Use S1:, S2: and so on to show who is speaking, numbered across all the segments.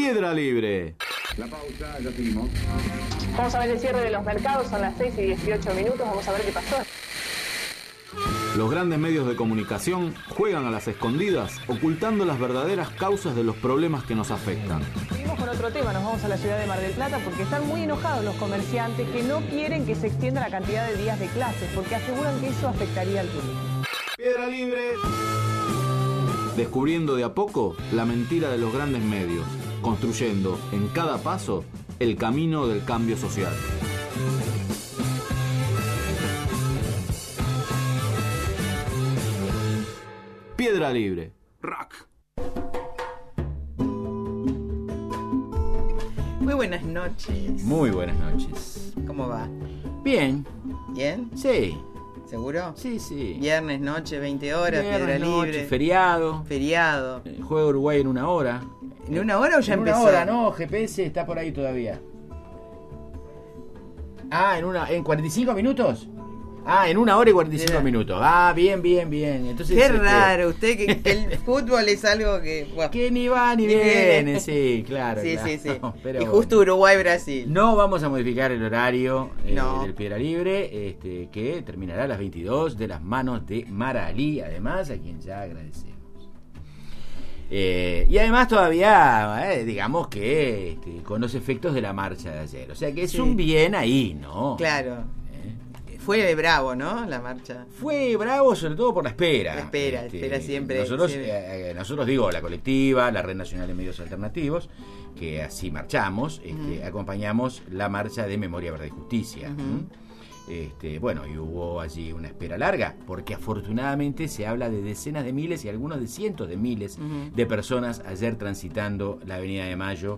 S1: Piedra Libre.
S2: La pausa, ya seguimos.
S3: Vamos a ver el cierre de los mercados, son las 6:18. Vamos a ver qué pasó.
S1: Los grandes medios de comunicación juegan a las escondidas, ocultando las verdaderas causas de los problemas que nos afectan.
S3: Seguimos con otro tema, nos vamos a la ciudad de Mar del Plata porque están muy enojados los comerciantes que no quieren que se extienda la cantidad de días de clases porque aseguran que eso afectaría al turismo.
S1: Piedra Libre. Descubriendo de a poco la mentira de los grandes medios, construyendo en cada paso el camino del cambio social. Piedra Libre. Rock.
S4: Muy buenas noches.
S5: Muy buenas noches.
S4: ¿Cómo va?
S5: Bien.
S4: ¿Bien?
S5: Sí.
S4: ¿Seguro?
S5: Sí, sí.
S4: Viernes, noche, 20 horas,
S5: Viernes,
S4: Piedra
S5: noche,
S4: Libre.
S5: feriado.
S4: Feriado.
S5: Juega Uruguay en 1 hora.
S4: ¿En 1 hora o ya
S5: en
S4: empezó?
S5: 1 hora, no, GPS está por ahí todavía. Ah, ¿en 45 minutos? Ah, en 1 hora y 45
S4: Mirá.
S5: minutos. Ah, bien. Entonces,
S4: Qué raro, usted que el fútbol es algo que... Bueno,
S5: Que ni va ni viene, sí, claro.
S4: sí,
S5: claro.
S4: sí.
S5: Pero
S4: Y
S5: bueno.
S4: justo Uruguay-Brasil.
S5: No vamos a modificar el horario
S4: No.
S5: del Piedra Libre, que terminará a las 22 de las manos de Mara Ali, además, a quien ya agradecemos. Y además todavía, digamos que con los efectos de la marcha de ayer. O sea que es
S4: Sí.
S5: un bien ahí, ¿no?
S4: Claro. Fue bravo, ¿no? La marcha.
S5: Fue bravo sobre todo por la espera.
S4: La espera siempre.
S5: Nosotros,
S4: siempre.
S5: nosotros digo, la colectiva, la Red Nacional de Medios Alternativos, que así marchamos, acompañamos la marcha de Memoria, Verdad y Justicia. Bueno, y hubo allí una espera larga, porque afortunadamente se habla de decenas de miles y algunos de cientos de miles de personas ayer transitando la Avenida de Mayo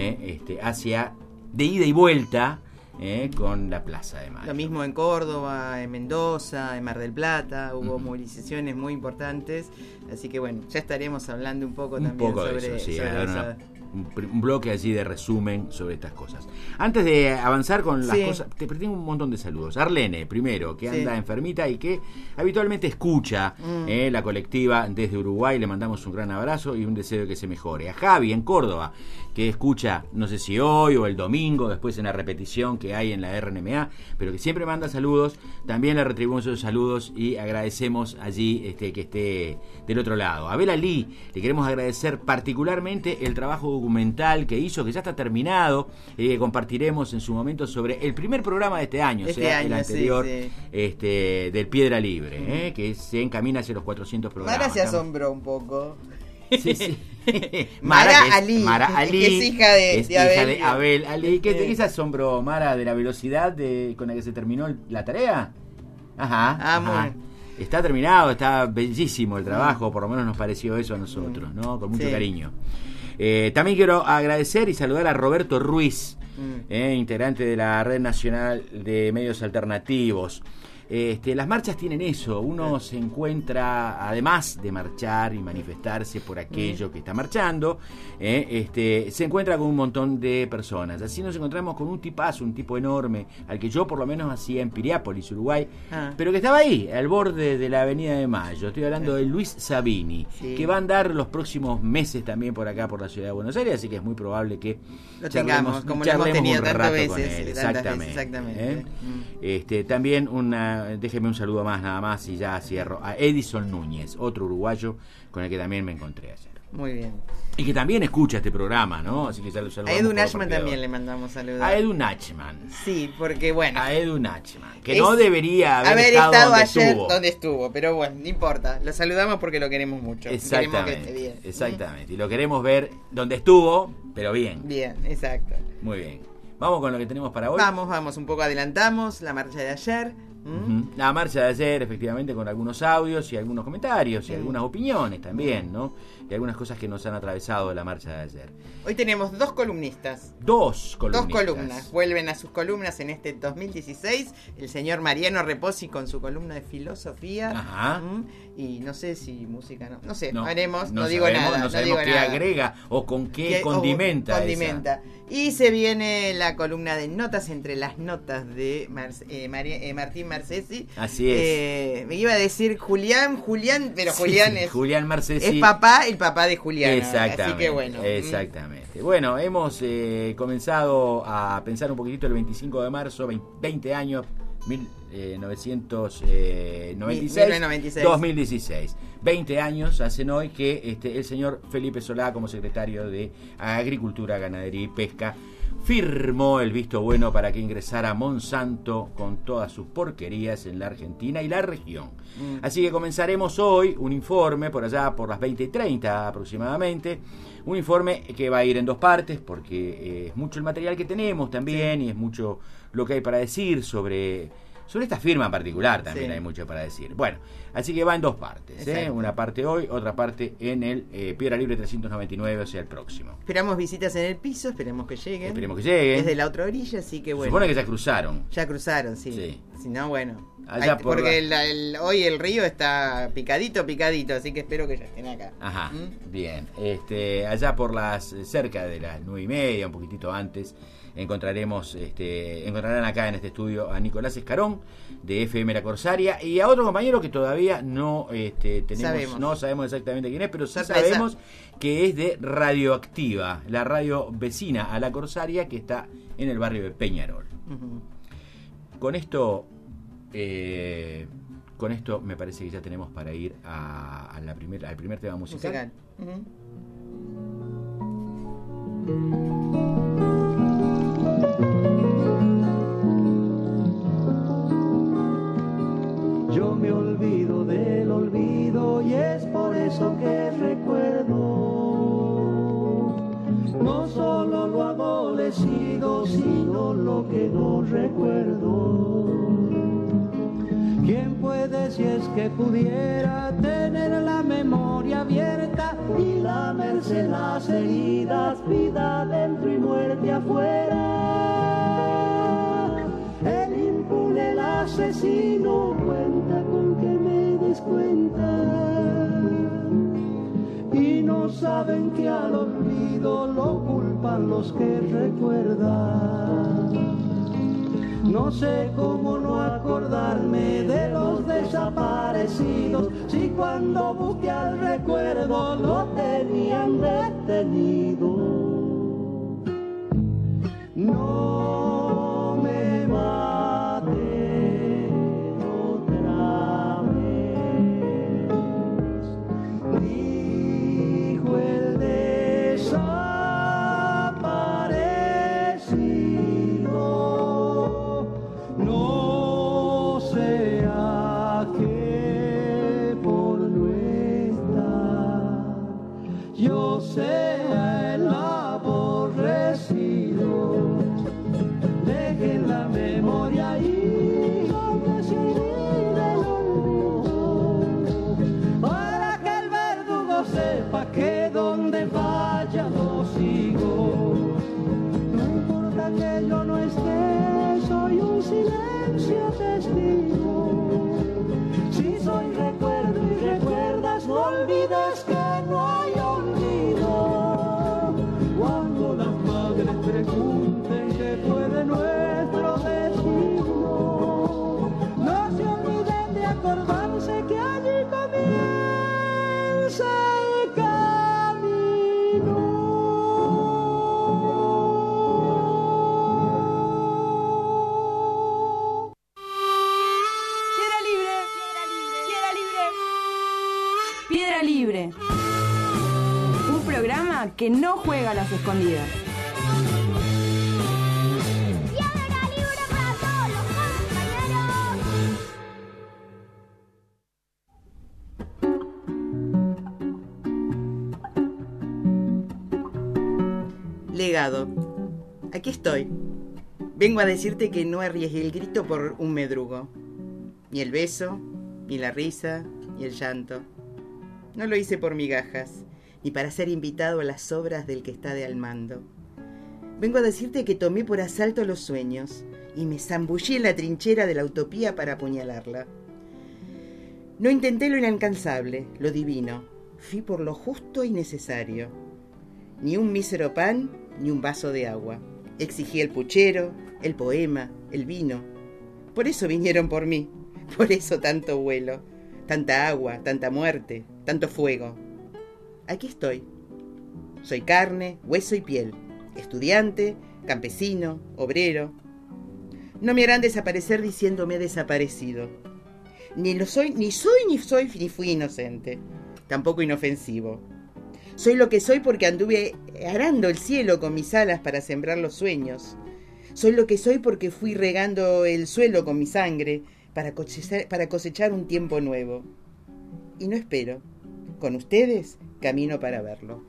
S5: hacia de ida y vuelta con la Plaza de Mayo.
S4: Lo mismo en Córdoba, en Mendoza, en Mar del Plata, hubo movilizaciones muy importantes, así que bueno, ya estaremos hablando un poco también
S5: poco
S4: sobre,
S5: de eso, sí,
S4: sobre
S5: a dar
S4: esa-
S5: un bloque allí de resumen sobre estas cosas. Antes de avanzar con las
S4: Sí.
S5: cosas, te tengo un montón de saludos. Arlene, primero, que
S4: Sí.
S5: anda enfermita y que habitualmente escucha la colectiva desde Uruguay. Le mandamos un gran abrazo y un deseo de que se mejore. A Javi, en Córdoba, que escucha, no sé si hoy o el domingo, después en la repetición que hay en la RNMA, pero que siempre manda saludos. También le retribuimos esos saludos y agradecemos allí que esté del otro lado. A Bela Lee, le queremos agradecer particularmente el trabajo documental que hizo, que ya está terminado, que compartiremos en su momento sobre el primer programa de este año,
S4: Este
S5: o sea,
S4: año,
S5: el anterior,
S4: sí.
S5: del Piedra Libre, que se encamina hacia los 400 programas.
S4: Mara se
S5: Estamos-
S4: asombró un poco.
S5: Sí, sí.
S4: Mara
S5: que es-
S4: Ali,
S5: Mara
S4: que
S5: Ali,
S4: es hija de Abel.
S5: Abel Ali. ¿De
S4: Sí.
S5: qué se asombró, Mara? ¿De la velocidad con la que se terminó la tarea? Ajá.
S4: Ah,
S5: Está terminado, está bellísimo el trabajo, por lo menos nos pareció eso a nosotros, ¿no? Con mucho
S4: Sí.
S5: cariño. También quiero agradecer y saludar a Roberto Ruiz, integrante de la Red Nacional de Medios Alternativos. Las marchas tienen eso, uno se encuentra, además de marchar y manifestarse por aquello que está marchando, se encuentra con un montón de personas. Así nos encontramos con un tipazo, un tipo enorme, al que yo por lo menos hacía en Piriápolis, Uruguay, pero que estaba ahí, al borde de la Avenida de Mayo. Estoy hablando de Luis Sabini, que va a andar los próximos meses también por acá, por la ciudad de Buenos Aires, así que es muy probable que
S4: Lo tengamos, como lo hemos
S5: charlemos
S4: tenido
S5: un
S4: tantas
S5: rato
S4: veces,
S5: con él.
S4: tantas veces, exactamente.
S5: También déjeme un saludo más, nada más, y ya cierro, a Edison Núñez, otro uruguayo con el que también me encontré ayer.
S4: Muy bien.
S5: Y que también escucha este programa, ¿no? Así que ya lo
S4: A
S5: saludamos.
S4: Edu
S5: por
S4: Nachman
S5: partidor.
S4: también le mandamos saludos.
S5: A Edu Nachman.
S4: Sí, porque bueno.
S5: A Edu Nachman, que no debería haber
S4: estado
S5: donde
S4: ayer
S5: estuvo.
S4: donde estuvo, pero bueno, no importa. Lo saludamos porque lo queremos mucho. Queremos que
S5: Exactamente,
S4: esté bien.
S5: exactamente. Y lo queremos ver donde estuvo, pero bien.
S4: Bien, exacto.
S5: Muy bien. Vamos con lo que tenemos para hoy.
S4: Vamos, un poco adelantamos la marcha de ayer.
S5: La marcha de ayer, efectivamente, con algunos audios y algunos comentarios y algunas opiniones también, ¿no? Y algunas cosas que nos han atravesado de la marcha de ayer.
S4: Hoy tenemos dos columnistas.
S5: Dos
S4: columnas. Vuelven a sus columnas en este 2016. El señor Mariano Reposi con su columna de filosofía.
S5: Ajá.
S4: Y no sé si música, no sé,
S5: No,
S4: haremos, no
S5: no
S4: digo
S5: sabemos,
S4: nada.
S5: no sabemos
S4: digo
S5: qué
S4: nada.
S5: agrega o con qué
S4: Que-
S5: condimenta.
S4: condimenta. Y se viene la columna de notas entre las notas de Martín Marcesi.
S5: Así es.
S4: Me iba a decir Julián, pero Julián es...
S5: Julián Marcesi.
S4: Es el papá de Julián.
S5: Exactamente.
S4: Así que bueno.
S5: Exactamente. Bueno, hemos comenzado a pensar un poquitito el 25 de marzo, 20 años, 1996, 2016. 20 años hacen hoy que el señor Felipe Solá, como secretario de Agricultura, Ganadería y Pesca, firmó el visto bueno para que ingresara Monsanto con todas sus porquerías en la Argentina y la región. Así que comenzaremos hoy un informe por allá por las 20:30 aproximadamente, un informe que va a ir en dos partes porque es mucho el material que tenemos también, y es mucho lo que hay para decir sobre esta firma en particular. También hay mucho para decir. Bueno, así que va en dos partes, una parte hoy, otra parte en el Piedra Libre 399, o sea, el próximo.
S4: Esperamos visitas en el piso, esperemos que lleguen.
S5: Esperemos que lleguen.
S4: Desde la otra orilla, así que bueno.
S5: Se supone que ya cruzaron.
S4: Ya cruzaron, sí. Si no, bueno. Porque hoy el río está picadito, así que espero que ya estén acá.
S5: Ajá, bien. Allá por cerca de las 9:30, un poquitito antes, encontrarán acá en este estudio a Nicolás Escarón de FM La Corsaria y a otro compañero que todavía no sabemos exactamente quién es, pero sí sabemos que es de Radioactiva, la radio vecina a La Corsaria, que está en el barrio de Peñarol. Con esto me parece que ya tenemos para ir al primer tema musical.
S6: Yo me olvido del olvido y es por eso que recuerdo no solo lo adolecido, sino lo que no recuerdo. ¿Quién puede, si es que pudiera, tener la memoria abierta y lamerse las heridas, vida dentro y muerte afuera? El impune, el asesino, cuenta con que me des cuenta. Y no saben que al olvido lo culpan los que recuerdan. No sé cómo no acordarme de los desaparecidos, si cuando busqué al recuerdo lo tenían detenido. No me maten otra vez, dijo el desaparecido. No sea que por nuestra yo sea el aborrecido. Dejen la memoria ahí, donde se olvide el olvido, para que el verdugo sepa que donde vaya lo sigo. No importa que yo no esté, soy un silencio testigo. Si soy recuerdo y recuerdas, no olvides que no hay olvido. Cuando las madres pregunten qué fue de nuestro destino, no se olviden de acordarse que allí comienza el camino.
S7: Piedra libre, piedra libre, piedra libre. Un programa que no juega a las escondidas.
S8: Piedra libre para todos los compañeros.
S4: Legado. Aquí estoy. Vengo a decirte que no arriesgué el grito por un medrugo. Ni el beso, ni la risa, ni el llanto. No lo hice por migajas, ni para ser invitado a las obras del que está de al mando. Vengo a decirte que tomé por asalto los sueños y me zambullí en la trinchera de la utopía para apuñalarla. No intenté lo inalcanzable, lo divino. Fui por lo justo y necesario. Ni un mísero pan, ni un vaso de agua. Exigí el puchero, el poema, el vino. Por eso vinieron por mí, por eso tanto vuelo, tanta agua, tanta muerte, tanto fuego. Aquí estoy. Soy carne, hueso y piel, estudiante, campesino, obrero. No me harán desaparecer diciéndome desaparecido. Ni soy, ni fui inocente, tampoco inofensivo. Soy lo que soy porque anduve arando el cielo con mis alas para sembrar los sueños. Soy lo que soy porque fui regando el suelo con mi sangre para cosechar un tiempo nuevo. Y no espero. Con ustedes camino para verlo.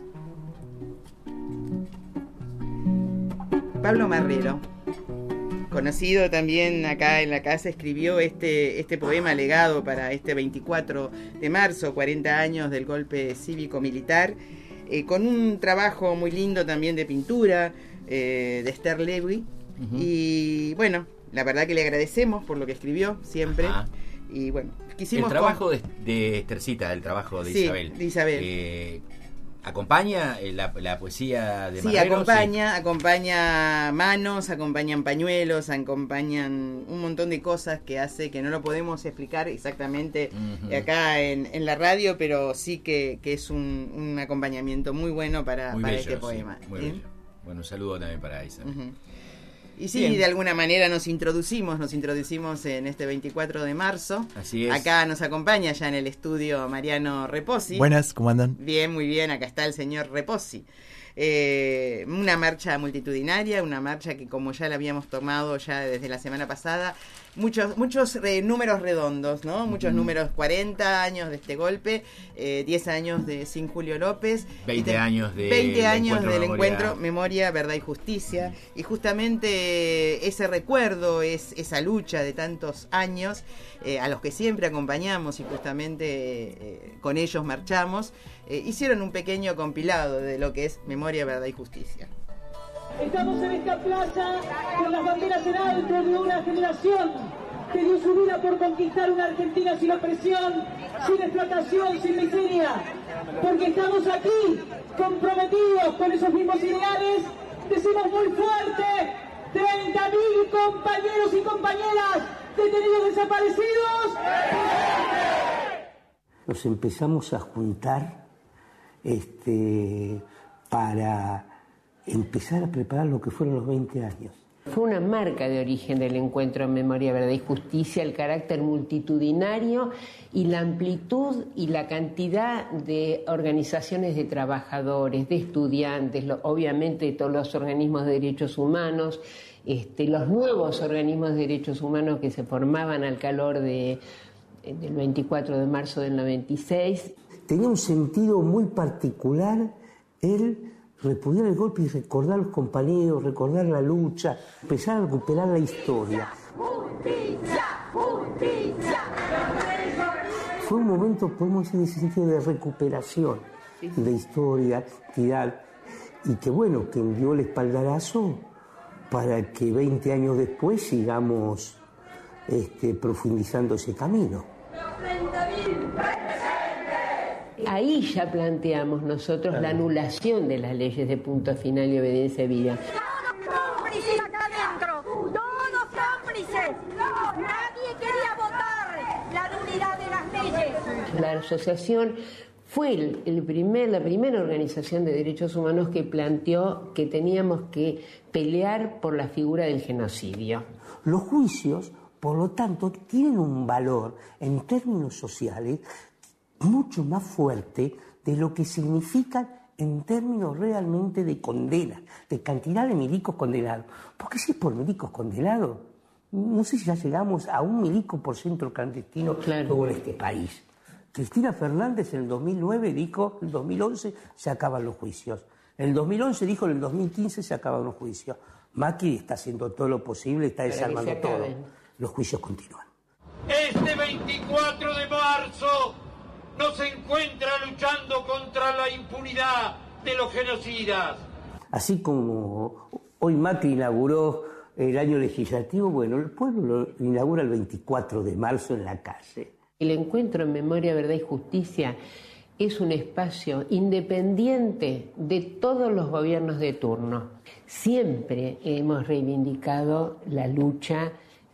S4: Pablo Marrero, conocido también acá en la casa, escribió este poema legado para este 24 de marzo, 40 años del golpe cívico-militar, con un trabajo muy lindo también de pintura de Esther Levy. Uh-huh. Y bueno, la verdad que le agradecemos por lo que escribió siempre. Uh-huh. Y bueno, quisimos...
S5: El trabajo de Esthercita, el trabajo de Isabel.
S4: De Isabel.
S5: ¿Acompaña la poesía de
S4: Marrero? Sí, acompaña manos, acompañan pañuelos, acompañan un montón de cosas que hace, que no lo podemos explicar exactamente acá en la radio, pero sí que es un acompañamiento muy bueno para bello, este poema.
S5: Sí, muy bello. Bueno, un saludo también para Isabel.
S4: Y sí, bien. De alguna manera nos introducimos en este 24 de marzo.
S5: Así es.
S4: Acá nos acompaña ya en el estudio Mariano Reposi.
S9: Buenas, ¿cómo andan?
S4: Bien, muy bien, acá está el señor Reposi. Una marcha multitudinaria, una marcha que como ya la habíamos tomado ya desde la semana pasada, muchos números redondos, ¿no? Muchos números, 40 años de este golpe, 10 años de Sin Julio López,
S5: 20 años
S4: del encuentro Memoria, Verdad y Justicia, y justamente ese recuerdo, esa lucha de tantos años a los que siempre acompañamos y justamente con ellos marchamos, hicieron un pequeño compilado de lo que es Memoria, Verdad y Justicia.
S10: Estamos en esta plaza con las banderas en alto de una generación que dio su vida por conquistar una Argentina sin opresión, sin explotación, sin miseria. Porque estamos aquí comprometidos con esos mismos ideales. Decimos muy fuerte, 30.000 compañeros y compañeras detenidos desaparecidos.
S11: Nos empezamos a juntar para empezar a preparar lo que fueron los 20 años.
S12: Fue una marca de origen del encuentro Memoria, Verdad y Justicia, el carácter multitudinario y la amplitud y la cantidad de organizaciones de trabajadores, de estudiantes, obviamente todos los organismos de derechos humanos, los nuevos organismos de derechos humanos que se formaban al calor del 24 de marzo del 96.
S11: Tenía un sentido muy particular el repudiar el golpe y recordar a los compañeros, recordar la lucha, empezar a recuperar la historia.
S8: ¡Justicia! ¡Justicia!
S11: Fue un momento, podemos decir, en ese sentido de recuperación de historia, identidad, y que bueno, que dio el espaldarazo para que 20 años después sigamos profundizando ese camino.
S12: Ahí ya planteamos nosotros la anulación de las leyes de punto final y obediencia debida.
S8: Todos cómplices acá adentro, todos cómplices. Nadie quería votar la nulidad de las leyes.
S12: La asociación fue la primera organización de derechos humanos que planteó que teníamos que pelear por la figura del genocidio.
S11: Los juicios, por lo tanto, tienen un valor en términos sociales mucho más fuerte de lo que significan en términos realmente de condena, de cantidad de milicos condenados. Porque si es por milicos condenados, no sé si ya llegamos a 1 milico por centro clandestino en este país. Cristina Fernández en el 2009 dijo, en el 2011 se acaban los juicios. En el 2011 dijo, en el 2015 se acaban los juicios. Macri está haciendo todo lo posible, está desarmando todo. Los juicios continúan.
S13: Este 24 de marzo nos encuentra luchando contra la impunidad de los genocidas.
S11: Así como hoy Macri inauguró el año legislativo, bueno, el pueblo lo inaugura el 24 de marzo en la calle.
S12: El encuentro en Memoria, Verdad y Justicia es un espacio independiente de todos los gobiernos de turno. Siempre hemos reivindicado la lucha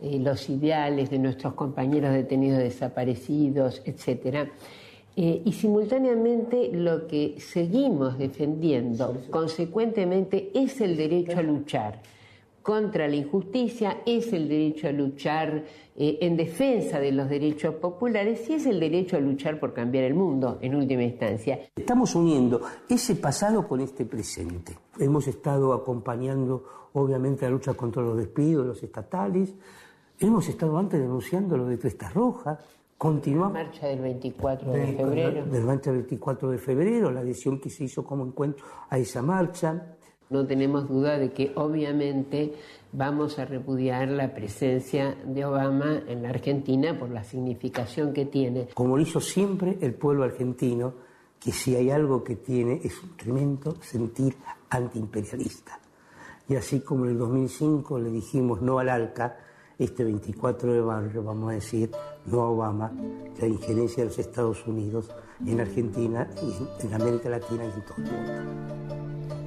S12: los ideales de nuestros compañeros detenidos desaparecidos, etcétera. Y simultáneamente lo que seguimos defendiendo consecuentemente es el derecho a luchar contra la injusticia, es el derecho a luchar en defensa de los derechos populares y es el derecho a luchar por cambiar el mundo en última instancia.
S11: Estamos uniendo ese pasado con este presente. Hemos estado acompañando obviamente la lucha contra los despidos, los estatales, hemos estado antes denunciando lo de Crestas Rojas. Continuamos.
S12: La marcha del 24 de febrero.
S11: La marcha del 24 de febrero, la adhesión que se hizo como encuentro a esa marcha.
S12: No tenemos duda de que obviamente vamos a repudiar la presencia de Obama en la Argentina por la significación que tiene.
S11: Como lo hizo siempre el pueblo argentino, que si hay algo que tiene es un tremendo sentir antiimperialista. Y así como en el 2005 le dijimos no al ALCA, este 24 de mayo vamos a decir no a Obama, la injerencia de los Estados Unidos en Argentina y en América Latina y en todo el mundo.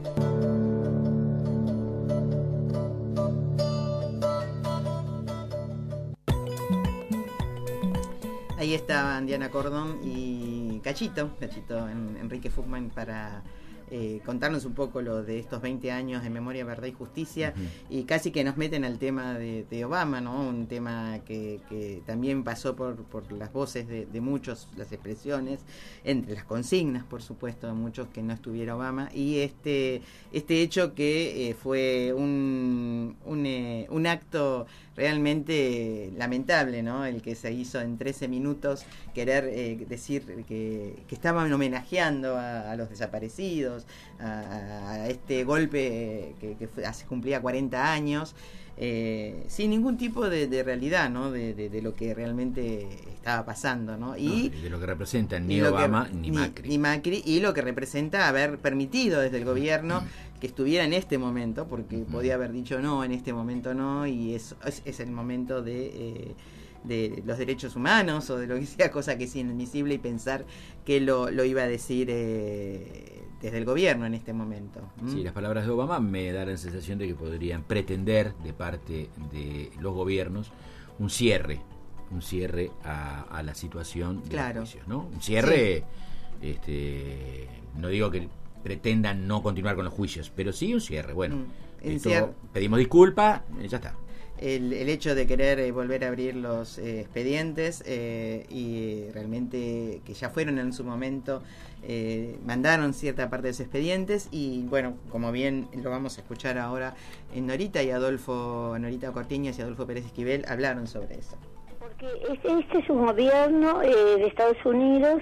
S4: Ahí estaban Diana Cordón y Cachito, Enrique Fuchman, para contarnos un poco lo de estos 20 años de Memoria, Verdad y Justicia, y casi que nos meten al tema de Obama, ¿no? Un tema que también pasó por las voces de muchos, las expresiones, entre las consignas, por supuesto, de muchos que no estuviera Obama, y este hecho que fue un acto realmente lamentable, ¿no? El que se hizo en 13 minutos, querer decir que estaban homenajeando a los desaparecidos, a este golpe que cumplía 40 años, sin ningún tipo de realidad, ¿no? De lo que realmente estaba pasando, ¿no? Y
S5: de lo que representan ni Obama ni Macri.
S4: Ni Macri, y lo que representa haber permitido desde el gobierno que estuviera en este momento, porque podía haber dicho no, en este momento no, y es el momento de los derechos humanos o de lo que sea, cosa que es inadmisible, y pensar que lo iba a decir desde el gobierno en este momento.
S5: Sí, las palabras de Obama me dan la sensación de que podrían pretender de parte de los gobiernos un cierre a la situación de los juicios, ¿no? Un cierre, sí. No digo que pretendan no continuar con los juicios, pero sí un cierre. Bueno, pedimos disculpas, ya está.
S4: El hecho de querer volver a abrir los expedientes y realmente que ya fueron en su momento, mandaron cierta parte de los expedientes, y bueno, como bien lo vamos a escuchar ahora, Norita Cortiñas y Adolfo Pérez Esquivel hablaron sobre eso.
S9: Porque este es un gobierno de Estados Unidos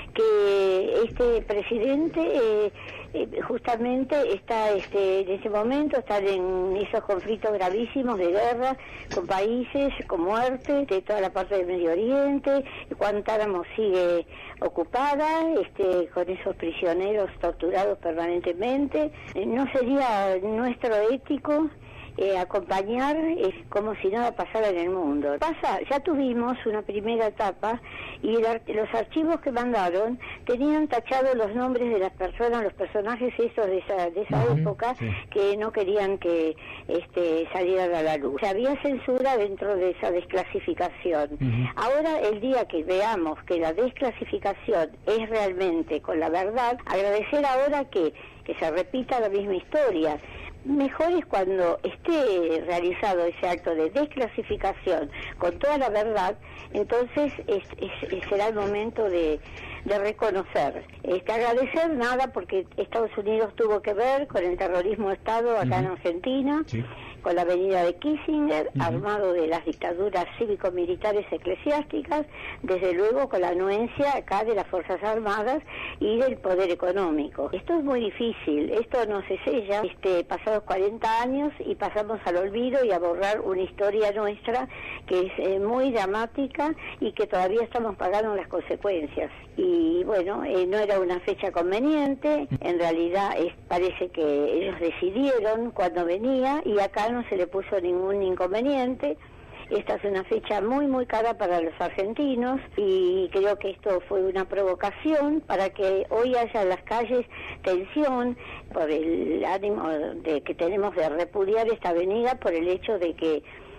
S9: que este presidente justamente está en ese momento, están en esos conflictos gravísimos de guerra con países, con muerte de toda la parte del Medio Oriente. Guantánamo sigue ocupada, con esos prisioneros torturados permanentemente. No sería nuestro ético acompañar como si nada pasara en el mundo. Ya tuvimos una primera etapa y los archivos que mandaron tenían tachados los nombres de las personas, los personajes esos de esa época, sí, que no querían que salieran a la luz. Había censura dentro de esa desclasificación. Ahora, el día que veamos que la desclasificación es realmente con la verdad, agradecer ahora que se repita la misma historia. Mejor es cuando esté realizado ese acto de desclasificación con toda la verdad, entonces será el momento de reconocer. Agradecer nada, porque Estados Unidos tuvo que ver con el terrorismo de Estado acá en Argentina, sí, con la venida de Kissinger, armado de las dictaduras cívico-militares eclesiásticas, desde luego con la anuencia acá de las Fuerzas Armadas y del poder económico. Esto es muy difícil, esto no se sella, pasados 40 años y pasamos al olvido y a borrar una historia nuestra que es muy dramática y que todavía estamos pagando las consecuencias. Y bueno, no era una fecha conveniente, en realidad parece que ellos decidieron cuando venía y acá no se le puso ningún inconveniente. Esta es una fecha muy muy cara para los argentinos y creo que esto fue una provocación para que hoy haya en las calles tensión por el ánimo que tenemos de repudiar esta avenida, por el hecho de que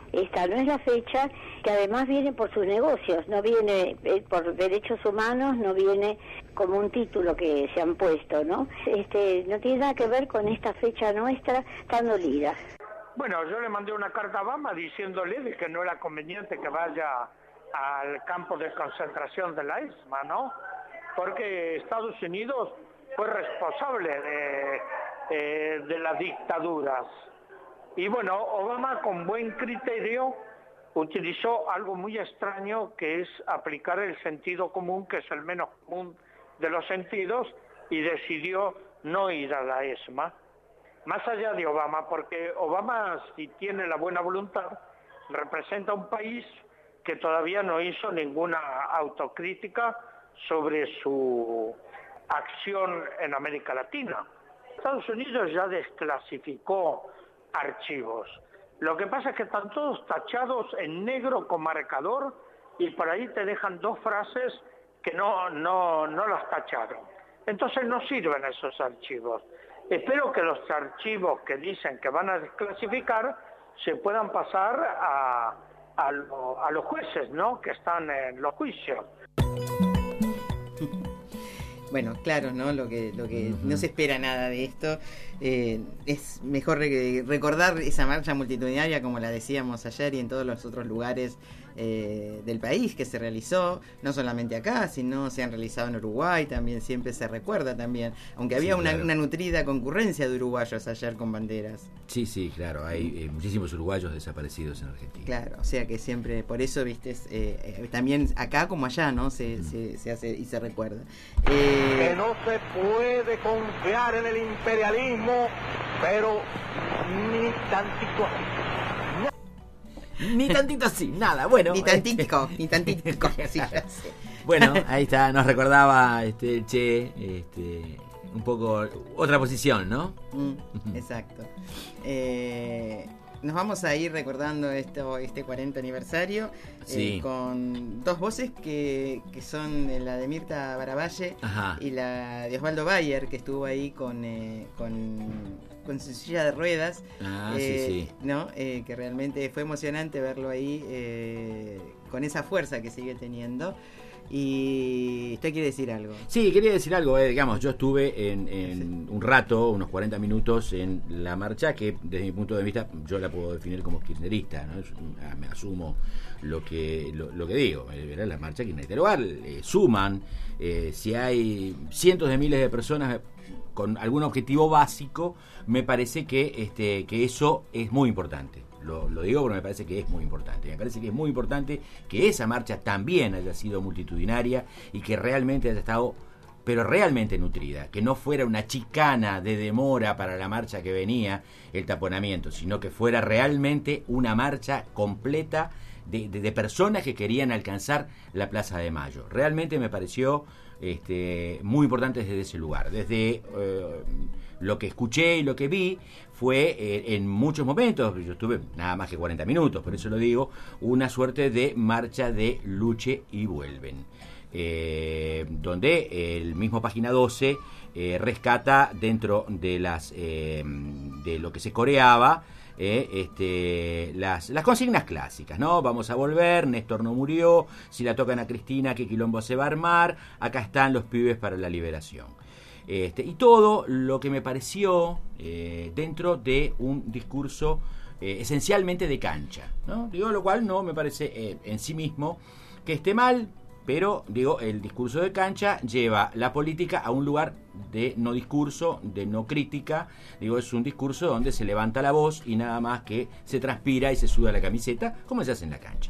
S9: esta no es la fecha, que además viene por sus negocios, no viene por derechos humanos, no viene como un título que se han puesto, ¿no? No tiene nada que ver con esta fecha nuestra tan dolida.
S14: Bueno, yo le mandé una carta a Obama diciéndole de que no era conveniente que vaya al campo de concentración de la ESMA, ¿no? Porque Estados Unidos fue responsable de las dictaduras. Y bueno, Obama con buen criterio utilizó algo muy extraño, que es aplicar el sentido común, que es el menos común de los sentidos, y decidió no ir a la ESMA. Más allá de Obama, porque Obama, si tiene la buena voluntad, representa un país que todavía no hizo ninguna autocrítica sobre su acción en América Latina. Estados Unidos ya desclasificó archivos. Lo que pasa es que están todos tachados en negro con marcador y por ahí te dejan dos frases que no las tacharon. Entonces no sirven esos archivos. Espero que los archivos que dicen que van a desclasificar se puedan pasar a los jueces, ¿no?, que están en los juicios.
S4: Bueno, claro, ¿no? Lo que no se espera nada de esto. Es mejor recordar esa marcha multitudinaria, como la decíamos ayer, y en todos los otros lugares del país que se realizó, no solamente acá, sino se han realizado en Uruguay, también siempre se recuerda también, aunque había
S5: claro,
S4: una nutrida concurrencia de uruguayos ayer con banderas.
S5: Sí, claro, hay muchísimos uruguayos desaparecidos en Argentina.
S4: Claro, o sea que siempre, por eso, viste, también acá como allá, ¿no? Se hace y se recuerda.
S15: Que no se puede confiar en el imperialismo, pero ni tantito así.
S5: Ni tantito así, nada, bueno.
S4: Ni tantitico, ni tantitico. Sí, ya sé.
S5: Bueno, ahí está, nos recordaba Che, un poco otra posición, ¿no?
S4: Exacto. Nos vamos a ir recordando este 40 aniversario con dos voces que son la de Mirta Baravalle y la de Osvaldo Bayer, que estuvo ahí con su silla de ruedas, ¿no? Que realmente fue emocionante verlo ahí con esa fuerza que sigue teniendo. Y usted quiere decir algo.
S5: Sí, quería decir algo, digamos, yo estuve en un rato, unos 40 minutos en la marcha, que desde mi punto de vista yo la puedo definir como kirchnerista, ¿no? Me asumo lo que digo, era la marcha kirchnerista. Igual suman, si hay cientos de miles de personas con algún objetivo básico, me parece que eso es muy importante. Lo digo porque me parece que es muy importante. Me parece que es muy importante que esa marcha también haya sido multitudinaria y que realmente haya estado, pero realmente nutrida. Que no fuera una chicana de demora para la marcha que venía, el taponamiento, sino que fuera realmente una marcha completa de personas que querían alcanzar la Plaza de Mayo. Realmente me pareció muy importante desde ese lugar. Desde lo que escuché y lo que vi fue en muchos momentos, yo estuve nada más que 40 minutos, por eso lo digo, una suerte de marcha de luche y vuelven, donde el mismo Página 12 rescata dentro de de lo que se coreaba las consignas clásicas, ¿no? Vamos a volver, Néstor no murió, si la tocan a Cristina, qué quilombo se va a armar, acá están los pibes para la liberación. Y todo lo que me pareció dentro de un discurso esencialmente de cancha, ¿no? Digo, lo cual no me parece en sí mismo que esté mal, pero digo, el discurso de cancha lleva la política a un lugar de no discurso, de no crítica. Digo, es un discurso donde se levanta la voz y nada más que se transpira y se suda la camiseta, como se hace en la cancha.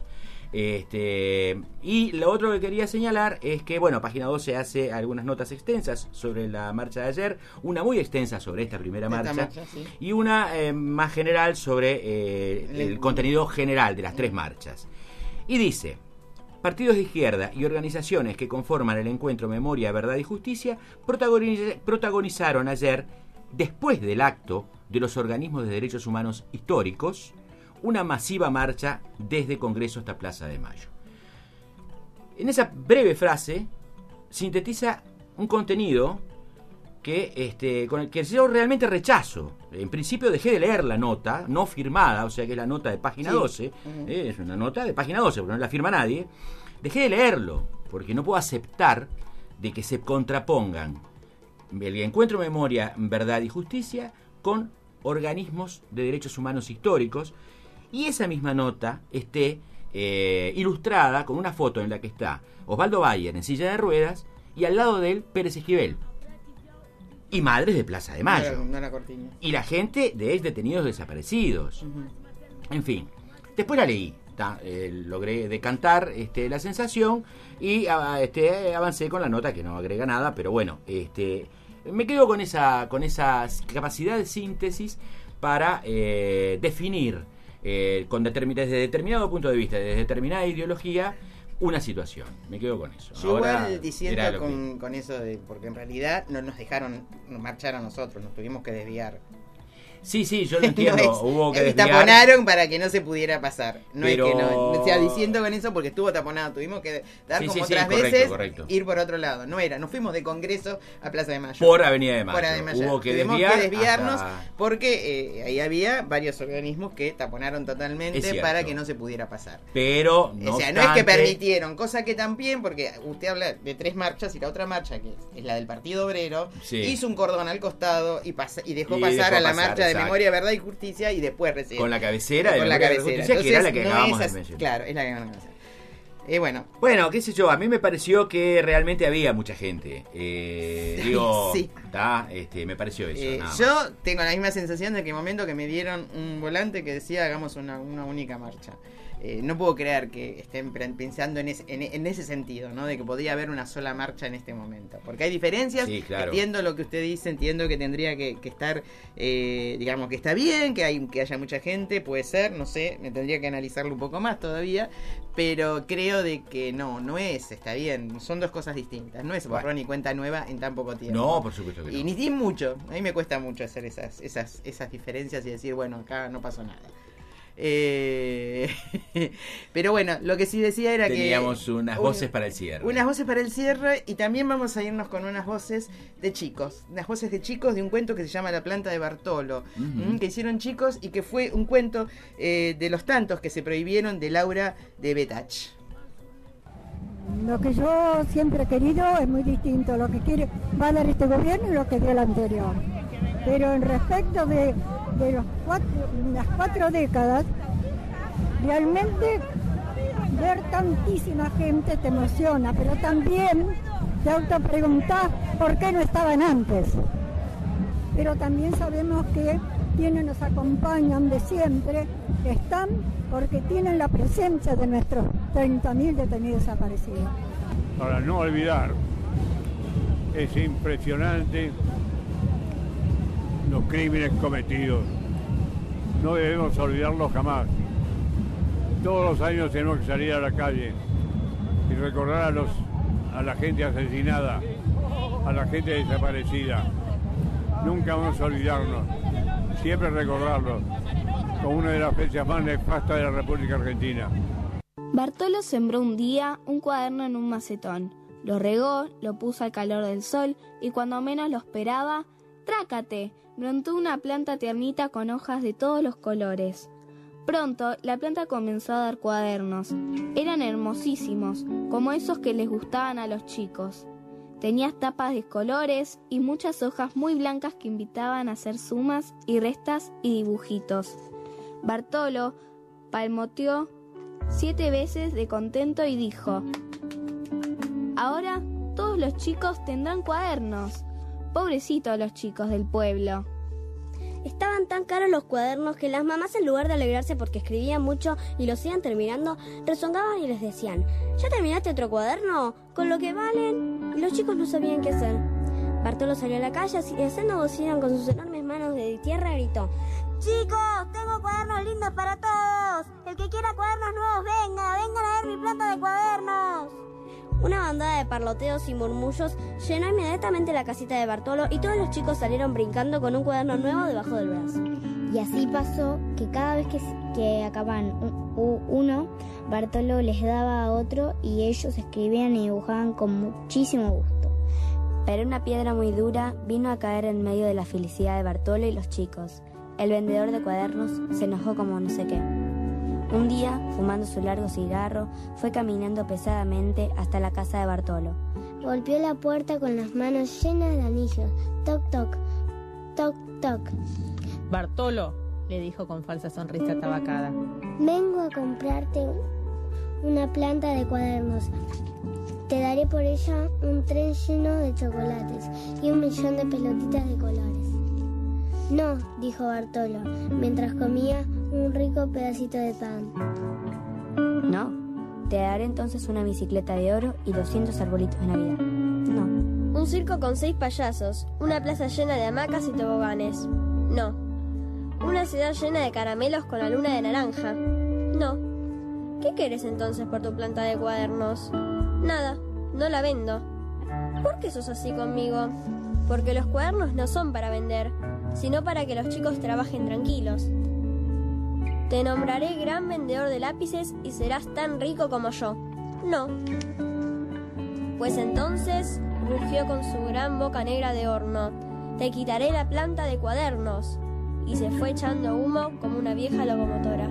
S5: Y lo otro que quería señalar es que, bueno, Página 12 hace algunas notas extensas sobre la marcha de ayer, una muy extensa sobre esta primera marcha, y una más general sobre el contenido general de las tres marchas. Y dice: partidos de izquierda y organizaciones que conforman el encuentro Memoria, Verdad y Justicia protagonizaron ayer, después del acto de los organismos de derechos humanos históricos, una masiva marcha desde Congreso hasta Plaza de Mayo. En esa breve frase sintetiza un contenido con el que yo realmente rechazo. En principio dejé de leer la nota, no firmada, o sea que es la nota de página 12, es una nota de página 12, porque no la firma nadie. Dejé de leerlo, porque no puedo aceptar de que se contrapongan el Encuentro Memoria, Verdad y Justicia con organismos de derechos humanos históricos, y esa misma nota esté ilustrada con una foto en la que está Osvaldo Bayer en silla de ruedas y al lado de él Pérez Esquivel y Madres de Plaza de Mayo y la gente de ex detenidos desaparecidos. En fin, después la leí, logré decantar la sensación y avancé con la nota, que no agrega nada, pero bueno, me quedo con esa capacidad de síntesis para definir desde determinado punto de vista, desde determinada ideología, una situación. Me quedo con eso.
S4: Yo igual diciendo con eso, porque en realidad no nos dejaron marchar a nosotros, nos tuvimos que desviar.
S5: Sí, yo lo entiendo. Hubo que desviar.
S4: Taponaron para que no se pudiera pasar. No
S5: pero...
S4: es que no. O sea, diciendo con eso porque estuvo taponado. Tuvimos que dar otras veces, ir por otro lado. Nos fuimos de Congreso a Plaza de Mayo.
S5: Por Avenida de Mayo.
S4: Hubo que desviarnos porque ahí había varios organismos que taponaron totalmente para que no se pudiera pasar.
S5: Pero
S4: no es que permitieron, cosa que también, porque usted habla de 3 marchas y la otra marcha, que es la del Partido Obrero, hizo un cordón al costado y dejó pasar a la marcha de Memoria, Verdad y Justicia y después recién.
S5: Con la cabecera de Memoria, Verdad y Justicia. Entonces, que era la que acabamos de mencionar.
S4: Claro, es la que acabamos de mencionar.
S5: Bueno, qué sé yo, a mí me pareció que realmente había mucha gente. Me pareció eso.
S4: Yo tengo la misma sensación de que en el momento que me dieron un volante que decía hagamos una única marcha. No puedo creer que estén pensando en ese sentido, ¿no? De que podría haber una sola marcha en este momento. Porque hay diferencias, entiendo lo que usted dice, entiendo que tendría que estar, digamos que está bien, que haya mucha gente, puede ser, no sé, me tendría que analizarlo un poco más todavía, pero creo de que no está bien, son dos cosas distintas, no es borrón y cuenta nueva en tan poco tiempo.
S5: No, por supuesto que no.
S4: Y ni mucho, a mí me cuesta mucho hacer esas diferencias y decir, bueno, acá no pasó nada. Pero bueno, lo que sí decía era
S5: teníamos unas voces para el cierre.
S4: Unas voces para el cierre y también vamos a irnos con unas voces de chicos. Unas voces de chicos de un cuento que se llama La planta de Bartolo, que hicieron chicos y que fue un cuento de los tantos que se prohibieron de Laura de Betach.
S16: Lo que yo siempre he querido es muy distinto. Lo que va a dar este gobierno y lo que dio el anterior. Pero en respecto de las 4 décadas, realmente ver tantísima gente te emociona, pero también te autopreguntás por qué no estaban antes. Pero también sabemos que quienes nos acompañan de siempre están porque tienen la presencia de nuestros 30.000 detenidos desaparecidos.
S17: Para no olvidar, es impresionante los crímenes cometidos. No debemos olvidarlos jamás. Todos los años tenemos que salir a la calle y recordar a la gente asesinada, a la gente desaparecida. Nunca vamos a olvidarnos, siempre recordarlos como una de las fechas más nefastas de la República Argentina.
S18: Bartolo sembró un día un cuaderno en un macetón. Lo regó, lo puso al calor del sol y cuando menos lo esperaba, ¡trácate!, brotó una planta tiernita con hojas de todos los colores. Pronto la planta comenzó a dar cuadernos. Eran hermosísimos, como esos que les gustaban a los chicos. Tenía tapas de colores y muchas hojas muy blancas que invitaban a hacer sumas y restas y dibujitos. Bartolo palmoteó 7 veces de contento y dijo: ahora todos los chicos tendrán cuadernos. Pobrecitos los chicos del pueblo.
S19: Estaban tan caros los cuadernos que las mamás, en lugar de alegrarse porque escribían mucho y los iban terminando, rezongaban y les decían: ¿ya terminaste otro cuaderno? ¿Con lo que valen? Y los chicos no sabían qué hacer. Bartolo salió a la calle y haciendo bocina con sus enormes manos de tierra gritó: ¡chicos, tengo cuadernos lindos para todos! El que quiera cuadernos nuevos, vengan a ver mi planta de cuadernos. Una bandada de parloteos y murmullos llenó inmediatamente la casita de Bartolo y todos los chicos salieron brincando con un cuaderno nuevo debajo del brazo.
S20: Y así pasó que cada vez que acababan uno, Bartolo les daba a otro y ellos escribían y dibujaban con muchísimo gusto.
S19: Pero una piedra muy dura vino a caer en medio de la felicidad de Bartolo y los chicos. El vendedor de cuadernos se enojó como no sé qué. Un día, fumando su largo cigarro, fue caminando pesadamente hasta la casa de Bartolo.
S20: Golpeó la puerta con las manos llenas de anillos. Toc, toc, toc, toc.
S21: Bartolo, le dijo con falsa sonrisa tabacada.
S20: Vengo a comprarte una planta de cuadernos. Te daré por ella un tren lleno de chocolates y 1.000.000 de pelotitas de colores. No, dijo Bartolo, mientras comía un rico pedacito de pan.
S19: No, te daré entonces una bicicleta de oro y 200 arbolitos de Navidad. No.
S22: Un circo con 6 payasos, una plaza llena de hamacas y toboganes. No. Una ciudad llena de caramelos con la luna de naranja. No. ¿Qué quieres entonces por tu planta de cuadernos? Nada, no la vendo. ¿Por qué sos así conmigo? Porque los cuadernos no son para vender, sino para que los chicos trabajen tranquilos. Te nombraré gran vendedor de lápices y serás tan rico como yo. No. Pues entonces, rugió con su gran boca negra de horno, te quitaré la planta de cuadernos. Y se fue echando humo como una vieja locomotora.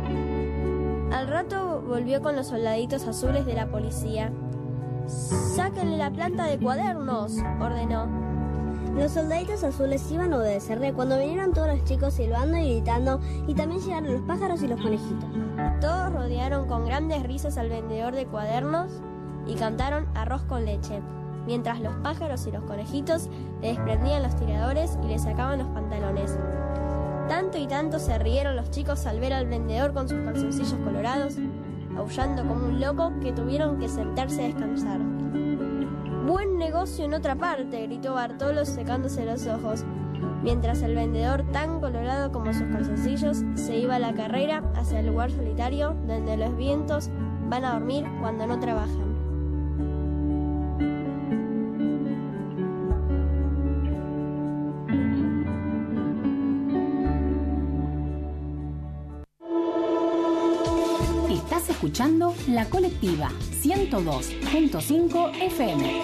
S22: Al rato volvió con los soldaditos azules de la policía. ¡Sáquenle la planta de cuadernos!, ordenó.
S19: Los soldaditos azules iban a obedecerle cuando vinieron todos los chicos silbando y gritando, y también llegaron los pájaros y los conejitos.
S22: Todos rodearon con grandes risas al vendedor de cuadernos y cantaron arroz con leche, mientras los pájaros y los conejitos le desprendían los tiradores y le sacaban los pantalones. Tanto y tanto se rieron los chicos al ver al vendedor con sus calzoncillos colorados, aullando como un loco, que tuvieron que sentarse a descansar. ¡Buen negocio en otra parte!, gritó Bartolo secándose los ojos, mientras el vendedor, tan colorado como sus calzoncillos, se iba a la carrera hacia el lugar solitario donde los vientos van a dormir cuando no trabajan.
S23: Estás escuchando La Colectiva 102.5 FM.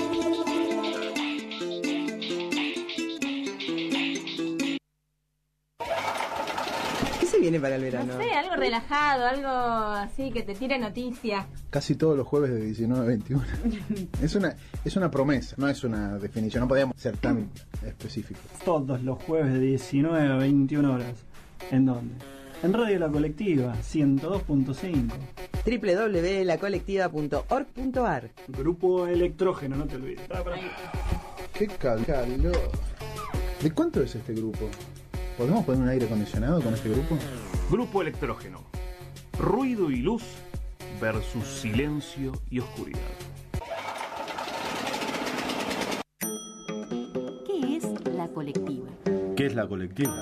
S4: ¿Qué se viene para el verano?
S21: No sé, algo relajado, algo así que te tire noticias.
S24: Casi todos los jueves de 19 a 21. Es una promesa, no es una definición, no podíamos ser tan específicos.
S25: Todos los jueves de 19 a 21 horas. ¿En dónde? En Radio La Colectiva 102.5.
S4: www.lacolectiva.org.ar.
S25: Grupo Electrógeno, no te olvides.
S24: Qué calor. ¿De cuánto es este grupo? ¿Podemos poner un aire acondicionado con este grupo?
S26: Grupo Electrógeno. Ruido y luz versus silencio y oscuridad.
S23: ¿Qué es La Colectiva?
S24: ¿Qué es La Colectiva?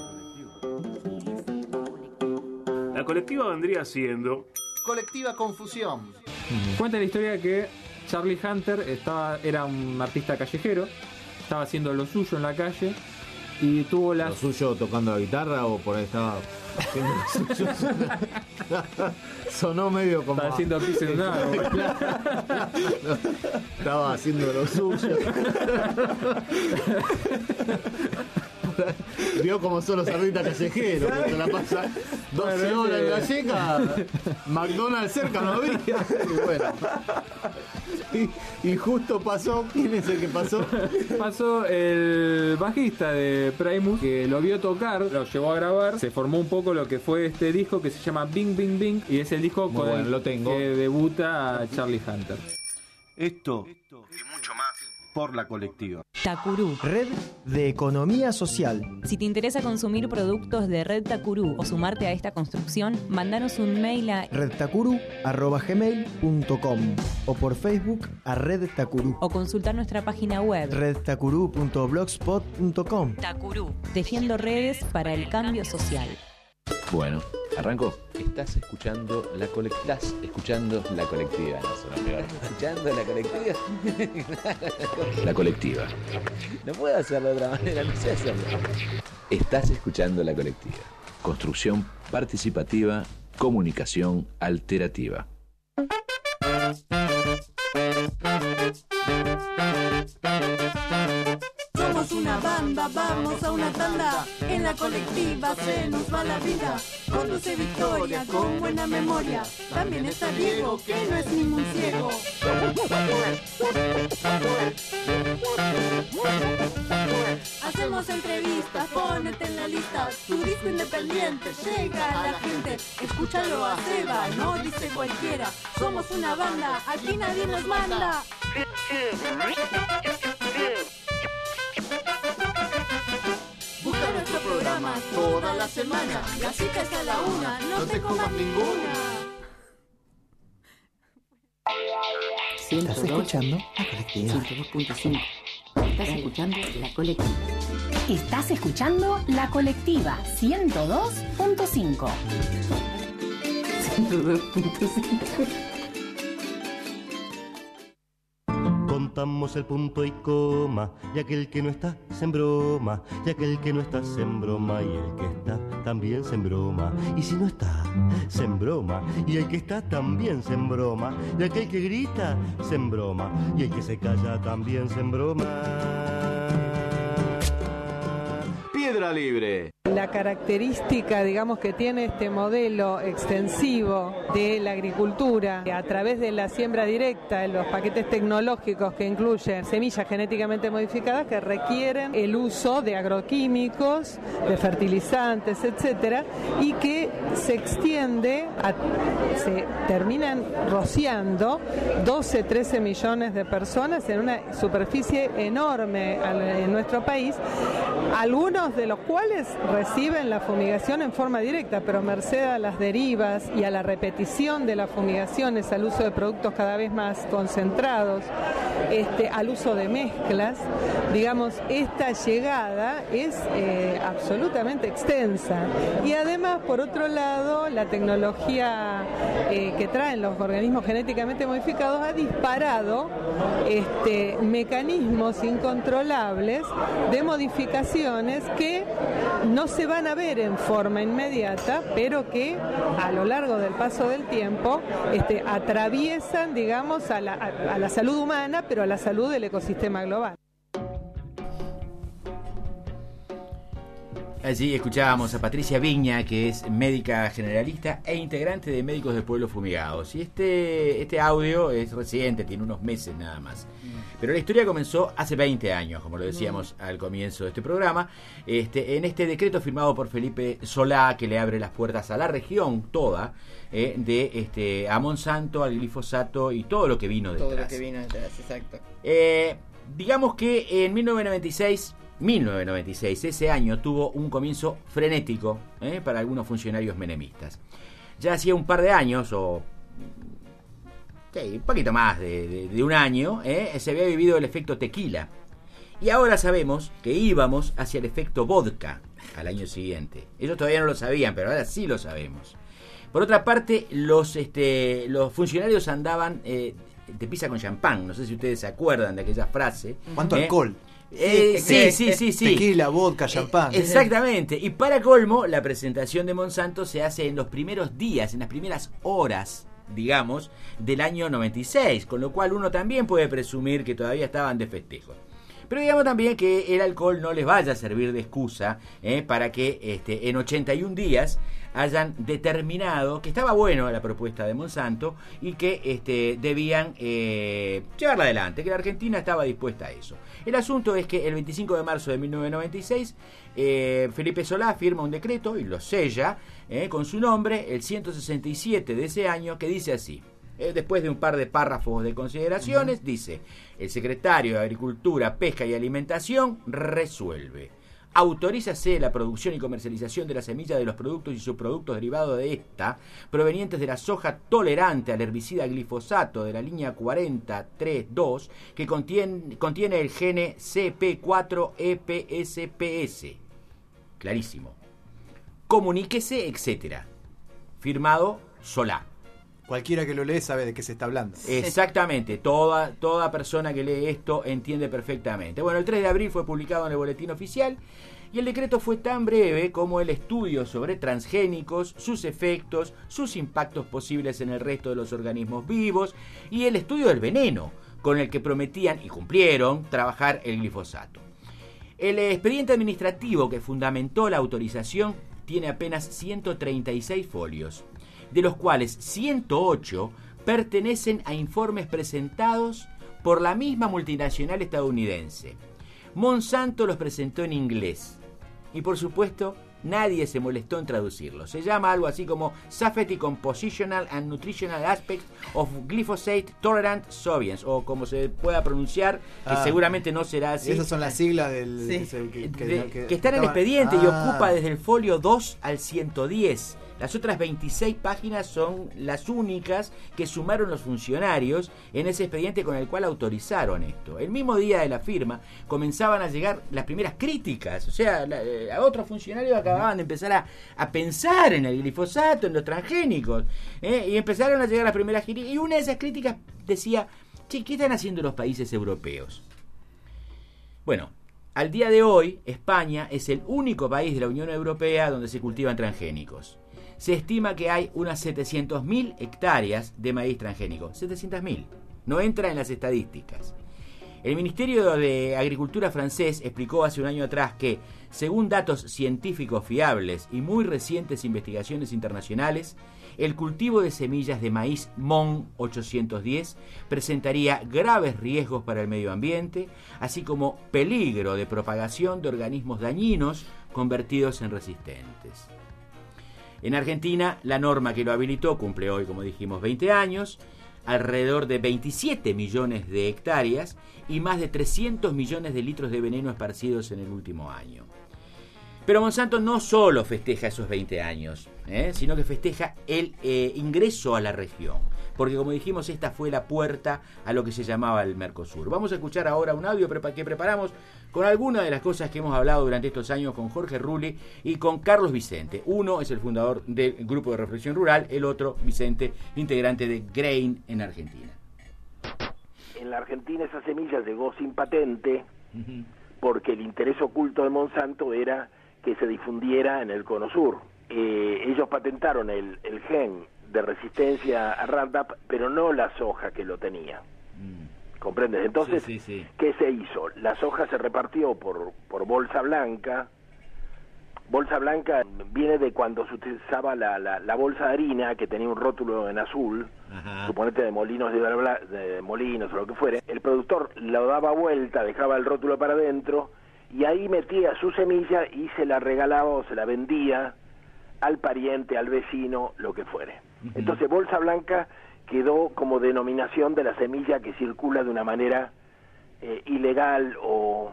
S26: La colectiva vendría siendo...
S27: Colectiva Confusión.
S28: Cuenta la historia que Charlie Hunter era un artista callejero, estaba haciendo lo suyo en la calle y tuvo la...
S1: ¿Lo suyo tocando la guitarra o por ahí estaba haciendo lo suyo? Sonó medio como...
S28: Estaba haciendo pis en un árbol.
S1: Estaba haciendo lo suyo. Vio como son los artistas callejeros, que se la pasa 12 horas en Galleca, McDonald's cerca no había. Y bueno. Y justo pasó, ¿quién es el que pasó?
S28: Pasó el bajista de Primus, que lo vio tocar, lo llevó a grabar, se formó un poco lo que fue este disco que se llama Bing Bing Bing, y es el disco con el que debuta Charlie Hunter.
S27: Esto y mucho más por La Colectiva.
S29: Takuru,
S30: Red de Economía Social.
S29: Si te interesa consumir productos de Red Takuru o sumarte a esta construcción, mandanos un mail a
S30: redtakuru@gmail.com o por Facebook a Red Takuru.
S29: O consultar nuestra página web
S30: redtakuru.blogspot.com.
S29: Takuru, tejiendo redes para el cambio social.
S5: Bueno, arrancó. Estás escuchando la colectiva. Estás escuchando la colectiva. No suena peor. ¿Escuchando la colectiva? La colectiva. No puedo hacerlo de otra manera, no sé hacerlo. Estás escuchando la colectiva. Construcción participativa, comunicación alterativa.
S2: banda, vamos a una tanda. En la colectiva se nos va la vida. Conduce Victoria con buena memoria. También está Diego, que no es ningún ciego. Hacemos entrevistas, ponete en la lista. Tu disco independiente llega a la gente. Escúchalo a Seba, no dice cualquiera. Somos una banda, aquí nadie nos manda. Busca nuestro programa toda la semana. La cita es a la 1, no te comas ninguna.
S30: ¿Estás escuchando La Colectiva?
S23: 102.5. Estás escuchando La Colectiva. Estás escuchando La Colectiva 102.5. 102.5.
S3: Contamos el punto y coma, y aquel que no está se embroma, y aquel que no está se embroma, y el que está también se embroma, y si no está se embroma, y el que está también se embroma, y aquel que grita se embroma, y el que se calla también se embroma.
S1: Piedra Libre.
S6: La característica, digamos, que tiene este modelo extensivo de la agricultura a través de la siembra directa, en los paquetes tecnológicos que incluyen semillas genéticamente modificadas que requieren el uso de agroquímicos, de fertilizantes, etcétera, y que se extiende, se terminan rociando 12, 13 millones de personas en una superficie enorme en nuestro país, algunos de los cuales reciben la fumigación en forma directa, pero merced a las derivas y a la repetición de las fumigaciones, al uso de productos cada vez más concentrados, al uso de mezclas, digamos, esta llegada es absolutamente extensa. Y además, por otro lado, la tecnología que traen los organismos genéticamente modificados ha disparado mecanismos incontrolables de modificaciones que no se van a ver en forma inmediata, pero que a lo largo del paso del tiempo atraviesan, digamos, a la salud humana, pero a la salud del ecosistema global.
S5: Allí escuchábamos a Patricia Viña, que es médica generalista e integrante de Médicos de Pueblos Fumigados. Y este audio es reciente, tiene unos meses nada más. Pero la historia comenzó hace 20 años, como lo decíamos al comienzo de este programa, en este decreto firmado por Felipe Solá, que le abre las puertas a la región toda, a Monsanto, al glifosato y todo lo que vino detrás.
S4: Todo lo que vino detrás, exacto.
S5: Digamos que en 1996, ese año tuvo un comienzo frenético para algunos funcionarios menemistas. Ya hacía un par de años, un poquito más de un año, se había vivido el efecto tequila. Y ahora sabemos que íbamos hacia el efecto vodka al año siguiente. Ellos todavía no lo sabían, pero ahora sí lo sabemos. Por otra parte, los funcionarios andaban de pizza con champán. No sé si ustedes se acuerdan de aquella frase.
S30: ¿Cuánto alcohol?
S5: Sí.
S30: Tequila, vodka, champán.
S5: Exactamente. Y para colmo, la presentación de Monsanto se hace en los primeros días, en las primeras horas, digamos, del año 96, con lo cual uno también puede presumir que todavía estaban de festejo. Pero digamos también que el alcohol no les vaya a servir de excusa para que en 81 días hayan determinado que estaba bueno la propuesta de Monsanto y que debían llevarla adelante, que la Argentina estaba dispuesta a eso. El asunto es que el 25 de marzo de 1996 Felipe Solá firma un decreto y lo sella con su nombre, el 167 de ese año, que dice así. Después de un par de párrafos de consideraciones, dice: el secretario de Agricultura, Pesca y Alimentación resuelve. Autorízase la producción y comercialización de la semilla de los productos y subproductos derivados de esta, provenientes de la soja tolerante al herbicida glifosato de la línea 4032, que contiene el gene CP4-EPSPS. Clarísimo. Comuníquese, etcétera. Firmado Solá.
S30: Cualquiera que lo lee sabe de qué se está hablando.
S5: Exactamente, toda persona que lee esto entiende perfectamente. Bueno, el 3 de abril fue publicado en el Boletín Oficial y el decreto fue tan breve como el estudio sobre transgénicos, sus efectos, sus impactos posibles en el resto de los organismos vivos y el estudio del veneno, con el que prometían y cumplieron trabajar el glifosato. El expediente administrativo que fundamentó la autorización tiene apenas 136 folios, de los cuales 108 pertenecen a informes presentados por la misma multinacional estadounidense. Monsanto los presentó en inglés y, por supuesto, nadie se molestó en traducirlo. Se llama algo así como Safety Compositional and Nutritional Aspects of Glyphosate Tolerant Soybeans, o como se pueda pronunciar, que seguramente no será así.
S30: Esas son las siglas del
S5: que está en el expediente y ocupa desde el folio 2 al 110. Las otras 26 páginas son las únicas que sumaron los funcionarios en ese expediente con el cual autorizaron esto. El mismo día de la firma comenzaban a llegar las primeras críticas, o sea, a otros funcionarios acababan de empezar a pensar en el glifosato, en los transgénicos, y empezaron a llegar las primeras críticas, y una de esas críticas decía, che, ¿qué están haciendo los países europeos? Bueno, al día de hoy, España es el único país de la Unión Europea donde se cultivan transgénicos. Se estima que hay unas 700.000 hectáreas de maíz transgénico. 700.000. No entra en las estadísticas. El Ministerio de Agricultura francés explicó hace un año atrás que, según datos científicos fiables y muy recientes investigaciones internacionales, el cultivo de semillas de maíz MON 810 presentaría graves riesgos para el medio ambiente, así como peligro de propagación de organismos dañinos convertidos en resistentes. En Argentina, la norma que lo habilitó cumple hoy, como dijimos, 20 años, alrededor de 27 millones de hectáreas y más de 300 millones de litros de veneno esparcidos en el último año. Pero Monsanto no solo festeja esos 20 años, sino que festeja el ingreso a la región. Porque, como dijimos, esta fue la puerta a lo que se llamaba el Mercosur. Vamos a escuchar ahora un audio que preparamos con algunas de las cosas que hemos hablado durante estos años con Jorge Rulli y con Carlos Vicente. Uno es el fundador del Grupo de Reflexión Rural, el otro, Vicente, integrante de GRAIN en Argentina.
S7: En la Argentina esa semilla llegó sin patente porque el interés oculto de Monsanto era que se difundiera en el Cono Sur. Ellos patentaron el gen de resistencia a Roundup, pero no la soja que lo tenía. ¿Comprendes? Entonces, sí. ¿Qué se hizo? La soja se repartió por bolsa blanca. Bolsa blanca viene de cuando se utilizaba la bolsa de harina, que tenía un rótulo en azul, suponete de Molinos de Molinos o lo que fuere. El productor lo daba vuelta, dejaba el rótulo para adentro, y ahí metía su semilla y se la regalaba o se la vendía al pariente, al vecino, lo que fuere. Entonces, bolsa blanca quedó como denominación de la semilla que circula de una manera ilegal o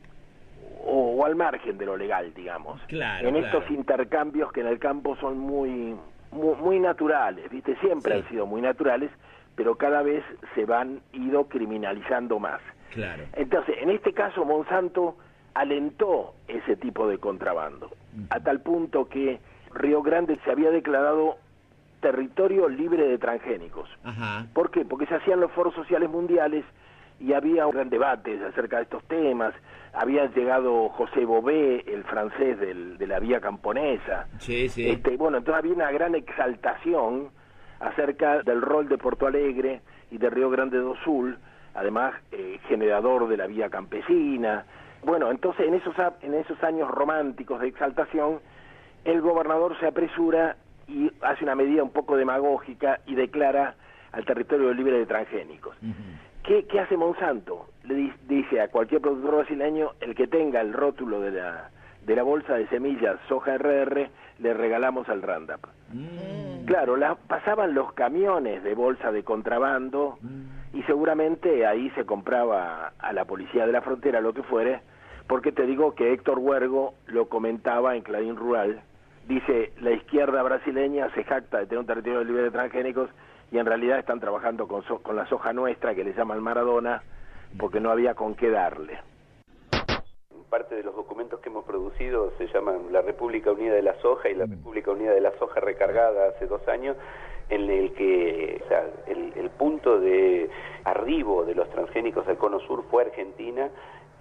S7: al margen de lo legal, digamos. Claro, estos intercambios que en el campo son muy naturales, ¿viste? Siempre han sido muy naturales, pero cada vez se van ido criminalizando más. Claro. Entonces, en este caso, Monsanto alentó ese tipo de contrabando, a tal punto que Río Grande se había declarado territorio libre de transgénicos. ¿Por qué? Porque se hacían los foros sociales mundiales y había un gran debate acerca de estos temas. Había llegado José Bové, el francés de la vía camponesa. Bueno, entonces había una gran exaltación acerca del rol de Porto Alegre y de Río Grande do Sul, además generador de la vía campesina. Bueno, entonces en esos años románticos de exaltación, el gobernador se apresura y hace una medida un poco demagógica y declara al territorio libre de transgénicos. ¿Qué hace Monsanto? Le dice a cualquier productor brasileño, el que tenga el rótulo de la bolsa de semillas soja RR, le regalamos al Roundup. Claro, pasaban los camiones de bolsa de contrabando y seguramente ahí se compraba a la policía de la frontera, lo que fuere, porque te digo que Héctor Huergo lo comentaba en Clarín Rural. Dice, la izquierda brasileña se jacta de tener un territorio libre de transgénicos y en realidad están trabajando con la soja nuestra, que le llaman Maradona, porque no había con qué darle.
S8: Parte de los documentos que hemos producido se llaman la República Unida de la Soja y la República Unida de la Soja recargada hace 2 años, en el que el punto de arribo de los transgénicos al Cono Sur fue Argentina,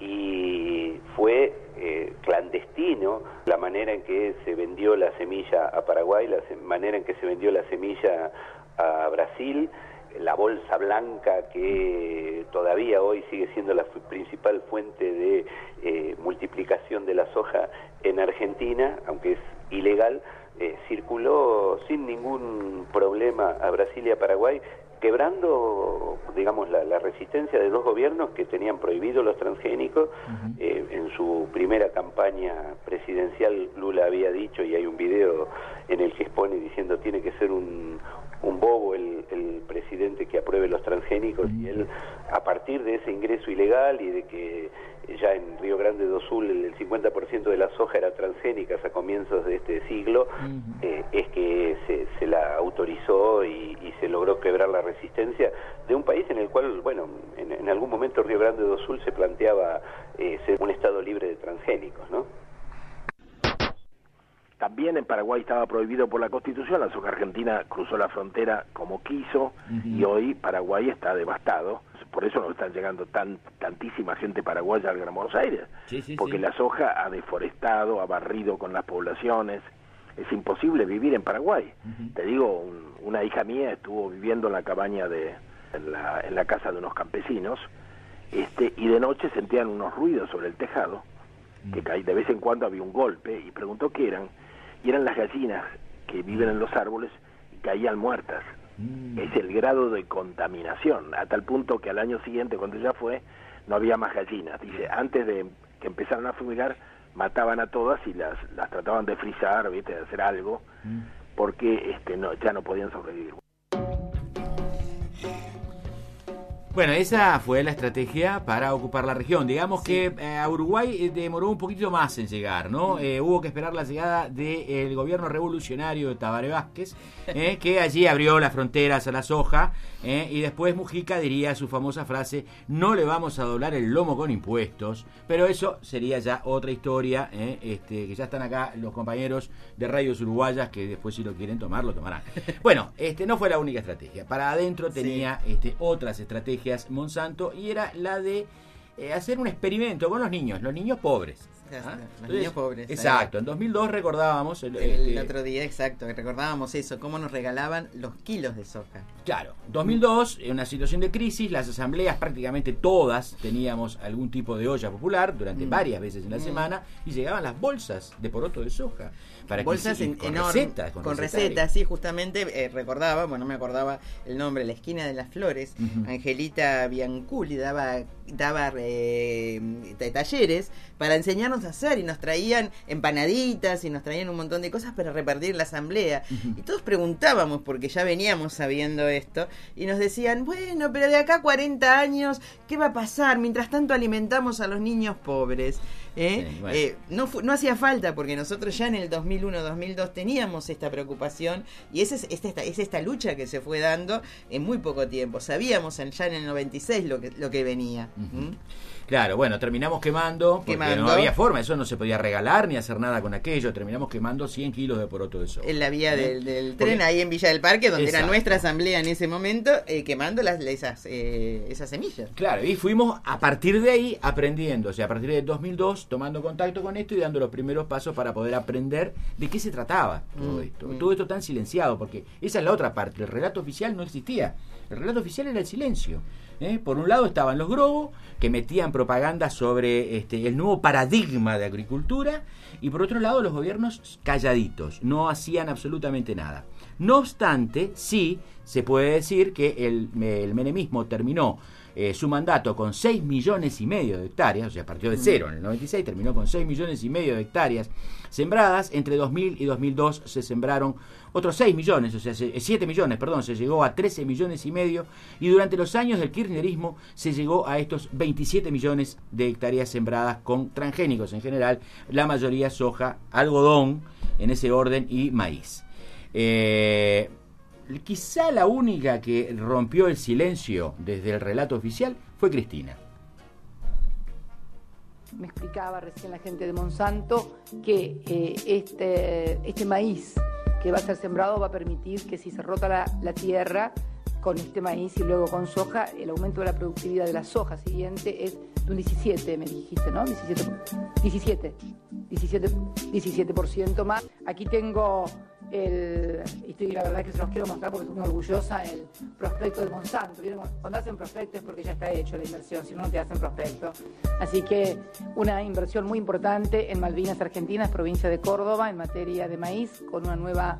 S8: y fue clandestino la manera en que se vendió la semilla a Paraguay, la manera en que se vendió la semilla a Brasil, la bolsa blanca que todavía hoy sigue siendo la principal fuente de multiplicación multiplicación de la soja en Argentina, aunque es ilegal, circuló sin ningún problema a Brasil y a Paraguay, quebrando, digamos, la resistencia de dos gobiernos que tenían prohibido los transgénicos. En su primera campaña presidencial Lula había dicho, y hay un video en el que expone diciendo tiene que ser un bobo el presidente que apruebe los transgénicos, y él, a partir de ese ingreso ilegal y de que ya en Río Grande do Sul el 50% de la soja era transgénica a comienzos de este siglo, es que se la autorizó y se logró quebrar la resistencia de un país en el cual, bueno, en algún momento Río Grande do Sul se planteaba ser un estado libre de transgénicos, ¿no?
S7: También en Paraguay estaba prohibido por la Constitución, la soja argentina cruzó la frontera como quiso, y hoy Paraguay está devastado. Por eso nos están llegando tantísima gente paraguaya al Gran Buenos Aires, porque la soja ha deforestado, ha barrido con las poblaciones. Es imposible vivir en Paraguay. Te digo, una hija mía estuvo viviendo en la cabaña en la casa de unos campesinos, y de noche sentían unos ruidos sobre el tejado, que de vez en cuando había un golpe, y preguntó qué eran, y eran las gallinas que viven en los árboles y caían muertas. Es el grado de contaminación, a tal punto que al año siguiente, cuando ya fue, no había más gallinas. Dice, antes de que empezaran a fumigar, mataban a todas y las trataban de frizar, ¿viste?, de hacer algo, porque ya no podían sobrevivir.
S5: Bueno, esa fue la estrategia para ocupar la región. Digamos que a Uruguay demoró un poquito más en llegar, ¿no? Hubo que esperar la llegada del gobierno revolucionario de Tabaré Vázquez, que allí abrió las fronteras a la soja, y después Mujica diría su famosa frase: no le vamos a doblar el lomo con impuestos. Pero eso sería ya otra historia, que ya están acá los compañeros de Radios Uruguayas, que después, si lo quieren tomar, lo tomarán. Bueno, no fue la única estrategia. Para adentro tenía otras estrategias Monsanto, y era la de hacer un experimento con los niños pobres.
S4: Los niños pobres.
S5: Exacto, en 2002 recordábamos
S4: el otro día, exacto, recordábamos eso, cómo nos regalaban los kilos de soja.
S5: Claro, 2002, en una situación de crisis, las asambleas prácticamente todas teníamos algún tipo de olla popular durante varias veces en la semana, y llegaban las bolsas de poroto de soja. Para
S4: bolsas enormes, con recetas, sí, justamente recordaba, bueno, no me acordaba el nombre, La Esquina de las Flores, Angelita Bianculi daba talleres para enseñarnos a hacer, y nos traían empanaditas y nos traían un montón de cosas para repartir en la asamblea, y todos preguntábamos, porque ya veníamos sabiendo esto, y nos decían, bueno, pero de acá a 40 años, ¿qué va a pasar? Mientras tanto alimentamos a los niños pobres. No hacía falta, porque nosotros ya en el 2001-2002 teníamos esta preocupación, y es esta lucha que se fue dando en muy poco tiempo. Sabíamos ya en el 96 lo que venía.
S5: Claro, bueno, terminamos quemando, porque no había forma, eso no se podía regalar ni hacer nada con aquello. Terminamos quemando 100 kilos de poroto de soja.
S4: En la vía del tren, ahí en Villa del Parque, donde era nuestra asamblea en ese momento, quemando esas semillas.
S5: Claro, y fuimos a partir de ahí aprendiendo, o sea, a partir del 2002, tomando contacto con esto y dando los primeros pasos para poder aprender de qué se trataba todo esto. Todo esto tan silenciado, porque esa es la otra parte, el relato oficial no existía. El relato oficial era el silencio. Por un lado estaban los Grobo, que metían propaganda sobre el nuevo paradigma de agricultura, y por otro lado los gobiernos calladitos, no hacían absolutamente nada. No obstante, sí se puede decir que el menemismo terminó su mandato con 6,5 millones de hectáreas, o sea, partió de cero en el 96, terminó con 6,5 millones de hectáreas sembradas. Entre 2000 y 2002 se sembraron otros 6 millones, o sea, 7 millones, perdón, se llegó a 13,5 millones, y durante los años del kirchnerismo se llegó a estos 27 millones de hectáreas sembradas con transgénicos en general, la mayoría soja, algodón en ese orden y maíz. Quizá la única que rompió el silencio desde el relato oficial fue Cristina.
S9: Me explicaba recién la gente de Monsanto que este maíz que va a ser sembrado va a permitir que, si se rota la tierra con este maíz y luego con soja, el aumento de la productividad de la soja siguiente es de un 17, me dijiste, ¿no? 17% más. Aquí tengo y la verdad que se los quiero mostrar porque estoy muy orgullosa, el prospecto de Monsanto. Cuando hacen prospecto es porque ya está hecho la inversión, si no, no te hacen prospecto. Así que una inversión muy importante en Malvinas Argentinas, provincia de Córdoba, en materia de maíz, con una nueva,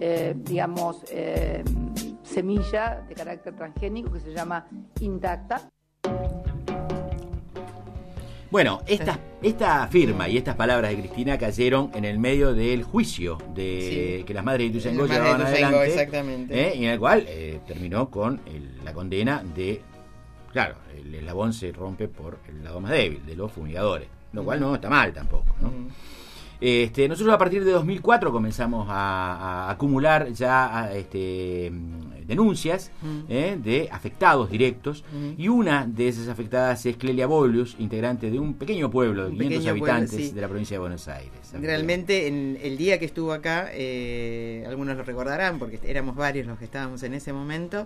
S9: semilla de carácter transgénico que se llama Intacta.
S5: Bueno, esta firma y estas palabras de Cristina cayeron en el medio del juicio que las madres de Ituzaingó llevaban adelante,
S4: exactamente.
S5: y en el cual terminó con la condena de, claro, el eslabón se rompe por el lado más débil, de los fumigadores, lo cual no está mal tampoco, ¿no? Nosotros a partir de 2004 comenzamos a acumular ya denuncias de afectados directos, y una de esas afectadas es Clelia Boglius, integrante de un pequeño pueblo de 500 habitantes de la provincia de Buenos Aires.
S4: Realmente en el día que estuvo acá, algunos lo recordarán porque éramos varios los que estábamos en ese momento,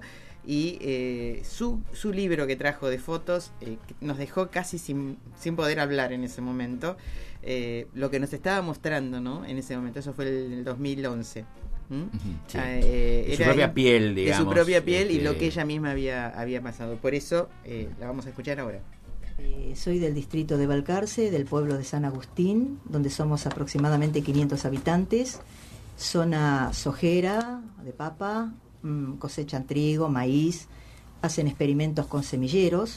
S4: y su libro que trajo de fotos nos dejó casi sin poder hablar en ese momento. Lo que nos estaba mostrando, ¿no? En ese momento, eso fue el 2011.
S5: Sí. De su propia piel, digamos.
S4: De su propia piel y lo que ella misma había pasado. Por eso la vamos a escuchar ahora.
S10: Soy del distrito de Balcarce, del pueblo de San Agustín, donde somos aproximadamente 500 habitantes. Zona sojera, de papa, cosechan trigo, maíz, hacen experimentos con semilleros.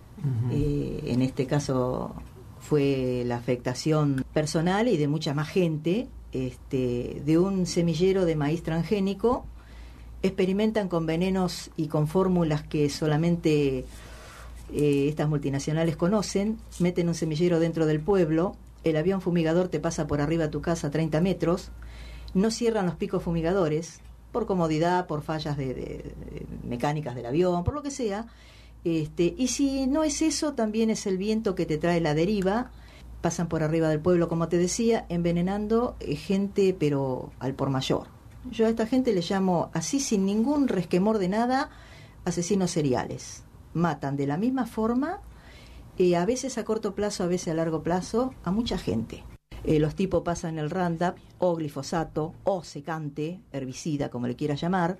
S10: En este caso fue la afectación personal y de mucha más gente, de un semillero de maíz transgénico. Experimentan con venenos y con fórmulas que solamente estas multinacionales conocen. Meten un semillero dentro del pueblo, el avión fumigador te pasa por arriba a tu casa a 30 metros, no cierran los picos fumigadores, por comodidad, por fallas de mecánicas del avión, por lo que sea. Y si no es eso, también es el viento que te trae la deriva. Pasan por arriba del pueblo, como te decía, envenenando gente, pero al por mayor. Yo a esta gente le llamo, así sin ningún resquemor de nada, asesinos seriales. Matan de la misma forma, a veces a corto plazo, a veces a largo plazo, a mucha gente. Los tipos pasan el Roundup, o glifosato, o secante, herbicida, como le quieras llamar,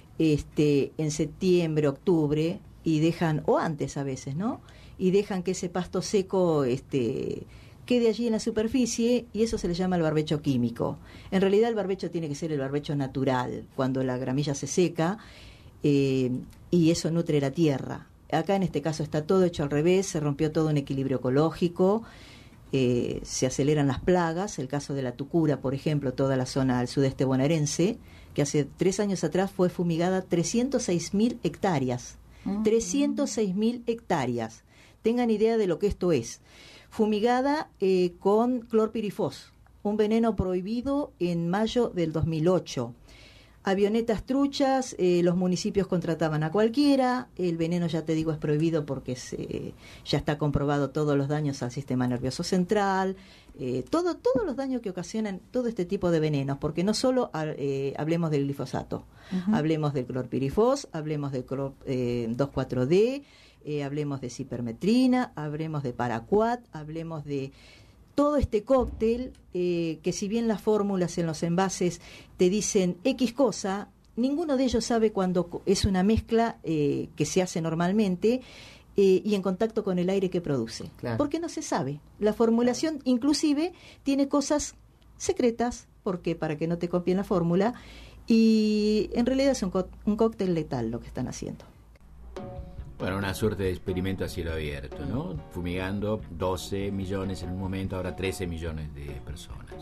S10: en septiembre, octubre, y dejan, o antes a veces, ¿no? Y dejan que ese pasto seco quede allí en la superficie, y eso se le llama el barbecho químico. En realidad el barbecho tiene que ser el barbecho natural, cuando la gramilla se seca, y eso nutre la tierra. Acá en este caso está todo hecho al revés, se rompió todo un equilibrio ecológico, se aceleran las plagas, el caso de la tucura, por ejemplo, toda la zona del sudeste bonaerense, que hace 3 años atrás fue fumigada 306.000 hectáreas. 306.000 hectáreas. Tengan idea de lo que esto es. Fumigada con clorpirifos, un veneno prohibido en mayo del 2008. Avionetas truchas, los municipios contrataban a cualquiera, el veneno, ya te digo, es prohibido porque ya está comprobado todos los daños al sistema nervioso central, todos los daños que ocasionan todo este tipo de venenos, porque no solo hablemos del glifosato, hablemos del clorpirifos, hablemos del 2,4-D, hablemos de cipermetrina, hablemos de paraquat, hablemos de todo este cóctel, que si bien las fórmulas en los envases te dicen X cosa, ninguno de ellos sabe cuando es una mezcla que se hace normalmente y en contacto con el aire que produce. Claro. Porque no se sabe. La formulación inclusive tiene cosas secretas, porque para que no te copien la fórmula, y en realidad es un cóctel letal lo que están haciendo.
S5: Bueno, una suerte de experimento a cielo abierto, ¿no? Fumigando 12 millones en un momento, ahora 13 millones de personas.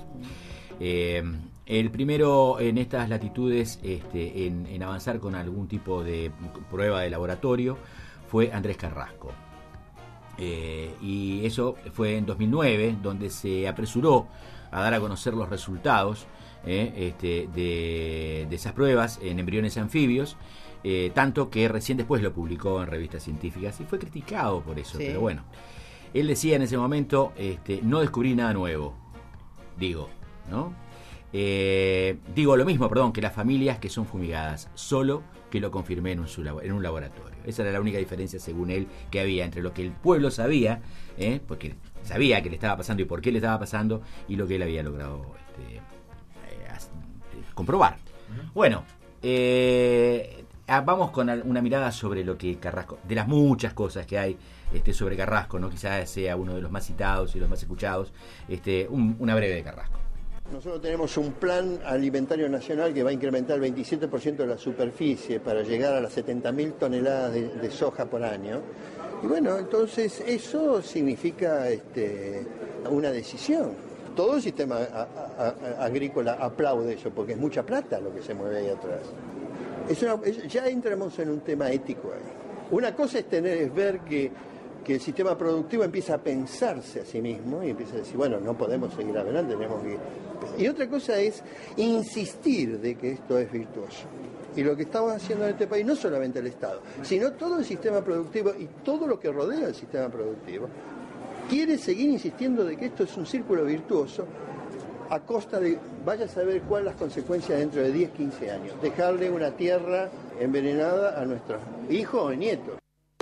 S5: El primero en estas latitudes en avanzar con algún tipo de prueba de laboratorio fue Andrés Carrasco. Y eso fue en 2009, donde se apresuró a dar a conocer los resultados de esas pruebas en embriones anfibios. Tanto que recién después lo publicó en revistas científicas y fue criticado por eso, sí. Pero bueno, él decía en ese momento, no descubrí nada nuevo, digo lo mismo, que las familias que son fumigadas, solo que lo confirmé en un laboratorio. Esa era la única diferencia, según él, que había entre lo que el pueblo sabía, porque sabía que le estaba pasando y por qué le estaba pasando, y lo que él había logrado comprobar. Bueno, vamos con una mirada sobre lo que Carrasco, de las muchas cosas que hay sobre Carrasco, ¿no? Quizás sea uno de los más citados y los más escuchados, una breve de Carrasco.
S11: Nosotros tenemos un plan alimentario nacional que va a incrementar el 27% de la superficie para llegar a las 70.000 toneladas de soja por año. Y bueno, entonces eso significa una decisión. Todo el sistema agrícola aplaude eso, porque es mucha plata lo que se mueve ahí atrás. Ya entramos en un tema ético ahí. Una cosa es ver que el sistema productivo empieza a pensarse a sí mismo y empieza a decir, bueno, no podemos seguir adelante, tenemos que... Y otra cosa es insistir de que esto es virtuoso. Y lo que estamos haciendo en este país, no solamente el Estado, sino todo el sistema productivo y todo lo que rodea el sistema productivo, quiere seguir insistiendo de que esto es un círculo virtuoso a costa de, vaya a saber cuáles las consecuencias dentro de 10, 15 años. Dejarle una tierra envenenada a nuestros hijos o nietos.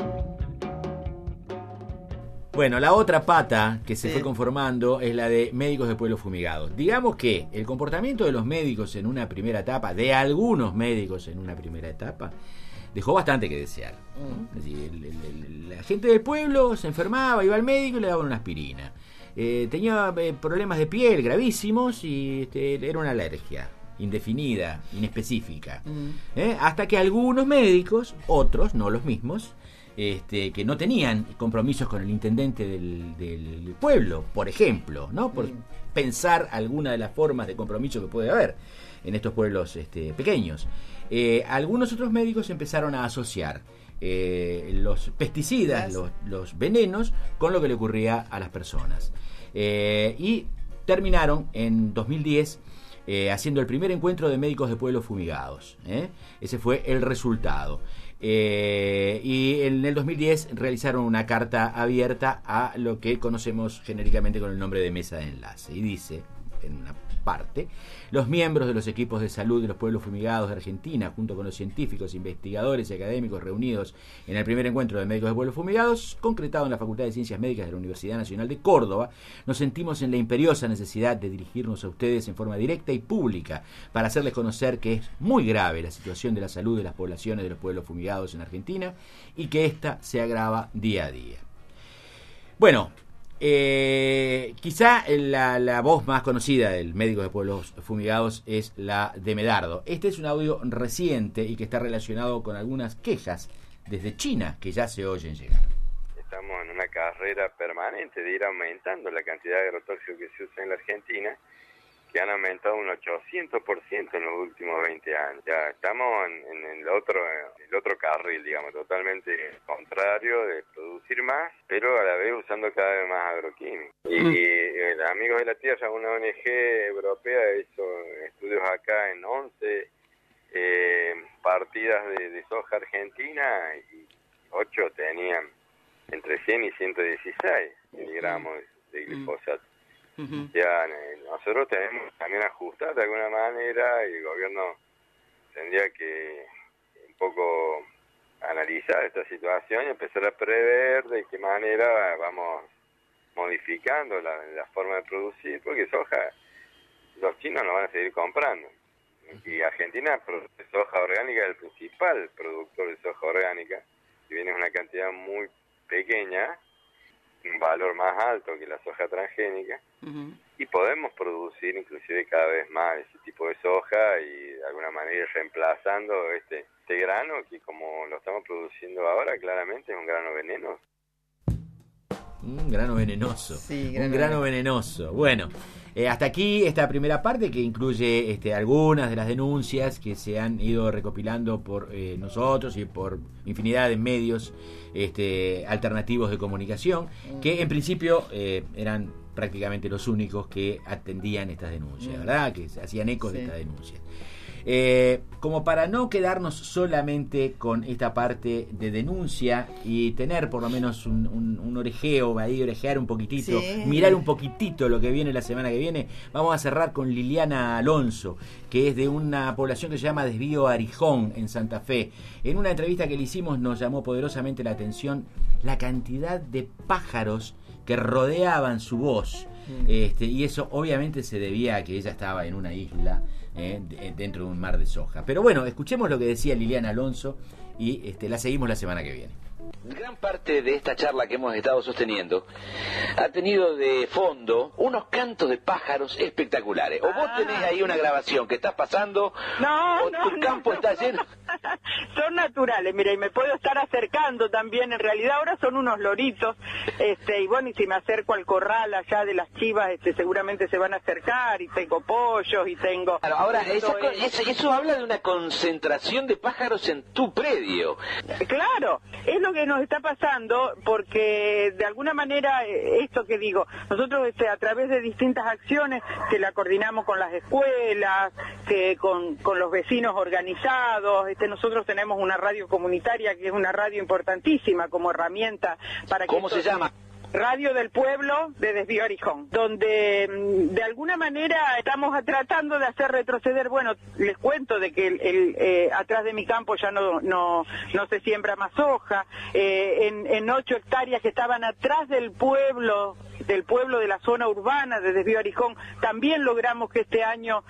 S5: Bueno, la otra pata que se fue conformando es la de médicos de pueblos fumigados. Digamos que el comportamiento de los médicos en una primera etapa, de algunos médicos en una primera etapa, dejó bastante que desear. Es decir, la gente del pueblo se enfermaba, iba al médico y le daban una aspirina. Tenía problemas de piel gravísimos y era una alergia indefinida, inespecífica. Hasta que algunos médicos, otros, no los mismos, que no tenían compromisos con el intendente del pueblo, por ejemplo, ¿no? Por pensar alguna de las formas de compromiso que puede haber en estos pueblos pequeños. Algunos otros médicos empezaron a asociar los pesticidas, los venenos, con lo que le ocurría a las personas. Y terminaron en 2010 haciendo el primer encuentro de médicos de pueblos fumigados. Ese fue el resultado. Y en el 2010 realizaron una carta abierta a lo que conocemos genéricamente con el nombre de mesa de enlace, y dice en una parte: los miembros de los equipos de salud de los pueblos fumigados de Argentina, junto con los científicos, investigadores y académicos reunidos en el primer encuentro de médicos de pueblos fumigados, concretado en la Facultad de Ciencias Médicas de la Universidad Nacional de Córdoba, nos sentimos en la imperiosa necesidad de dirigirnos a ustedes en forma directa y pública para hacerles conocer que es muy grave la situación de la salud de las poblaciones de los pueblos fumigados en Argentina y que ésta se agrava día a día. Bueno, quizá la voz más conocida del médico de pueblos fumigados es la de Medardo. Este es un audio reciente y que está relacionado con algunas quejas desde China que ya se oyen llegar.
S12: Estamos en una carrera permanente de ir aumentando la cantidad de agrotóxicos que se usa en la Argentina, que han aumentado un 800% en los últimos 20 años. Ya estamos en el otro carril, digamos, totalmente contrario, de producir más, pero a la vez usando cada vez más agroquímicos. Y Amigos de la Tierra, una ONG europea, hizo estudios acá en 11 partidas de soja argentina, y 8 tenían entre 100 y 116 miligramos de glifosato. Ya nosotros tenemos también ajustar de alguna manera, y el gobierno tendría que un poco analizar esta situación y empezar a prever de qué manera vamos modificando la forma de producir, porque soja los chinos no van a seguir comprando, y Argentina produce soja orgánica, es el principal productor de soja orgánica, si bien es una cantidad muy pequeña, un valor más alto que la soja transgénica, y podemos producir inclusive cada vez más ese tipo de soja y de alguna manera ir reemplazando este grano que, como lo estamos produciendo ahora, claramente es un grano venenoso.
S5: Un grano venenoso.
S4: Sí,
S5: un grano venenoso. Bueno, hasta aquí esta primera parte, que incluye algunas de las denuncias que se han ido recopilando por nosotros y por infinidad de medios alternativos de comunicación, que en principio eran prácticamente los únicos que atendían estas denuncias, ¿verdad? Que se hacían ecos de estas denuncias. Como para no quedarnos solamente con esta parte de denuncia y tener por lo menos un orejeo, ahí orejear un poquitito, mirar un poquitito lo que viene la semana que viene, vamos a cerrar con Liliana Alonso, que es de una población que se llama Desvío Arijón, en Santa Fe. En una entrevista que le hicimos nos llamó poderosamente la atención la cantidad de pájaros que rodeaban su voz. Y eso obviamente se debía a que ella estaba en una isla dentro de un mar de soja. Pero bueno, escuchemos lo que decía Liliana Alonso y la seguimos la semana que viene.
S13: Gran parte de esta charla que hemos estado sosteniendo ha tenido de fondo unos cantos de pájaros espectaculares. O vos tenés ahí una grabación que estás pasando, o tu campo está lleno.
S14: Son naturales, mira, y me puedo estar acercando también. En realidad ahora son unos loritos, y bueno, y si me acerco al corral allá de las chivas, seguramente se van a acercar, y tengo pollos, y tengo...
S13: Claro, ahora, eso habla de una concentración de pájaros en tu predio.
S14: Claro, es lo que nos está pasando, porque de alguna manera, esto que digo, nosotros a través de distintas acciones que la coordinamos con las escuelas, que con los vecinos organizados, nosotros tenemos una radio comunitaria que es una radio importantísima como herramienta para que...
S13: ¿Cómo se llama?
S14: Radio del Pueblo de Desvío Arijón, donde de alguna manera estamos tratando de hacer retroceder. Bueno, les cuento de que atrás de mi campo ya no se siembra más soja, en 8 hectáreas que estaban atrás del pueblo de la zona urbana de Desvío Arijón, también logramos que este año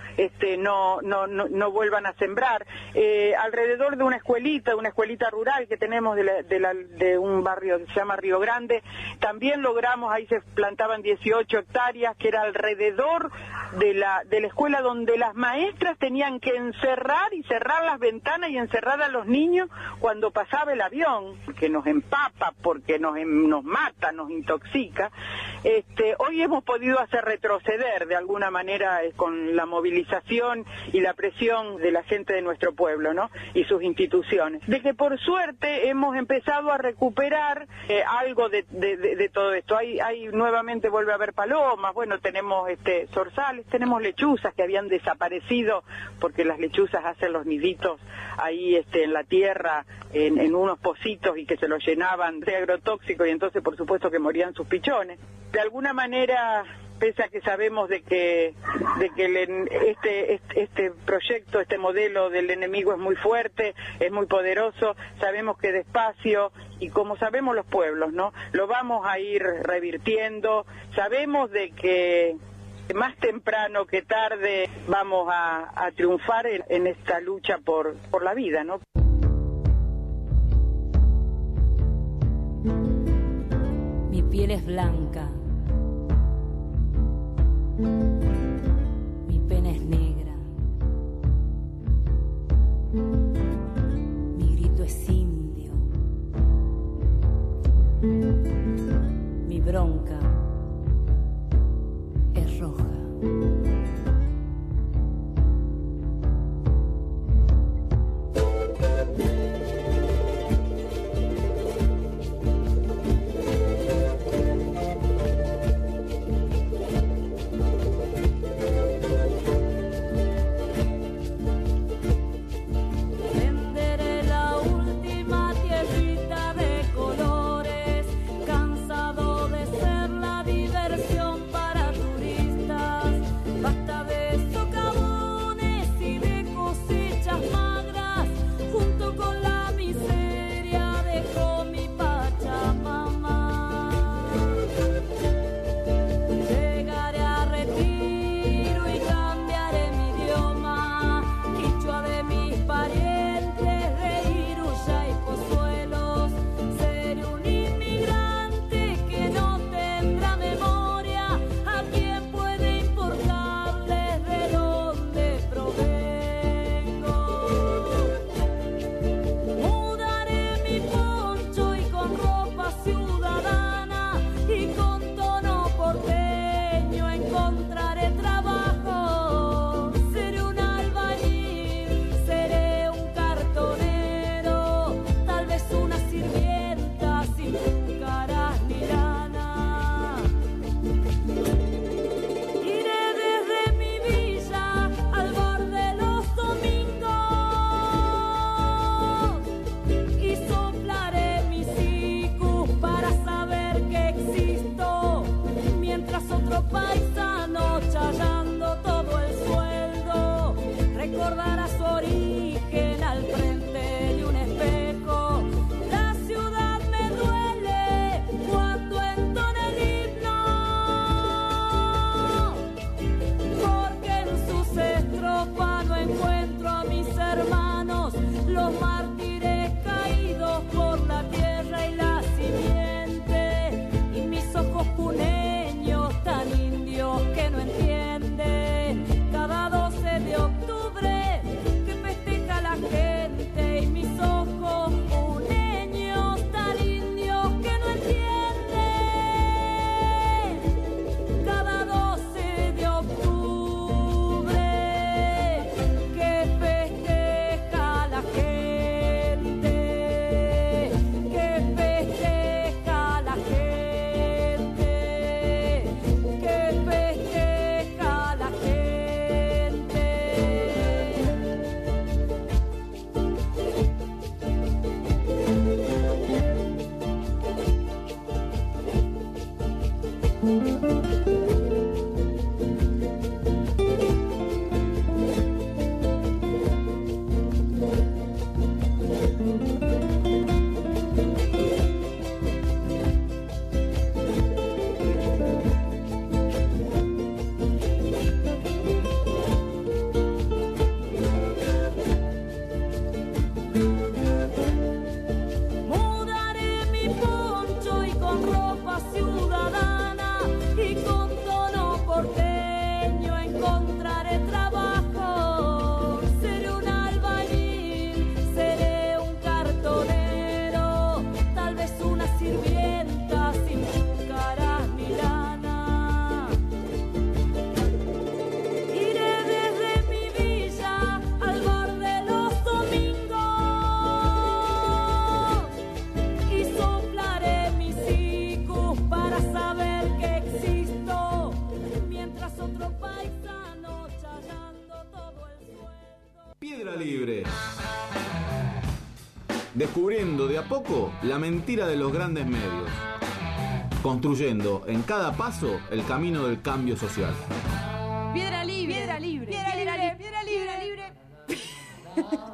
S14: no vuelvan a sembrar. Alrededor de una escuelita rural que tenemos de un barrio que se llama Río Grande, también logramos, ahí se plantaban 18 hectáreas, que era alrededor de la escuela, donde las maestras tenían que encerrar y cerrar las ventanas y encerrar a los niños cuando pasaba el avión, porque nos empapa, porque nos mata, nos intoxica. Hoy hemos podido hacer retroceder de alguna manera con la movilización y la presión de la gente de nuestro pueblo, ¿no? Y sus instituciones. De que por suerte hemos empezado a recuperar algo de todo esto. Hay nuevamente vuelve a haber palomas, bueno, tenemos zorzales, tenemos lechuzas que habían desaparecido porque las lechuzas hacen los niditos ahí en la tierra, en unos pocitos, y que se los llenaban de agrotóxico, y entonces por supuesto que morían sus pichones. De alguna manera, pese a que sabemos de que este proyecto, este modelo del enemigo es muy fuerte, es muy poderoso, sabemos que despacio, y como sabemos los pueblos, ¿no?, lo vamos a ir revirtiendo. Sabemos de que más temprano que tarde vamos a triunfar en esta lucha por la vida, ¿no?
S23: Mi piel es blanca, mi pena es negra, mi grito es indio, mi bronca es roja.
S1: Descubriendo de a poco la mentira de los grandes medios, construyendo en cada paso el camino del cambio social.
S2: Piedra libre, piedra libre, piedra libre, piedra libre, piedra libre.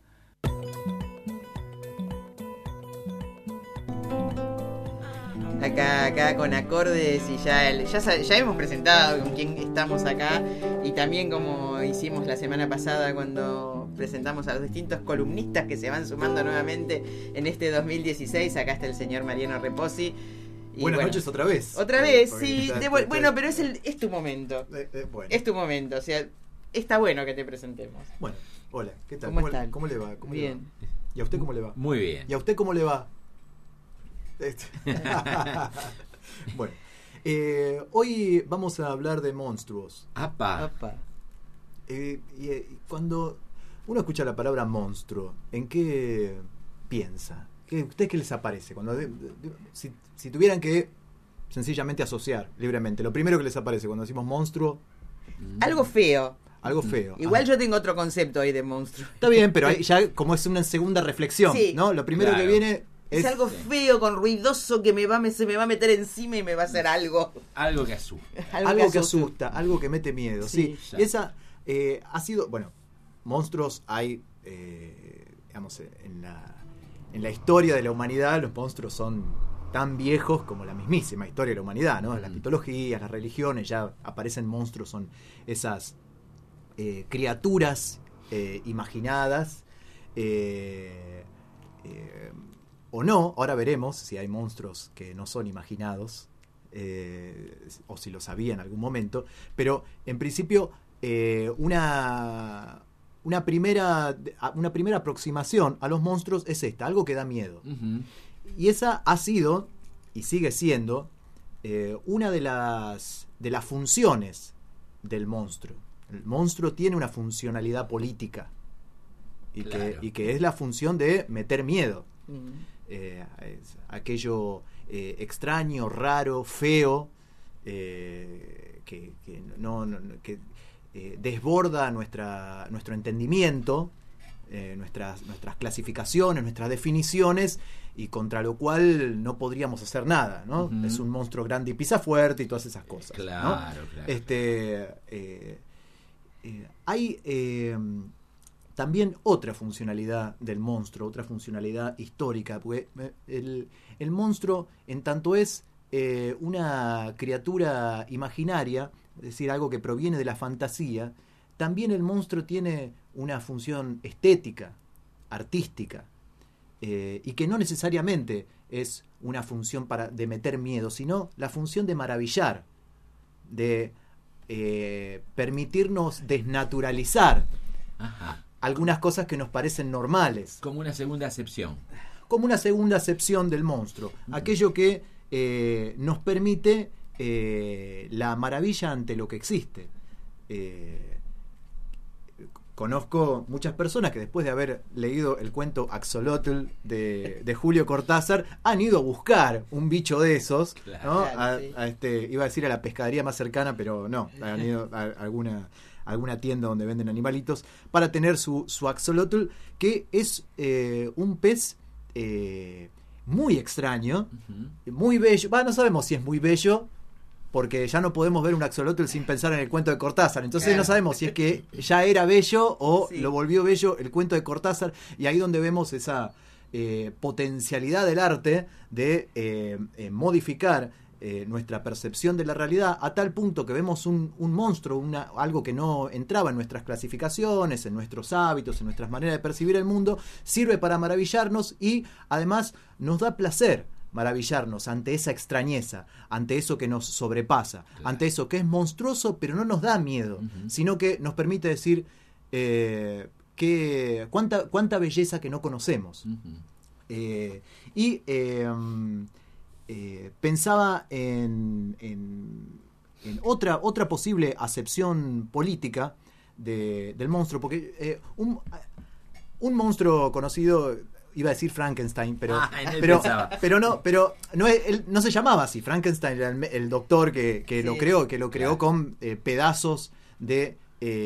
S4: Acá con acordes y ya hemos presentado con quién estamos acá, y también como hicimos la semana pasada cuando presentamos a los distintos columnistas que se van sumando nuevamente en este 2016. Acá está el señor Mariano Reposi.
S30: Buenas noches otra vez.
S4: Otra vez, sí. Bueno, pero es tu momento.
S30: Bueno.
S4: Es tu momento, o sea, está bueno que te presentemos.
S30: Bueno, hola, ¿qué tal?
S4: ¿Cómo están?
S30: ¿Cómo le va?
S4: Bien.
S30: Le va? ¿Y a usted cómo le va?
S5: Muy bien.
S30: ¿Y a usted cómo le va? Bueno, hoy vamos a hablar de monstruos.
S5: ¡Apa!
S30: Y cuando uno escucha la palabra monstruo, ¿en qué piensa? ¿Ustedes qué les aparece? Cuando si tuvieran que sencillamente asociar libremente, lo primero que les aparece cuando decimos monstruo.
S4: Algo feo.
S30: Algo feo.
S4: Igual yo tengo otro concepto ahí de monstruo.
S30: Está bien, pero ahí ya como es una segunda reflexión,
S4: sí,
S30: ¿no? Lo primero que viene
S4: es algo feo, con ruidoso, que se me va a meter encima y me va a hacer algo.
S5: Algo que asusta.
S30: Algo que asusta, algo que mete miedo. Sí. Y esa ha sido, bueno, monstruos hay, digamos, en la historia de la humanidad, los monstruos son tan viejos como la mismísima historia de la humanidad, ¿no? Las mitologías, las religiones, ya aparecen monstruos, son esas criaturas imaginadas, o no. Ahora veremos si hay monstruos que no son imaginados, o si los había en algún momento, pero en principio una primera aproximación a los monstruos es esta, algo que da miedo. Y esa ha sido y sigue siendo una de las funciones del monstruo. El monstruo tiene una funcionalidad política y que es la función de meter miedo. Es aquello extraño, raro, feo, que desborda nuestro entendimiento, nuestras clasificaciones, nuestras definiciones, y contra lo cual no podríamos hacer nada, ¿no? Es un monstruo grande y pisa fuerte y todas esas cosas.
S5: Claro,
S30: ¿no?
S5: claro.
S30: Hay también otra funcionalidad del monstruo, otra funcionalidad histórica, porque el monstruo, en tanto es una criatura imaginaria, es decir, algo que proviene de la fantasía, también el monstruo tiene una función estética, artística, y que no necesariamente es una función de meter miedo, sino la función de maravillar, de permitirnos desnaturalizar algunas cosas que nos parecen normales.
S5: Como una segunda acepción.
S30: Como una segunda acepción del monstruo. Aquello que nos permite la maravilla ante lo que existe. Conozco muchas personas que después de haber leído el cuento Axolotl de Julio Cortázar han ido a buscar un bicho de esos, ¿no? Iba a decir a la pescadería más cercana, pero no, han ido a alguna tienda donde venden animalitos para tener su axolotl, que es un pez muy extraño, muy bello. No sabemos si es muy bello, porque ya no podemos ver un axolotl sin pensar en el cuento de Cortázar. Entonces no sabemos si es que ya era bello o lo volvió bello el cuento de Cortázar, y ahí donde vemos esa potencialidad del arte de modificar nuestra percepción de la realidad a tal punto que vemos un monstruo, algo que no entraba en nuestras clasificaciones, en nuestros hábitos, en nuestras maneras de percibir el mundo, sirve para maravillarnos y además nos da placer maravillarnos ante esa extrañeza, ante eso que nos sobrepasa, ante eso que es monstruoso pero no nos da miedo, sino que nos permite decir cuánta belleza que no conocemos. Pensaba en otra posible acepción política del monstruo, porque un monstruo conocido, iba a decir Frankenstein, pero no se llamaba así. Frankenstein era el doctor que lo creó con pedazos de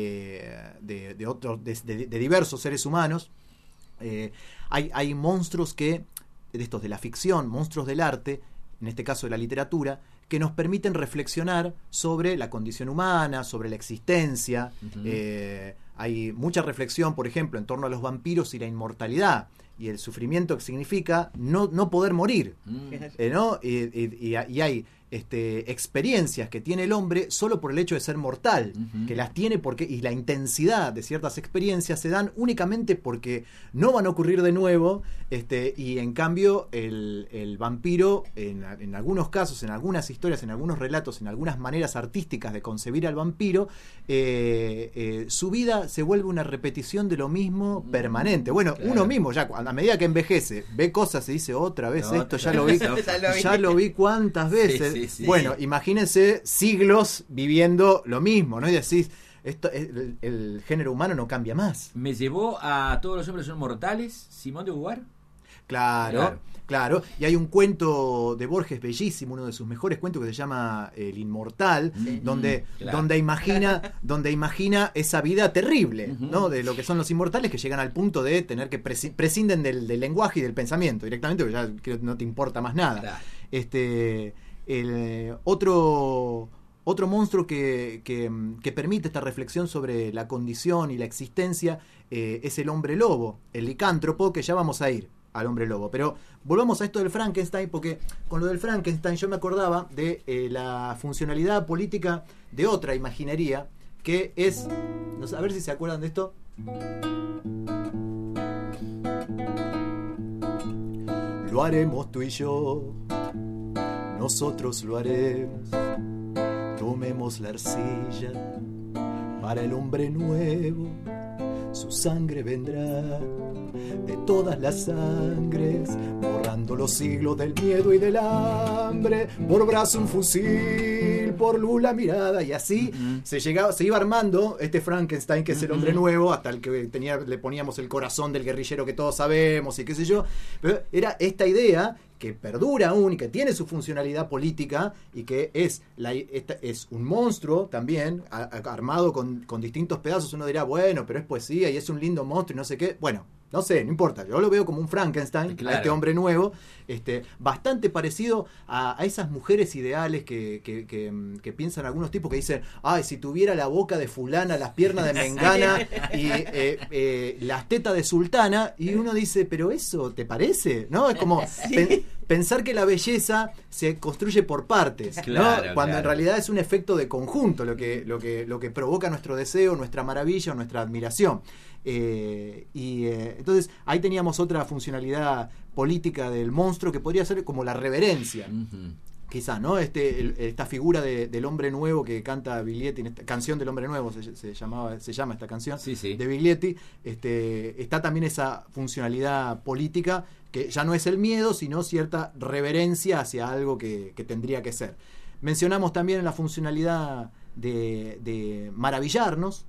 S30: diversos seres humanos. Hay monstruos de la ficción, monstruos del arte, en este caso de la literatura, que nos permiten reflexionar sobre la condición humana, sobre la existencia. Hay mucha reflexión, por ejemplo, en torno a los vampiros y la inmortalidad y el sufrimiento que significa no poder morir, ¿no? Y hay experiencias que tiene el hombre solo por el hecho de ser mortal, que las tiene y la intensidad de ciertas experiencias se dan únicamente porque no van a ocurrir de nuevo, y en cambio el vampiro en algunos casos, en algunas historias, en algunos relatos, en algunas maneras artísticas de concebir al vampiro, su vida se vuelve una repetición de lo mismo permanente. Bueno, uno mismo ya a medida que envejece ve cosas y dice otra vez esto, ya lo vi cuántas veces. Sí. Bueno, imagínense siglos viviendo lo mismo, ¿no? Y decís, el género humano no cambia más.
S5: Me llevó a Todos los hombres son mortales, Simón de Beauvoir.
S30: Claro. Y hay un cuento de Borges bellísimo, uno de sus mejores cuentos, que se llama El Inmortal, donde imagina esa vida terrible, ¿no? De lo que son los inmortales, que llegan al punto de tener que prescinden del lenguaje y del pensamiento directamente, porque ya no te importa más nada. Otro monstruo que permite esta reflexión sobre la condición y la existencia es el hombre lobo, el licántropo, que ya vamos a ir al hombre lobo. Pero volvamos a esto del Frankenstein, porque con lo del Frankenstein yo me acordaba de la funcionalidad política de otra imaginería, que es, a ver si se acuerdan de esto. Lo haremos tú y yo, nosotros lo haremos. Tomemos la arcilla para el hombre nuevo. Su sangre vendrá de todas las sangres, borrando los siglos del miedo y del hambre. Por brazo un fusil, por luz la mirada. Y así se iba armando este Frankenstein, que es el hombre nuevo, hasta el que le poníamos el corazón del guerrillero que todos sabemos y qué sé yo. Pero era esta idea que perdura aún y que tiene su funcionalidad política, y que es un monstruo también, armado con distintos pedazos. Uno dirá, bueno, pero es poesía y es un lindo monstruo y no sé qué. Bueno, no sé, no importa. Yo lo veo como un Frankenstein, a este hombre nuevo, bastante parecido a esas mujeres ideales que piensan algunos tipos que dicen, ay, si tuviera la boca de fulana, las piernas de mengana y las tetas de sultana, y uno dice, pero eso, ¿te parece? ¿No? Es como pensar que la belleza se construye por partes, ¿no? Cuando en realidad es un efecto de conjunto lo que provoca nuestro deseo, nuestra maravilla, nuestra admiración. Entonces ahí teníamos otra funcionalidad política del monstruo, que podría ser como la reverencia, quizá, ¿no? Esta figura del hombre nuevo que canta Biglietti, canción del hombre nuevo se llama esta canción de Biglietti. Está también esa funcionalidad política, que ya no es el miedo, sino cierta reverencia hacia algo que tendría que ser. Mencionamos también la funcionalidad de maravillarnos,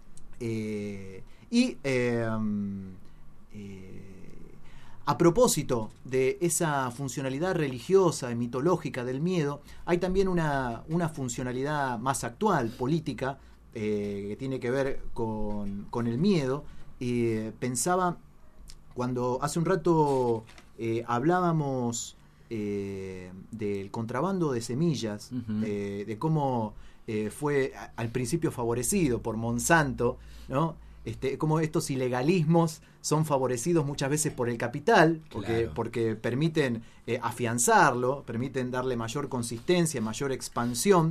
S30: a propósito de esa funcionalidad religiosa y mitológica del miedo, hay también una funcionalidad más actual, política, que tiene que ver con el miedo. Pensaba, cuando hace un rato hablábamos del contrabando de semillas, de cómo fue al principio favorecido por Monsanto, ¿no? Cómo estos ilegalismos son favorecidos muchas veces por el capital, porque permiten afianzarlo, permiten darle mayor consistencia, mayor expansión.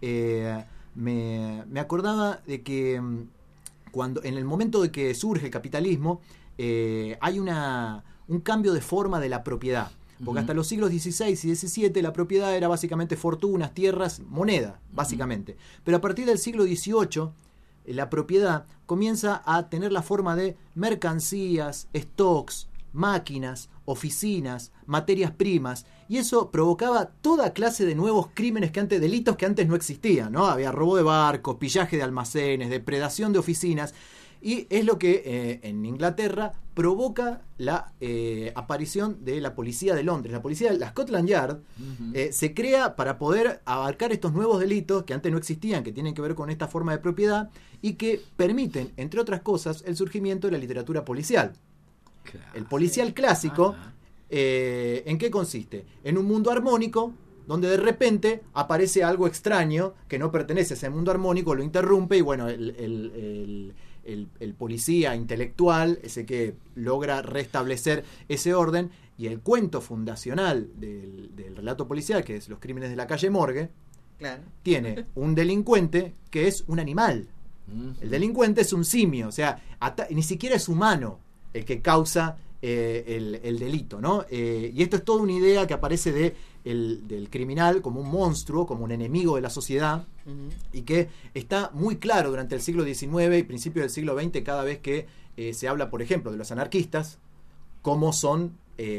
S30: Me acordaba de que cuando en el momento de que surge el capitalismo, hay un cambio de forma de la propiedad. Porque hasta los siglos XVI y XVII la propiedad era básicamente fortunas, tierras, moneda, básicamente. Pero a partir del siglo XVIII la propiedad comienza a tener la forma de mercancías, stocks, máquinas, oficinas, materias primas, y eso provocaba toda clase de nuevos crímenes delitos que antes no existían, ¿no? Había robo de barcos, pillaje de almacenes, depredación de oficinas, y es lo que en Inglaterra provoca la aparición de la policía de Londres. La Scotland Yard se crea para poder abarcar estos nuevos delitos que antes no existían, que tienen que ver con esta forma de propiedad y que permiten, entre otras cosas, el surgimiento de la literatura policial. Claro. El policial clásico, ¿en qué consiste? En un mundo armónico donde de repente aparece algo extraño que no pertenece a ese mundo armónico, lo interrumpe y bueno, el policía intelectual, ese que logra restablecer ese orden, y el cuento fundacional del relato policial, que es Los crímenes de la calle Morgue, tiene un delincuente que es un animal. El delincuente es un simio, o sea, ni siquiera es humano el que causa el delito, ¿no? Y esto es toda una idea que aparece del criminal como un monstruo, como un enemigo de la sociedad, y que está muy claro durante el siglo XIX y principios del siglo XX cada vez que se habla, por ejemplo, de los anarquistas, cómo son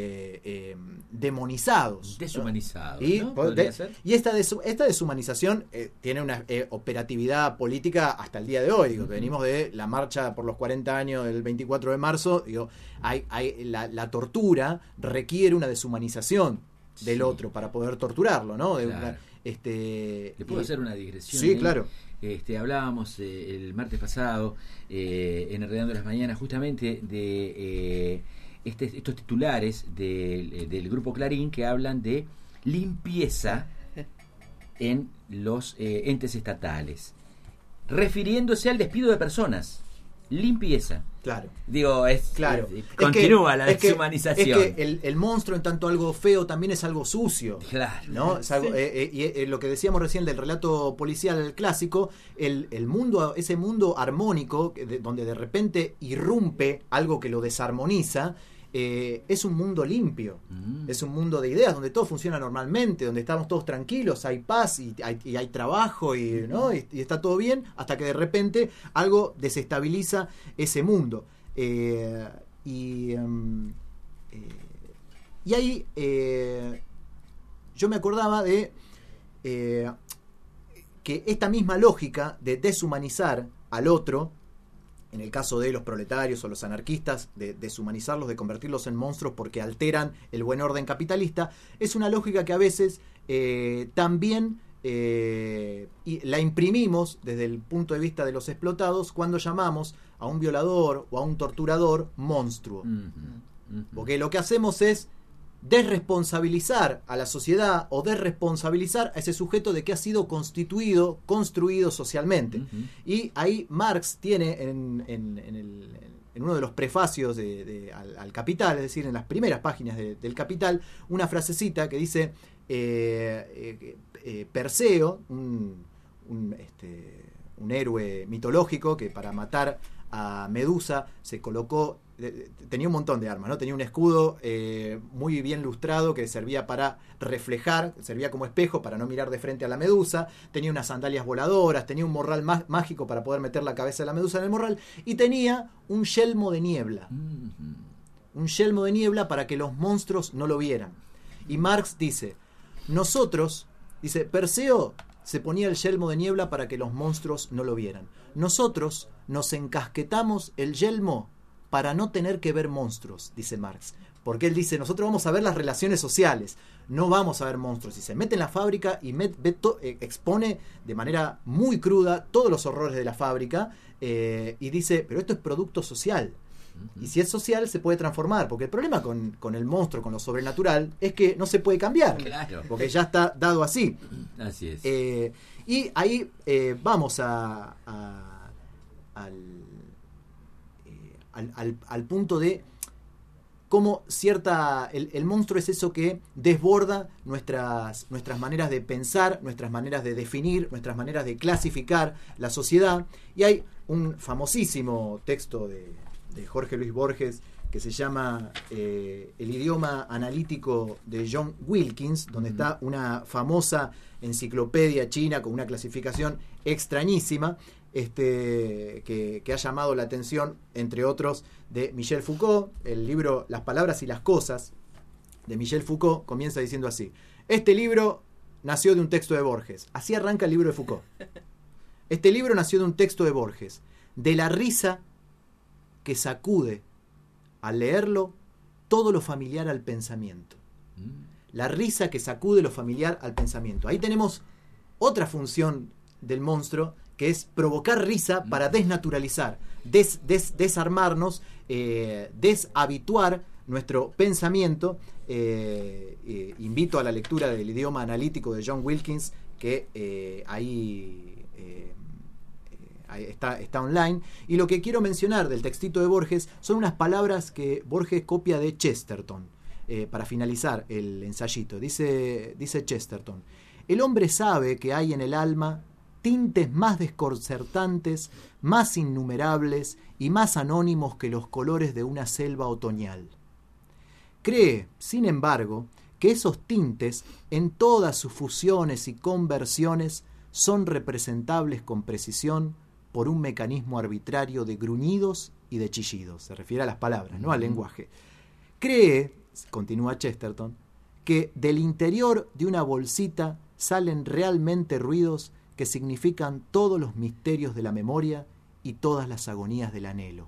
S30: demonizados,
S5: deshumanizados,
S30: ¿no? Y esta deshumanización tiene una operatividad política hasta el día de hoy. Digo, venimos de la marcha por los 40 años del 24 de marzo. Digo, la tortura requiere una deshumanización del otro para poder torturarlo, ¿no?
S5: Claro. ¿Le puedo hacer una digresión?
S30: Sí, claro.
S5: Hablábamos el martes pasado en Enredando las Mañanas justamente de estos titulares del Grupo Clarín que hablan de limpieza en los entes estatales, refiriéndose al despido de personas. Limpieza.
S30: Claro.
S5: Digo, continúa la deshumanización.
S30: Es que el monstruo, en tanto algo feo, también es algo sucio.
S5: Claro.
S30: ¿No? Es algo, y lo que decíamos recién del relato policial clásico, el mundo, ese mundo armónico, donde de repente irrumpe algo que lo desarmoniza, es un mundo limpio, es un mundo de ideas donde todo funciona normalmente, donde estamos todos tranquilos, hay paz y hay trabajo ¿no? y está todo bien, hasta que de repente algo desestabiliza ese mundo. Y ahí yo me acordaba de que esta misma lógica de deshumanizar al otro, en el caso de los proletarios o los anarquistas, de deshumanizarlos, de convertirlos en monstruos porque alteran el buen orden capitalista, es una lógica que a veces también la imprimimos desde el punto de vista de los explotados cuando llamamos a un violador o a un torturador monstruo. Porque lo que hacemos es desresponsabilizar a la sociedad o desresponsabilizar a ese sujeto de que ha sido construido socialmente. Y ahí Marx tiene en uno de los prefacios al Capital, es decir, en las primeras páginas del Capital, una frasecita que dice Perseo, un héroe mitológico que para matar a Medusa se colocó, tenía un montón de armas, ¿no? Tenía un escudo muy bien lustrado que servía para reflejar, servía como espejo para no mirar de frente a la medusa, tenía unas sandalias voladoras, tenía un morral mágico para poder meter la cabeza de la medusa en el morral, y tenía un yelmo de niebla. Un yelmo de niebla para que los monstruos no lo vieran. Y Marx dice, Perseo se ponía el yelmo de niebla para que los monstruos no lo vieran. Nosotros nos encasquetamos el yelmo para no tener que ver monstruos, dice Marx. Porque él dice, nosotros vamos a ver las relaciones sociales, no vamos a ver monstruos. Y se mete en la fábrica y expone de manera muy cruda todos los horrores de la fábrica, y dice, pero esto es producto social. Y si es social, se puede transformar. Porque el problema con el monstruo, con lo sobrenatural, es que no se puede cambiar.
S5: Claro.
S30: Porque ya está dado así.
S5: Así es.
S30: Y ahí vamos al punto de cómo el monstruo es eso que desborda nuestras maneras de pensar, nuestras maneras de definir, nuestras maneras de clasificar la sociedad. Y hay un famosísimo texto de Jorge Luis Borges que se llama El idioma analítico de John Wilkins, donde está una famosa enciclopedia china con una clasificación extrañísima, que ha llamado la atención, entre otros, de Michel Foucault. El libro Las palabras y las cosas de Michel Foucault comienza diciendo así: este libro nació de un texto de Borges. Así arranca el libro de Foucault. Este libro nació de un texto de Borges, de la risa que sacude al leerlo todo lo familiar al pensamiento. La risa que sacude lo familiar al pensamiento. Ahí tenemos otra función del monstruo, que es provocar risa para desnaturalizar, desarmarnos, deshabituar nuestro pensamiento. Invito a la lectura del idioma analítico de John Wilkins, que ahí está online. Y lo que quiero mencionar del textito de Borges son unas palabras que Borges copia de Chesterton, para finalizar el ensayito. Dice Chesterton: el hombre sabe que hay en el alma tintes más desconcertantes, más innumerables y más anónimos que los colores de una selva otoñal. Cree, sin embargo, que esos tintes, en todas sus fusiones y conversiones, son representables con precisión por un mecanismo arbitrario de gruñidos y de chillidos. Se refiere a las palabras, no al lenguaje. Cree, continúa Chesterton, que del interior de una bolsita salen realmente ruidos que significan todos los misterios de la memoria y todas las agonías del anhelo.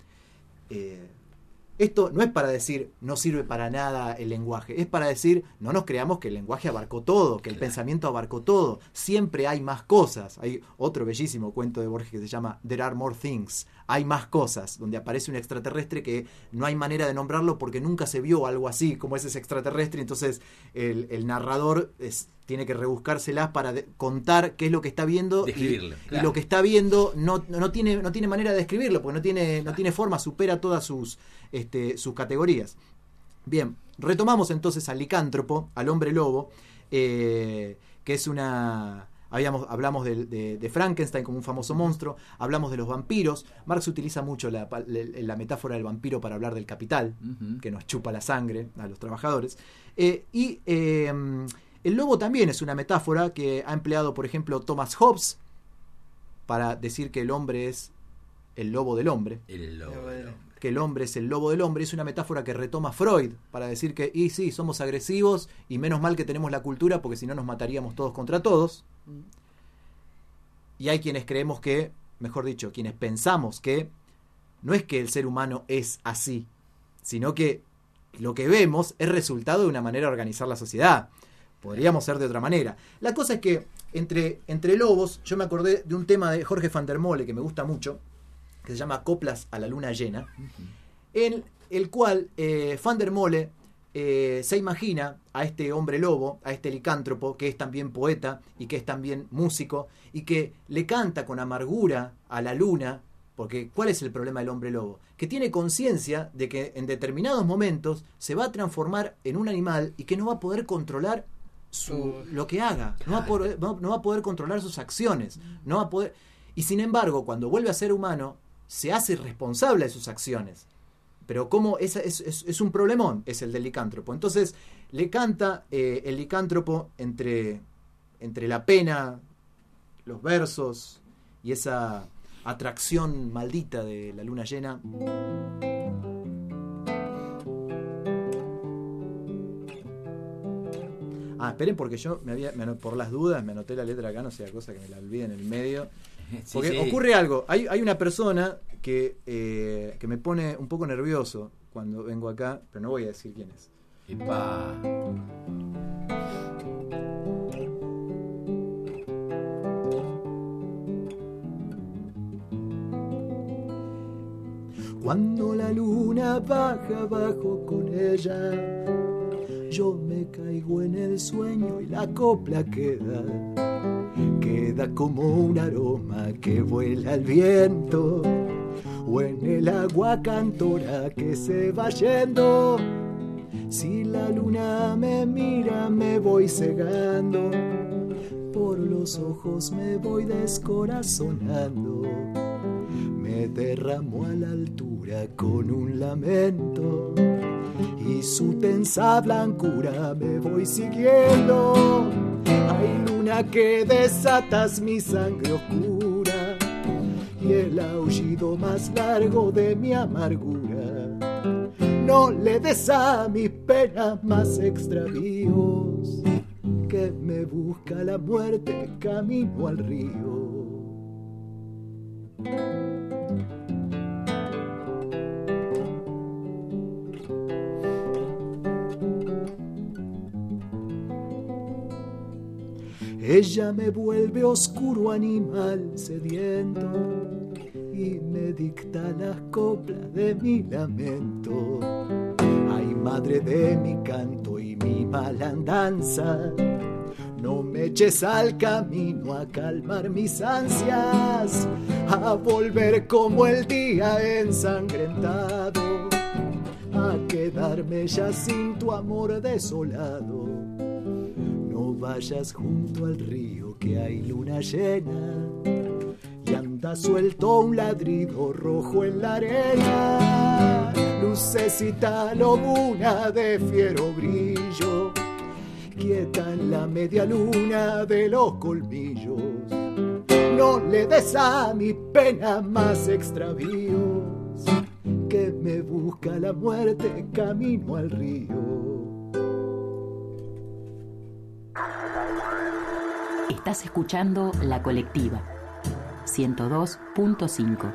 S30: Esto no es para decir no sirve para nada el lenguaje, es para decir no nos creamos que el lenguaje abarcó todo, que el pensamiento abarcó todo. Siempre hay más cosas. Hay otro bellísimo cuento de Borges que se llama There Are More Things. Hay más cosas, donde aparece un extraterrestre que no hay manera de nombrarlo porque nunca se vio algo así como ese extraterrestre. Entonces el narrador tiene que rebuscárselas para contar qué es lo que está viendo.
S5: Describirlo,
S30: y lo que está viendo no tiene manera de describirlo porque no tiene forma, supera todas sus categorías. Bien, retomamos entonces al licántropo, al hombre lobo, que es una... Hablamos de Frankenstein como un famoso monstruo, hablamos de los vampiros. Marx utiliza mucho la metáfora del vampiro para hablar del capital, que nos chupa la sangre a los trabajadores. El lobo también es una metáfora que ha empleado, por ejemplo, Thomas Hobbes para decir que el hombre es el lobo del hombre. Que el hombre es el lobo del hombre. Es una metáfora que retoma Freud para decir que, y sí, somos agresivos y menos mal que tenemos la cultura porque si no nos mataríamos todos contra todos. Y hay quienes creemos que, mejor dicho, quienes pensamos que no es que el ser humano es así, sino que lo que vemos es resultado de una manera de organizar la sociedad. Podríamos ser de otra manera. La cosa es que entre lobos, yo me acordé de un tema de Jorge van der Mole que me gusta mucho, que se llama Coplas a la luna llena, en el cual van der Mole se imagina a este hombre lobo, a este licántropo, que es también poeta y que es también músico, y que le canta con amargura a la luna, porque ¿cuál es el problema del hombre lobo? Que tiene conciencia de que en determinados momentos se va a transformar en un animal y que no va a poder controlar lo que haga, no va a poder controlar sus acciones, no va a poder... Y sin embargo, cuando vuelve a ser humano, se hace responsable de sus acciones. Pero como es un problemón, es el del licántropo. Entonces le canta el licántropo entre la pena, los versos y esa atracción maldita de la luna llena. Esperen porque yo por las dudas me anoté la letra acá, no sea cosa que me la olvide en el medio. Porque ocurre algo, hay una persona que me pone un poco nervioso cuando vengo acá, pero no voy a decir quién es. Cuando la luna baja abajo con ella, yo me caigo en el sueño y la copla queda como un aroma que vuela al viento, o en el agua cantora que se va yendo. Si la luna me mira me voy cegando, por los ojos me voy descorazonando, me derramo a la altura con un lamento, y su tensa blancura me voy siguiendo. Hay luna que desatas mi sangre oscura y el aullido más largo de mi amargura. No le des a mis penas más extravíos, que me busca la muerte camino al río. Ella me vuelve oscuro animal sediento y me dicta las coplas de mi lamento. Ay, madre de mi canto y mi mala andanza, no me eches al camino a calmar mis ansias, a volver como el día ensangrentado, a quedarme ya sin tu amor desolado. No vayas junto al río que hay luna llena y anda suelto un ladrido rojo en la arena. Lucecita lobuna de fiero brillo, quieta en la media luna de los colmillos. No le des a mi pena más extravíos, que me busca la muerte camino al río.
S15: Estás escuchando La Colectiva 102.5.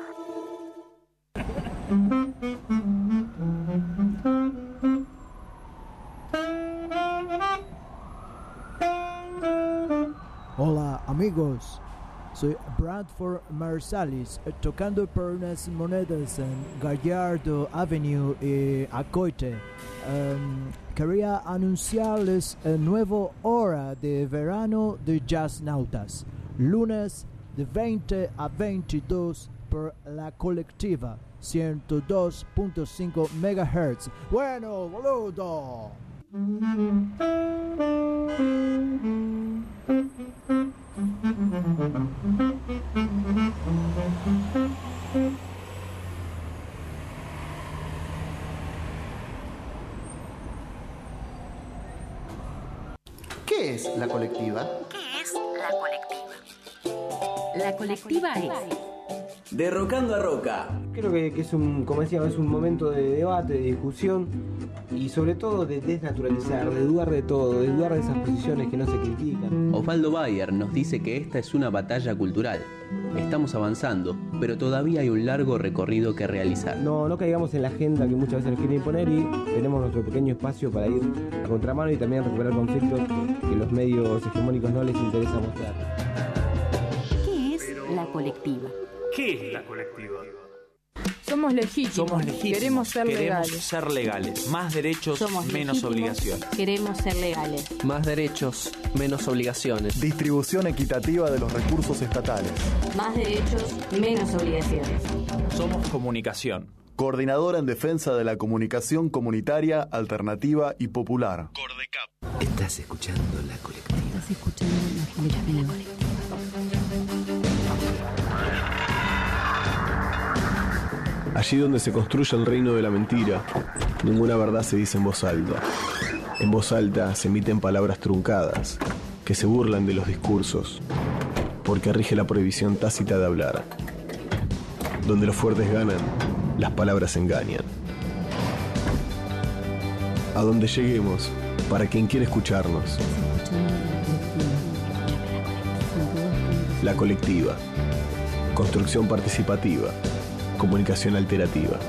S16: Hola amigos, soy Bradford Marsalis, tocando por unas monedas en Gallardo Avenue y Acoite. Quería anunciarles el nuevo hora de verano de Jazznautas, lunes de 20 a 22 por La Colectiva 102.5 MHz. Bueno, boludo.
S11: ¿Qué es La Colectiva?
S15: ¿Qué es La Colectiva? La Colectiva es
S17: De Rocando a Roca.
S18: Creo que es como decíamos, es un momento de debate, de discusión y sobre todo de desnaturalizar, de dudar de todo, de dudar de esas posiciones que no se critican.
S19: Osvaldo Bayer nos dice que esta es una batalla cultural. Estamos avanzando, pero todavía hay un largo recorrido que realizar.
S18: No caigamos en la agenda que muchas veces nos quieren imponer y tenemos nuestro pequeño espacio para ir a contramano y también recuperar conflictos que los medios hegemónicos no les interesa mostrar.
S15: ¿Qué es La Colectiva?
S26: ¿Qué es La Colectiva?
S20: Somos legítimos. Queremos ser
S1: legales. Más derechos, menos obligaciones.
S20: Queremos ser legales.
S21: Más derechos, menos obligaciones.
S22: Distribución equitativa de los recursos estatales.
S20: Más derechos, menos obligaciones.
S1: Somos comunicación.
S22: Coordinadora en defensa de la comunicación comunitaria, alternativa y popular.
S17: Cordecap. Estás escuchando La Colectiva.
S15: Estás escuchando La Colectiva.
S22: Allí donde se construye el reino de la mentira, ninguna verdad se dice en voz alta. En voz alta se emiten palabras truncadas, que se burlan de los discursos, porque rige la prohibición tácita de hablar. Donde los fuertes ganan, las palabras engañan. A donde lleguemos, para quien quiere escucharnos. La Colectiva. Construcción participativa. Comunicación alterativa.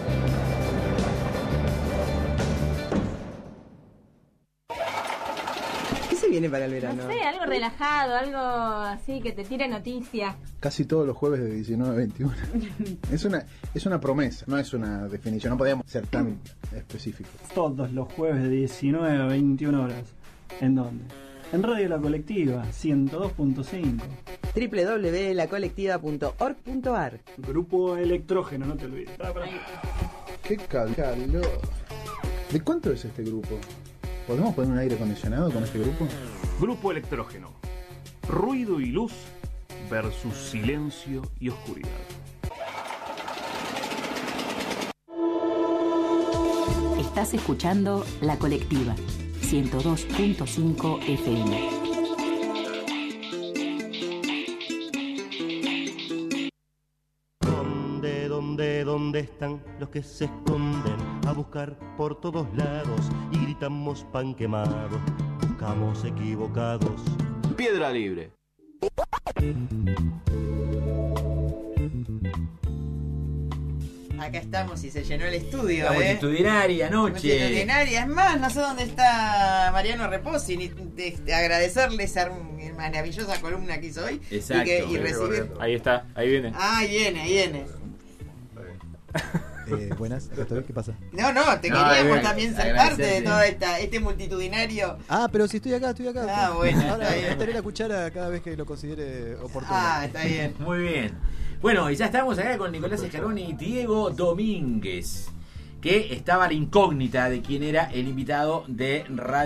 S4: ¿Qué se viene para el verano?
S3: No sé, algo relajado, algo así que te tire noticias.
S6: Casi todos los jueves de 19 a 21. Es una promesa, no es una definición, no podíamos ser tan específicos.
S7: Todos los jueves de 19 a 21 horas. ¿En dónde? En Radio La Colectiva, 102.5.
S4: www.lacolectiva.org.ar.
S7: Grupo Electrógeno, no te olvides.
S6: ¡Qué calor! ¿De cuánto es este grupo? ¿Podemos poner un aire acondicionado con este grupo?
S26: Grupo Electrógeno. Ruido y luz versus silencio y oscuridad.
S15: Estás escuchando La Colectiva, 102.5 FM.
S8: ¿Dónde están los que se esconden a buscar por todos lados y gritamos pan quemado? Buscamos equivocados.
S1: Piedra libre.
S4: Acá estamos y se llenó el estudio.
S5: La multitudinaria anoche.
S4: Multitudinaria. Es más, no sé dónde está Mariano Reposi, ni agradecerle esa maravillosa columna que hizo hoy.
S5: Exacto.
S4: Y recibir.
S9: Ahí está, ahí viene.
S4: Ah, ahí viene.
S30: Buenas, acá estoy, ¿qué pasa?
S4: No, te queríamos también ser parte de todo este multitudinario.
S30: Ah, pero si estoy acá.
S4: Ah, bueno.
S30: Ahora meteré la cuchara cada vez que lo considere oportuno.
S4: Ah, está bien.
S5: Muy bien. Bueno, y ya estamos acá con Nicolás Escaroni y Diego Domínguez, que estaba la incógnita de quién era el invitado de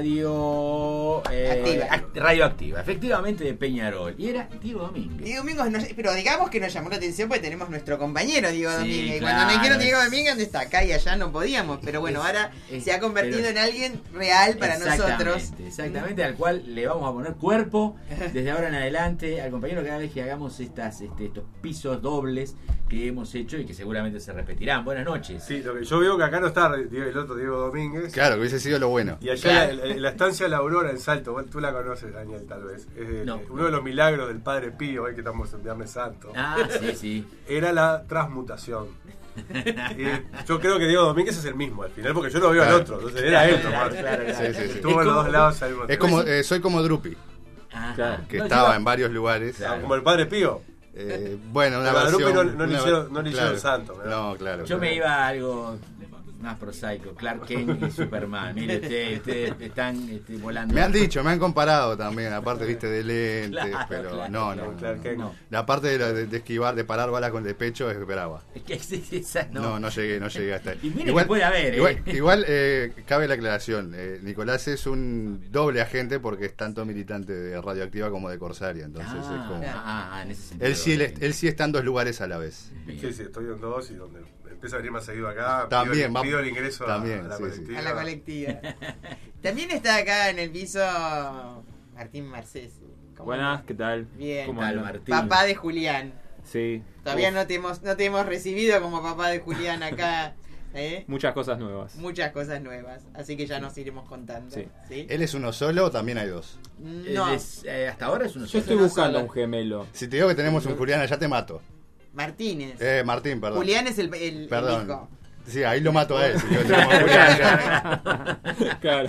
S5: Radioactiva, efectivamente de Peñarol, y era Diego Domínguez.
S4: Diego Domínguez, pero digamos que nos llamó la atención porque tenemos nuestro compañero Diego Domínguez.
S5: Claro,
S4: cuando nos dijeron Diego Domínguez, ¿dónde está? Acá y allá no podíamos, pero bueno, ahora se ha convertido en alguien real para nosotros.
S5: Exactamente, al cual le vamos a poner cuerpo desde ahora en adelante, al compañero, cada vez que hagamos estos pisos dobles que hemos hecho y que seguramente se repetirán. Buenas noches.
S24: Sí, lo que yo veo que acá no está el otro Diego Domínguez.
S25: Claro, que hubiese sido lo bueno.
S24: Y allá en la estancia La Aurora en Salto, tú la conoces, Daniel, tal vez. Uno de los milagros del Padre Pío, hoy que estamos en Viernes Santo.
S5: Ah, sí.
S24: Era la transmutación. Yo creo que Diego Domínguez es el mismo al final, porque yo lo veo al otro, entonces era él.
S25: Claro. Sí.
S24: Estuvo en los dos lados al mismo tiempo.
S25: Es como, soy como Drupi, que estaba en varios lugares.
S24: Como el Padre Pío.
S25: Bueno, una versión.
S24: No le hicieron santo.
S25: No, claro.
S5: Yo me iba a algo más prosaico, Clark Kent y Superman. Mire, ustedes están volando.
S25: Me han dicho, me han comparado también, aparte, viste, de lentes,
S5: Claro,
S25: pero
S5: claro.
S25: no.
S24: Clark Kent.
S25: La parte de esquivar, de parar balas con el pecho, es brava.
S5: Es que esa
S25: No llegué hasta ahí.
S5: Y mire que puede haber,
S25: Igual cabe la aclaración, Nicolás es un doble agente porque es tanto militante de Radioactiva como de Corsaria, entonces es como...
S5: en ese sentido.
S25: Él sí está en dos lugares a la vez.
S24: Sí, estoy en dos y donde empieza a venir más seguido acá,
S25: también,
S24: pido el ingreso a la colectiva.
S4: A la colectiva. También está acá en el piso Martín Marcés.
S9: Buenas, ¿qué tal?
S4: Bien.
S9: ¿Cómo andan?
S5: Martín.
S4: Papá de Julián.
S9: Sí.
S4: Todavía no te hemos recibido como papá de Julián acá.
S9: Muchas cosas nuevas.
S4: Muchas cosas nuevas. Así que ya nos iremos contando.
S9: Sí.
S25: ¿Él es uno solo o también hay dos?
S4: No.
S5: Hasta ahora es uno
S9: Yo
S5: solo.
S9: estoy buscando un gemelo.
S25: Si te digo que tenemos un Julián allá te mato.
S4: Martínez.
S25: Martín, perdón.
S4: Julián es el
S25: perdón.
S4: hijo.
S25: Sí, ahí lo mato a él. Si yo tenemos Julián allá.
S9: Claro.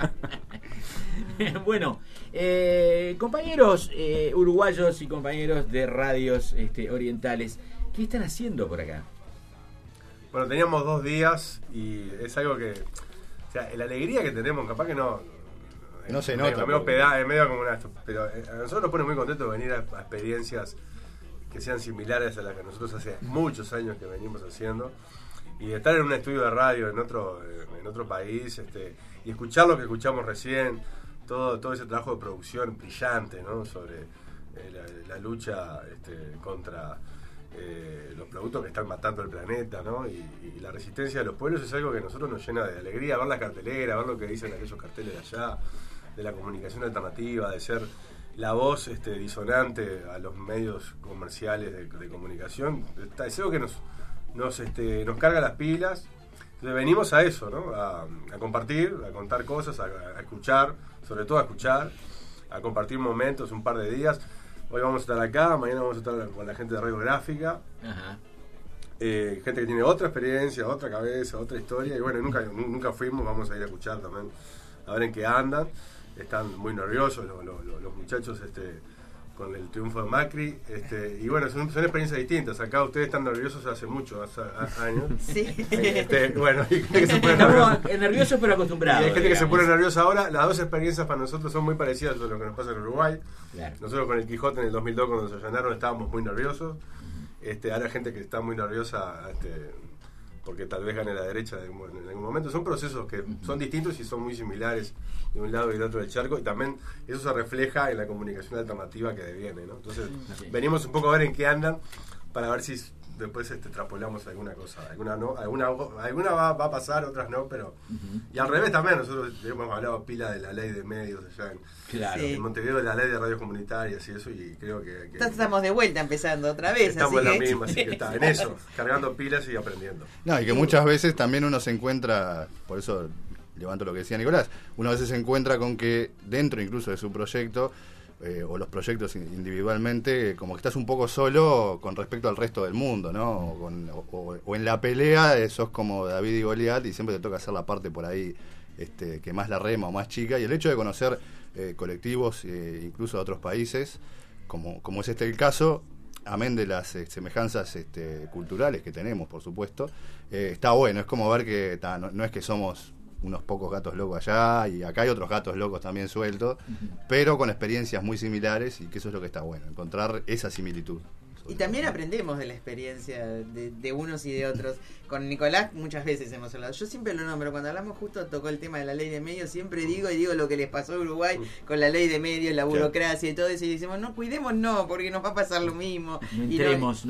S5: Bueno, compañeros uruguayos y compañeros de radios orientales, ¿qué están haciendo por acá?
S24: Bueno, teníamos 2 días y es algo que... O sea, la alegría que tenemos, capaz que no
S25: se nota.
S24: Es medio como una... Pero a nosotros nos pone muy contentos de venir a experiencias que sean similares a las que nosotros hace muchos años que venimos haciendo. Y de estar en un estudio de radio en otro país y escuchar lo que escuchamos recién, todo ese trabajo de producción brillante, ¿no? Sobre la lucha contra los productos que están matando el planeta, ¿no? Y la resistencia de los pueblos es algo que a nosotros nos llena de alegría, ver la cartelera, ver lo que dicen aquellos carteles de allá, de la comunicación alternativa, de ser la voz disonante a los medios comerciales de comunicación. Es algo que nos carga las pilas. Entonces venimos a eso, ¿no? A compartir, a contar cosas, a escuchar, sobre todo a escuchar, a compartir momentos, un par de días. Hoy vamos a estar acá, mañana vamos a estar con la gente de Radiográfica.
S5: Ajá.
S24: Gente que tiene otra experiencia, otra cabeza, otra historia. Y bueno, nunca fuimos, vamos a ir a escuchar también, a ver en qué andan. están muy nerviosos los muchachos con el triunfo de Macri, y bueno, son experiencias distintas. Acá ustedes están nerviosos hace años.
S4: Sí.
S24: Bueno, hay gente que se pone nerviosa.
S5: Nerviosos pero acostumbrados.
S24: Y hay gente que se pone nerviosa ahora. Las dos experiencias para nosotros son muy parecidas a lo que nos pasa en Uruguay. Claro. Nosotros con el Quijote en el 2002, cuando nos allanaron, estábamos muy nerviosos. Ahora hay gente que está muy nerviosa porque tal vez gane la derecha en algún momento. Son procesos que son distintos y son muy similares de un lado y del otro del charco, y también eso se refleja en la comunicación alternativa que deviene, ¿no? Entonces venimos un poco a ver en qué andan, para ver si después extrapolamos alguna cosa. Alguna va a pasar, otras no, pero y al revés también. Nosotros hemos hablado pila de la ley de medios allá en Montevideo, de la ley de radios comunitarias y eso, y creo que
S4: entonces estamos de vuelta empezando otra vez.
S24: Estamos en la misma, así que está en eso, cargando pilas y aprendiendo.
S25: No, y que muchas veces también uno se encuentra, por eso levanto lo que decía Nicolás, uno a veces se encuentra con que dentro incluso de su proyecto, o los proyectos individualmente, como que estás un poco solo con respecto al resto del mundo, ¿no? O en la pelea sos como David y Goliat, y siempre te toca hacer la parte por ahí que más la rema o más chica, y el hecho de conocer colectivos incluso de otros países, como es el caso, amén de las semejanzas culturales que tenemos, por supuesto, está bueno. Es como ver que no es que somos unos pocos gatos locos allá, y acá hay otros gatos locos también sueltos, pero con experiencias muy similares, y que eso es lo que está bueno, encontrar esa similitud.
S4: Y también aprendemos de la experiencia de unos y de otros. Con Nicolás muchas veces hemos hablado. Yo siempre lo nombro. Cuando hablamos, justo tocó el tema de la ley de medios, siempre digo lo que les pasó a Uruguay con la ley de medios, la burocracia y todo eso. Y decimos, no, cuidemos porque nos va a pasar lo mismo.
S5: No entremos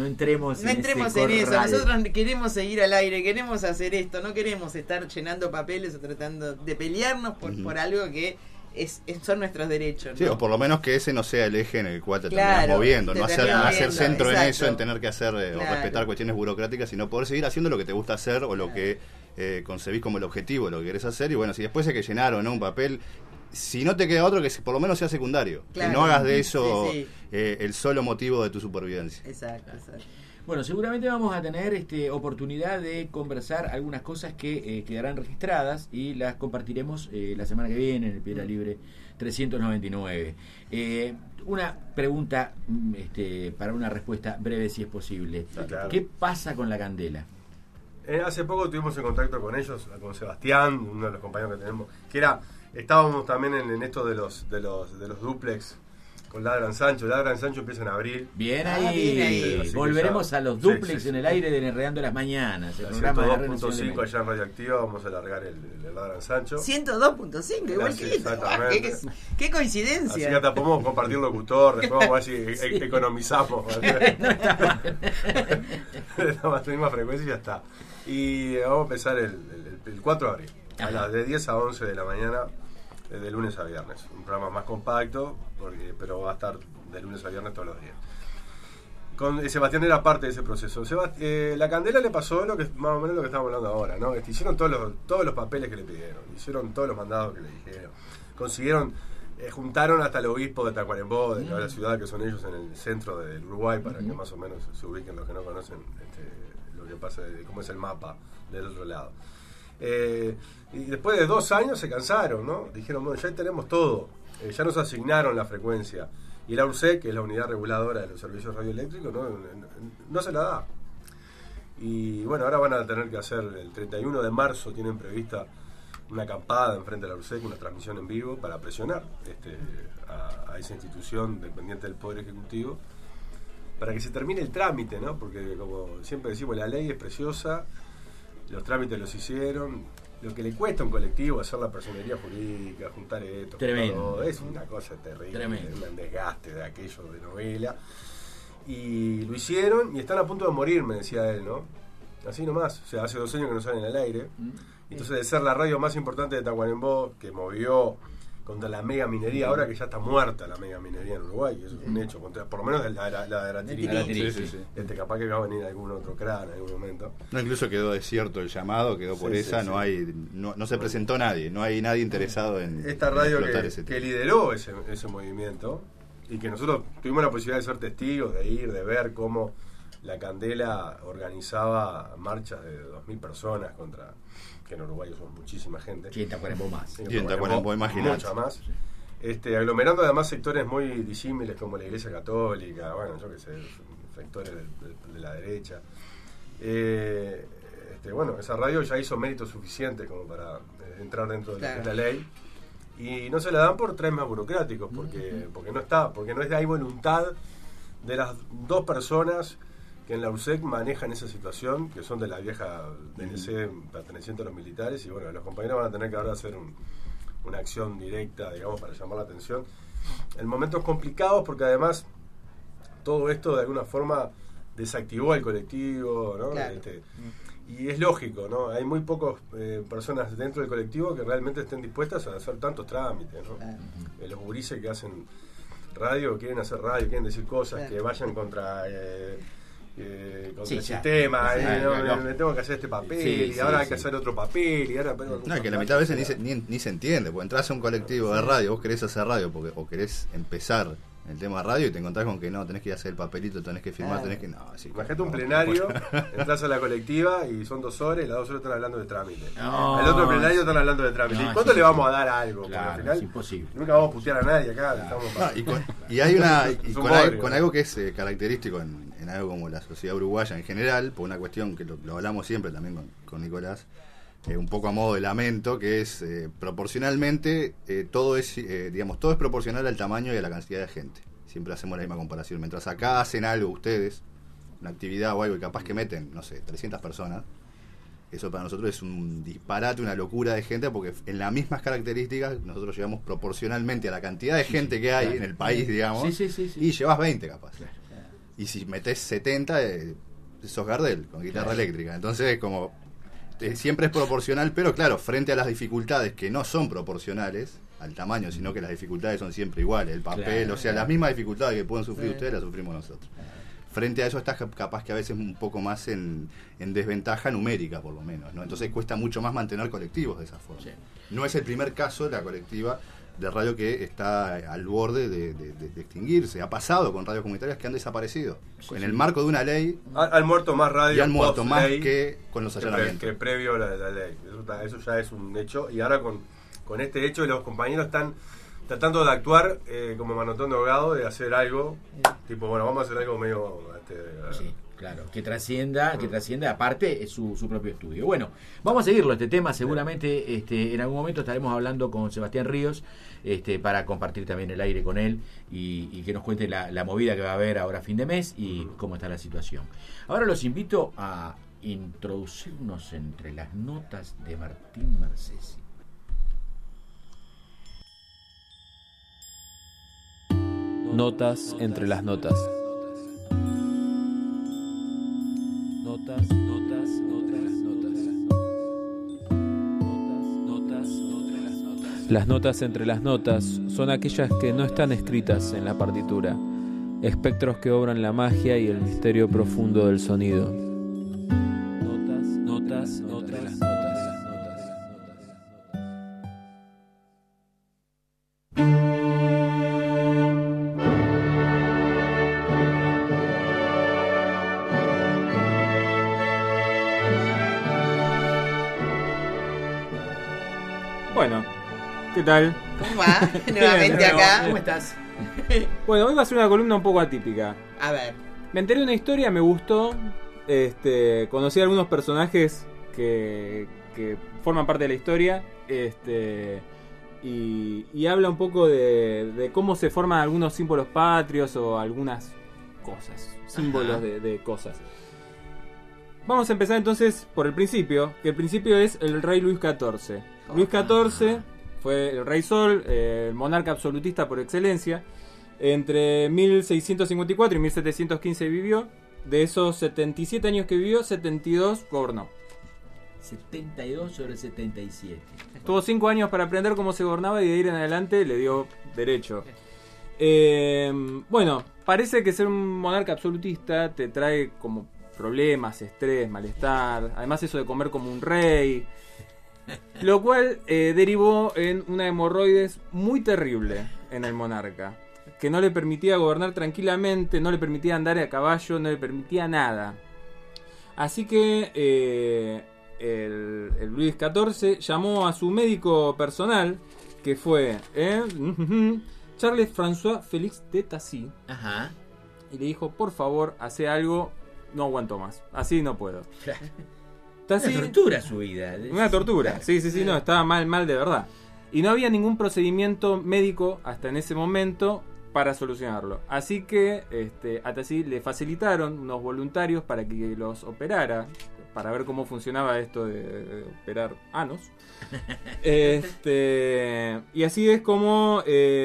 S4: en eso. Nosotros queremos seguir al aire, queremos hacer esto. No queremos estar llenando papeles o tratando de pelearnos por algo que son nuestros derechos, ¿no?
S25: Sí, o por lo menos que ese no sea el eje en el cual te terminas moviendo, no hacer centro en eso, en tener que hacer o respetar cuestiones burocráticas, sino poder seguir haciendo lo que te gusta hacer o lo que concebís como el objetivo, lo que querés hacer. Y bueno, si después hay que llenar o no un papel, si no te queda otro, que por lo menos sea secundario, que no hagas de eso el solo motivo de tu supervivencia.
S4: Exacto.
S5: Bueno, seguramente vamos a tener oportunidad de conversar algunas cosas que quedarán registradas y las compartiremos la semana que viene en el Piedra Libre 399. Una pregunta para una respuesta breve, si es posible. Claro. ¿Qué pasa con la Candela?
S24: Hace poco estuvimos en contacto con ellos, con Sebastián, uno de los compañeros que tenemos, estábamos también en esto de los duplex. Con Ladran Sancho empieza en abril.
S5: Bien ahí. Volveremos a los duplex en el aire de Enredando las Mañanas. El programa de
S24: 102.5 allá en Radioactiva, vamos a alargar el Ladran Sancho.
S4: 102.5, igual que esto. ¿Qué coincidencia?
S24: Así que hasta podemos compartir locutor, después vamos a ver si economizamos. La misma frecuencia y ya está. Y vamos a empezar el 4 de abril, de 10 a 11 de la mañana. De lunes a viernes, un programa más compacto, pero va a estar de lunes a viernes todos los días. Con Sebastián era parte de ese proceso. La Candela le pasó lo que más o menos lo que estamos hablando ahora, ¿no? Hicieron todos los papeles que le pidieron, hicieron todos los mandados que le dijeron, consiguieron, juntaron hasta el obispo de Tacuarembó, de la ciudad que son ellos en el centro del Uruguay, para que más o menos se ubiquen los que no conocen lo que pasa, cómo es el mapa del otro lado. Y después de 2 años se cansaron, ¿no? Dijeron, bueno, ya tenemos todo, ya nos asignaron la frecuencia, y la URSEC, que es la unidad reguladora de los servicios radioeléctricos, no se la da. Y bueno, ahora van a tener que hacer, el 31 de marzo tienen prevista una acampada enfrente de la URSEC, una transmisión en vivo para presionar a esa institución dependiente del Poder Ejecutivo para que se termine el trámite, ¿no? Porque como siempre decimos, la ley es preciosa, los trámites los hicieron, lo que le cuesta a un colectivo hacer la personería jurídica, juntar esto, todo, es una cosa terrible, un desgaste de aquello de novela, y lo hicieron y están a punto de morir, me decía él, ¿no? Así nomás, o sea, hace 2 años que no salen al aire, entonces de ser la radio más importante de Tacuarembó, que movió contra la mega minería, ahora que ya está muerta la mega minería en Uruguay, que eso es un hecho, por lo menos la de Aratirí. Sí. Capaz que va a venir algún otro crán en algún momento.
S25: No, incluso quedó desierto el llamado, quedó por esa, no se presentó nadie, no hay nadie interesado en
S24: esta radio que lideró ese movimiento, y que nosotros tuvimos la posibilidad de ser testigos, de ir, de ver cómo la Candela organizaba marchas de 2.000 personas contra, que en Uruguay son muchísima gente.
S5: Y en Tacuarembó más.
S24: Y en Tacuarembó, imagínate. Mucha más. aglomerando además sectores muy disímiles como la Iglesia Católica, bueno, yo qué sé, sectores de la derecha. Bueno, esa radio ya hizo méritos suficientes como para entrar dentro de la ley, y no se la dan por temas burocráticos, porque no hay voluntad de las dos personas que en la URSEC manejan esa situación, que son de la vieja DNC perteneciente a los militares, y bueno, los compañeros van a tener que ahora hacer una acción directa, digamos, para llamar la atención en momentos complicados, porque además todo esto de alguna forma desactivó el colectivo, ¿no?
S4: Claro.
S24: Y es lógico, ¿no? Hay muy pocas personas dentro del colectivo que realmente estén dispuestas a hacer tantos trámites, ¿no? Los gurises que hacen radio, quieren hacer radio, quieren decir cosas, que vayan contra el sistema, me tengo que hacer este papel, y ahora hay que hacer otro papel, y ahora...
S25: No, que la mitad de veces ni se entiende, porque entras a un colectivo de radio, vos querés hacer radio o querés empezar el tema de radio y te encontrás con que no, tenés que ir a hacer el papelito, tenés que firmar, tenés que...
S24: Imagínate un plenario, entras a la colectiva y son 2 horas y las 2 horas están hablando de trámite. Al otro plenario están hablando de trámite. ¿Y cuándo le vamos a dar algo?
S5: Claro,
S24: al final,
S5: es imposible.
S24: Nunca vamos a putear a nadie acá.
S25: Y hay con algo que es característico en algo como la sociedad uruguaya en general, por una cuestión que lo hablamos siempre también con Nicolás, un poco a modo de lamento, que es proporcionalmente todo es proporcional al tamaño y a la cantidad de gente. Siempre hacemos la misma comparación. Mientras acá hacen algo ustedes, una actividad o algo, y capaz que meten, no sé, 300 personas, eso para nosotros es un disparate, una locura de gente, porque en las mismas características nosotros llevamos proporcionalmente a la cantidad de gente que hay en el país, digamos, y llevas 20 capaz. Y si metés 70, sos Gardel, con guitarra eléctrica. Entonces, como siempre es proporcional, pero claro, frente a las dificultades que no son proporcionales al tamaño, sino que las dificultades son siempre iguales, el papel, las mismas dificultades que pueden sufrir ustedes las sufrimos nosotros. Frente a eso estás capaz que a veces un poco más en desventaja numérica, por lo menos, ¿no? Entonces cuesta mucho más mantener colectivos de esa forma. No es el primer caso de la colectiva de radio que está al borde de extinguirse. Ha pasado con radios comunitarias que han desaparecido. En el marco de una ley...
S24: Han muerto más radios.
S25: Y han muerto más que con los allanamientos.
S24: Que previo a la ley. Eso ya es un hecho. Y ahora con este hecho los compañeros están tratando de actuar como manotón de ahogado, de hacer algo, tipo, bueno, vamos a hacer algo medio...
S5: Claro, que trascienda aparte es su propio estudio. Bueno, vamos a seguirlo este tema, seguramente en algún momento estaremos hablando con Sebastián Ríos para compartir también el aire con él y que nos cuente la movida que va a haber ahora a fin de mes y cómo está la situación. Ahora los invito a introducirnos entre las notas de Martín Marcesi.
S21: Notas entre las notas. Las notas entre las notas son aquellas que no están escritas en la partitura, espectros que obran la magia y el misterio profundo del sonido. Notas entre las notas.
S9: Bueno, ¿qué tal?
S4: ¿Cómo va? Nuevamente acá.
S5: ¿Cómo estás?
S9: Bueno, hoy va a ser una columna un poco atípica.
S4: A ver.
S9: Me enteré de una historia, me gustó. Conocí a algunos personajes que forman parte de la historia. Y habla un poco de cómo se forman algunos símbolos patrios o algunas cosas. Símbolos de cosas. Vamos a empezar entonces por el principio, que el principio es el rey Luis XIV. Luis XIV fue el rey Sol, el monarca absolutista por excelencia. Entre 1654 y 1715 vivió. De esos 77 años que vivió, 72 gobernó.
S5: 72 sobre 77.
S9: Tuvo 5 años para aprender cómo se gobernaba y de ir en adelante le dio derecho. Bueno, parece que ser un monarca absolutista te trae como problemas, estrés, malestar. Además eso de comer como un rey. Lo cual derivó en una hemorroides muy terrible en el monarca, que no le permitía gobernar tranquilamente, no le permitía andar a caballo, no le permitía nada. Así que el Luis XIV llamó a su médico personal, que fue Charles François Félix de Tassy.
S5: Ajá.
S9: Y le dijo, por favor, hace algo, no aguanto más, así no puedo. Tassy,
S5: una tortura su vida.
S9: Una tortura, sí, no, estaba mal de verdad. Y no había ningún procedimiento médico hasta en ese momento para solucionarlo. Así que a Tassy le facilitaron unos voluntarios para que los operara, para ver cómo funcionaba esto de operar anos. Y así es como,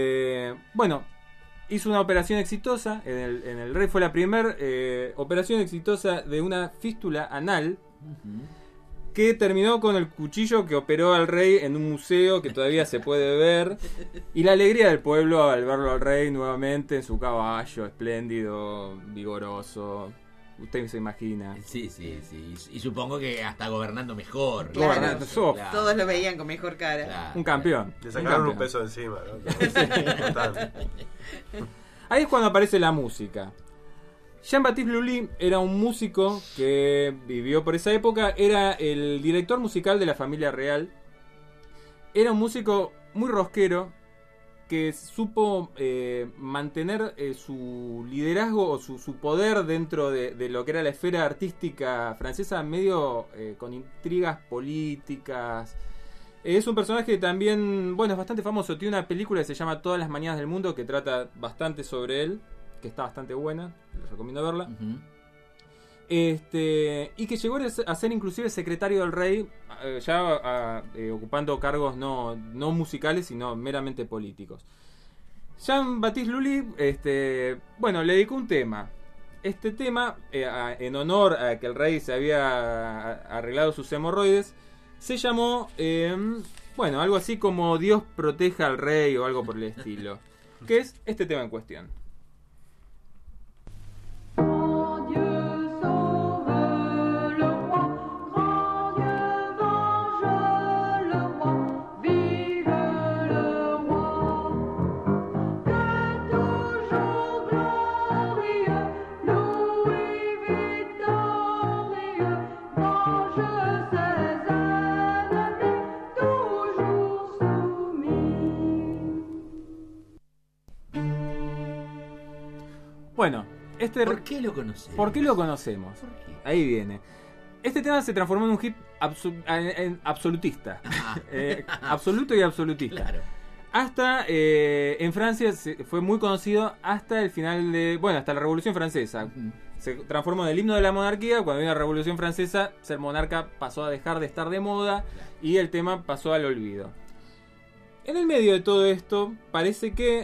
S9: hizo una operación exitosa. En el rey fue la primera operación exitosa de una fístula anal. Que terminó con el cuchillo que operó al rey en un museo que todavía se puede ver. Y la alegría del pueblo al verlo al rey nuevamente en su caballo, espléndido, vigoroso. Usted se imagina.
S5: Sí. Y supongo que hasta gobernando mejor.
S4: Claro. Todos lo veían con mejor cara.
S9: Claro. Un campeón.
S24: Le sacaron un peso encima, ¿no?
S9: Ahí es cuando aparece la música. Jean-Baptiste Lully era un músico que vivió por esa época, era el director musical de la familia real. Era un músico muy rosquero que supo mantener su liderazgo o su poder dentro de lo que era la esfera artística francesa, medio con intrigas políticas. Es un personaje también, es bastante famoso. Tiene una película que se llama Todas las mañanas del mundo, que trata bastante sobre él, que está bastante buena, les recomiendo verla. Y que llegó a ser inclusive secretario del rey, ocupando cargos no musicales, sino meramente políticos. Jean-Baptiste Lully, le dedicó un tema. Este tema, en honor a que el rey se había arreglado sus hemorroides, se llamó, algo así como Dios proteja al rey o algo por el estilo. Que es este tema en cuestión. Bueno,
S5: ¿por qué lo conocemos?
S9: ¿Por qué lo conocemos?
S5: ¿Por qué?
S9: Ahí viene. Este tema se transformó en un hit absolutista. Absoluto y absolutista.
S5: Claro.
S9: Hasta en Francia fue muy conocido hasta el final hasta la Revolución Francesa. Se transformó en el himno de la monarquía. Cuando vino la Revolución Francesa, ser monarca pasó a dejar de estar de moda y el tema pasó al olvido. En el medio de todo esto, parece que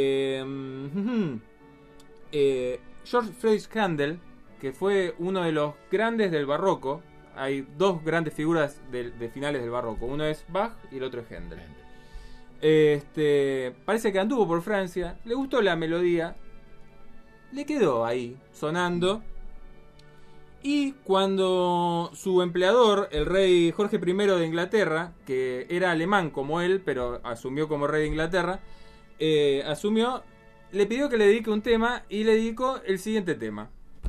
S9: George Friedrich Händel, que fue uno de los grandes del barroco, hay dos grandes figuras de finales del barroco, uno es Bach y el otro es Händel. Parece que anduvo por Francia, le gustó la melodía, le quedó ahí sonando, y cuando su empleador, el rey Jorge I de Inglaterra, que era alemán como él, pero asumió como rey de Inglaterra, le pidió que le dedique un tema y le dedicó el siguiente tema.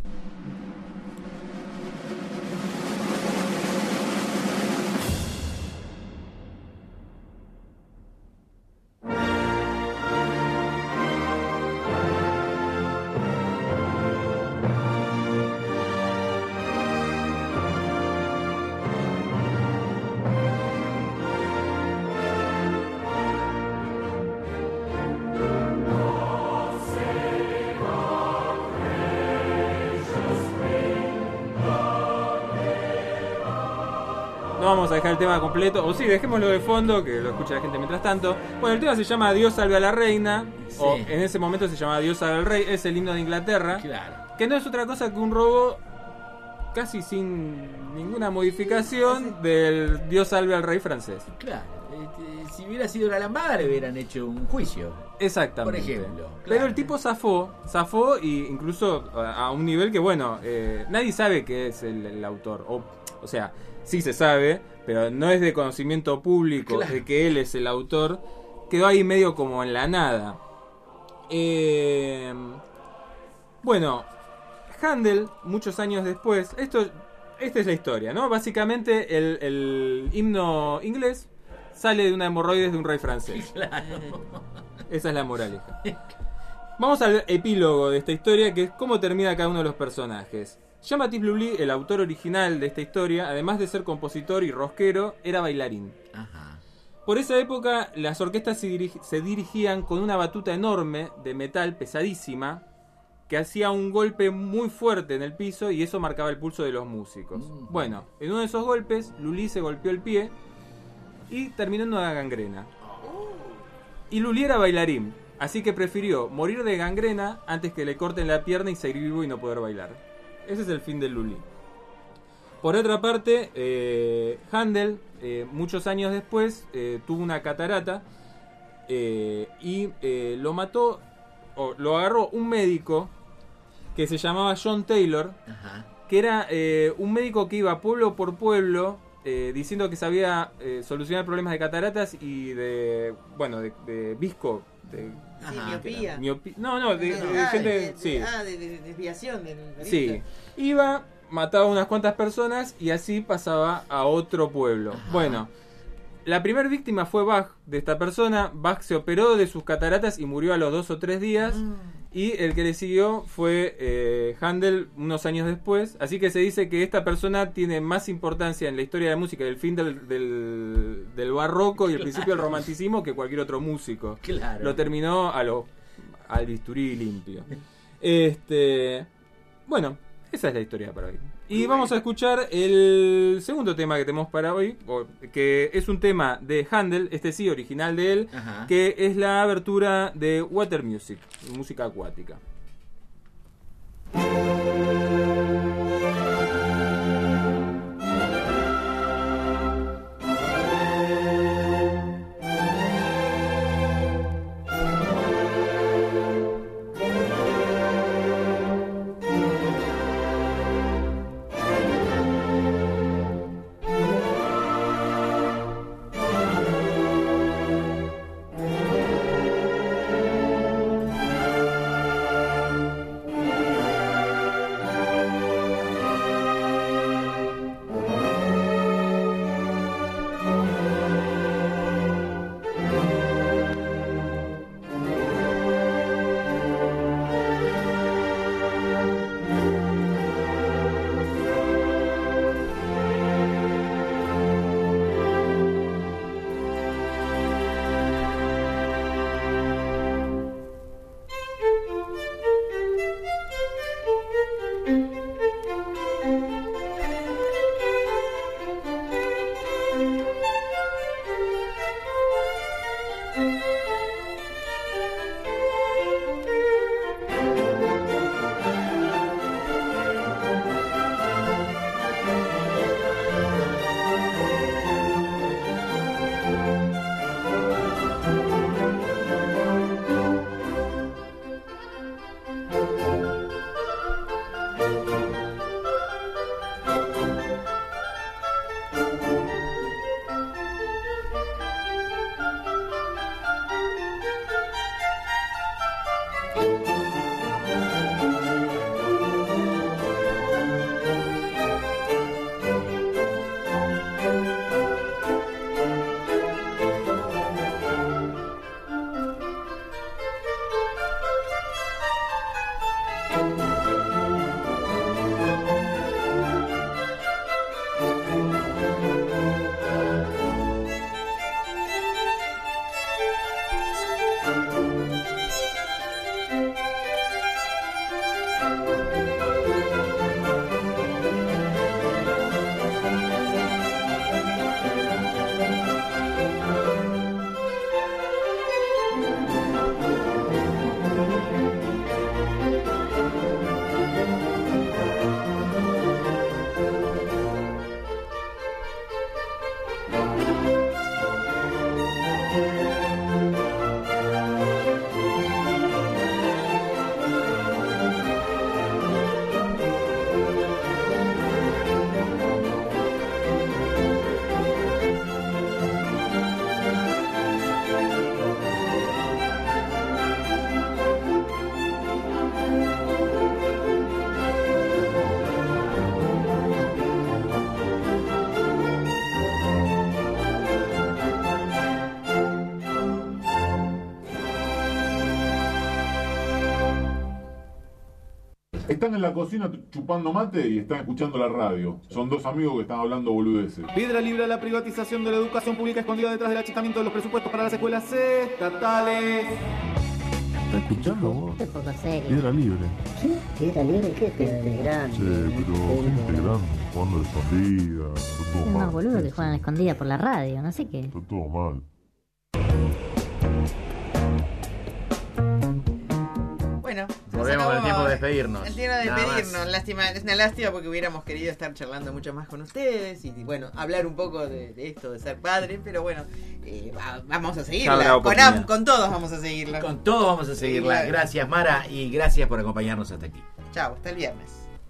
S9: No vamos a dejar el tema completo, o sí, dejémoslo de fondo, que lo escucha la gente mientras tanto. Bueno, el tema se llama Dios salve a la reina, sí. O en ese momento se llamaba Dios salve al rey, es el himno de Inglaterra,
S5: claro.
S9: Que no es otra cosa que un robo casi sin ninguna modificación del Dios salve al rey francés.
S5: Claro, si hubiera sido una lambada le hubieran hecho un juicio.
S9: Exactamente.
S5: Por ejemplo. Claro.
S9: Pero el tipo zafó y incluso a un nivel que, nadie sabe que es el autor, o sea... Sí se sabe, pero no es de conocimiento público, claro, de que él es el autor. Quedó ahí medio como en la nada. Händel, muchos años después, esta es la historia, ¿no? Básicamente el himno inglés sale de una hemorroides de un rey francés.
S5: Claro.
S9: Esa es la moraleja. Vamos al epílogo de esta historia, que es cómo termina cada uno de los personajes. Jean-Baptiste Lully, el autor original de esta historia, además de ser compositor y rosquero, era bailarín.
S5: Ajá.
S9: Por esa época, las orquestas se dirigían con una batuta enorme de metal pesadísima que hacía un golpe muy fuerte en el piso y eso marcaba el pulso de los músicos. Bueno, en uno de esos golpes, Lully se golpeó el pie y terminó en una gangrena. Y Lully era bailarín, así que prefirió morir de gangrena antes que le corten la pierna y seguir vivo y no poder bailar. Ese es el fin de Lully. Por otra parte, Handel, muchos años después, tuvo una catarata y lo mató, o lo agarró un médico que se llamaba John Taylor, que era un médico que iba pueblo por pueblo diciendo que sabía solucionar problemas de cataratas y de visco.
S4: Miopía.
S9: No, de gente. Sí.
S4: De desviación.
S9: Sí. Iba, mataba unas cuantas personas y así pasaba a otro pueblo. Ajá. Bueno, la primera víctima fue Bach de esta persona. Bach se operó de sus cataratas y murió a los 2 o 3 días. Y el que le siguió fue Handel unos años después. Así que se dice que esta persona tiene más importancia en la historia de la música del fin del barroco y el principio del romanticismo que cualquier otro músico.
S5: Claro.
S9: Lo terminó al bisturí limpio. Bueno, esa es la historia para hoy. Y vamos a escuchar el segundo tema que tenemos para hoy, que es un tema de Handel, sí, original de él, que es la abertura de Water Music, música acuática.
S2: están en la cocina chupando mate y están escuchando la radio. Son dos amigos que están hablando boludeces.
S1: Piedra libre a la privatización de la educación pública escondida detrás del achicamiento de los presupuestos para las escuelas estatales.
S2: ¿Estás escuchando vos?
S10: Qué poco serio.
S2: Piedra libre.
S10: ¿Sí? ¿Piedra libre? ¿Qué es piedra grande?
S2: Sí, pero gente grande, jugando a la escondida. Está todo
S10: Es más
S2: mal.
S10: boludo que juegan a escondida por la radio, no sé qué.
S2: Está todo mal.
S4: Bueno,
S5: Volvemos con el tiempo de despedirnos.
S4: El tiempo de
S5: Nada más.
S4: despedirnos. Lástima, es una lástima porque hubiéramos querido estar charlando mucho más con ustedes y bueno, hablar un poco de esto de ser padre, pero bueno, vamos a seguirla. Con todos vamos a seguirla.
S5: Con todos vamos a seguirla. Gracias, Mara, y gracias por acompañarnos hasta aquí.
S4: Chao, hasta el viernes.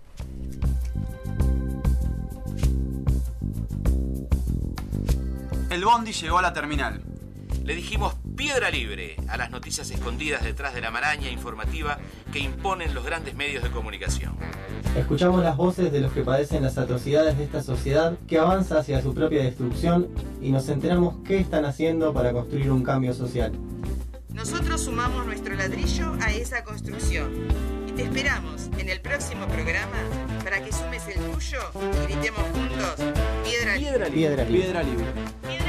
S1: El bondi llegó a la terminal.
S5: Le dijimos piedra libre a las noticias escondidas detrás de la maraña informativa que imponen los grandes medios de comunicación.
S12: Escuchamos las voces de los que padecen las atrocidades de esta sociedad que avanza hacia su propia destrucción y nos enteramos qué están haciendo para construir un cambio social.
S4: Nosotros sumamos nuestro ladrillo a esa construcción y te esperamos en el próximo programa para que sumes el tuyo y gritemos juntos piedra libre.
S12: Piedra libre.
S1: Piedra libre.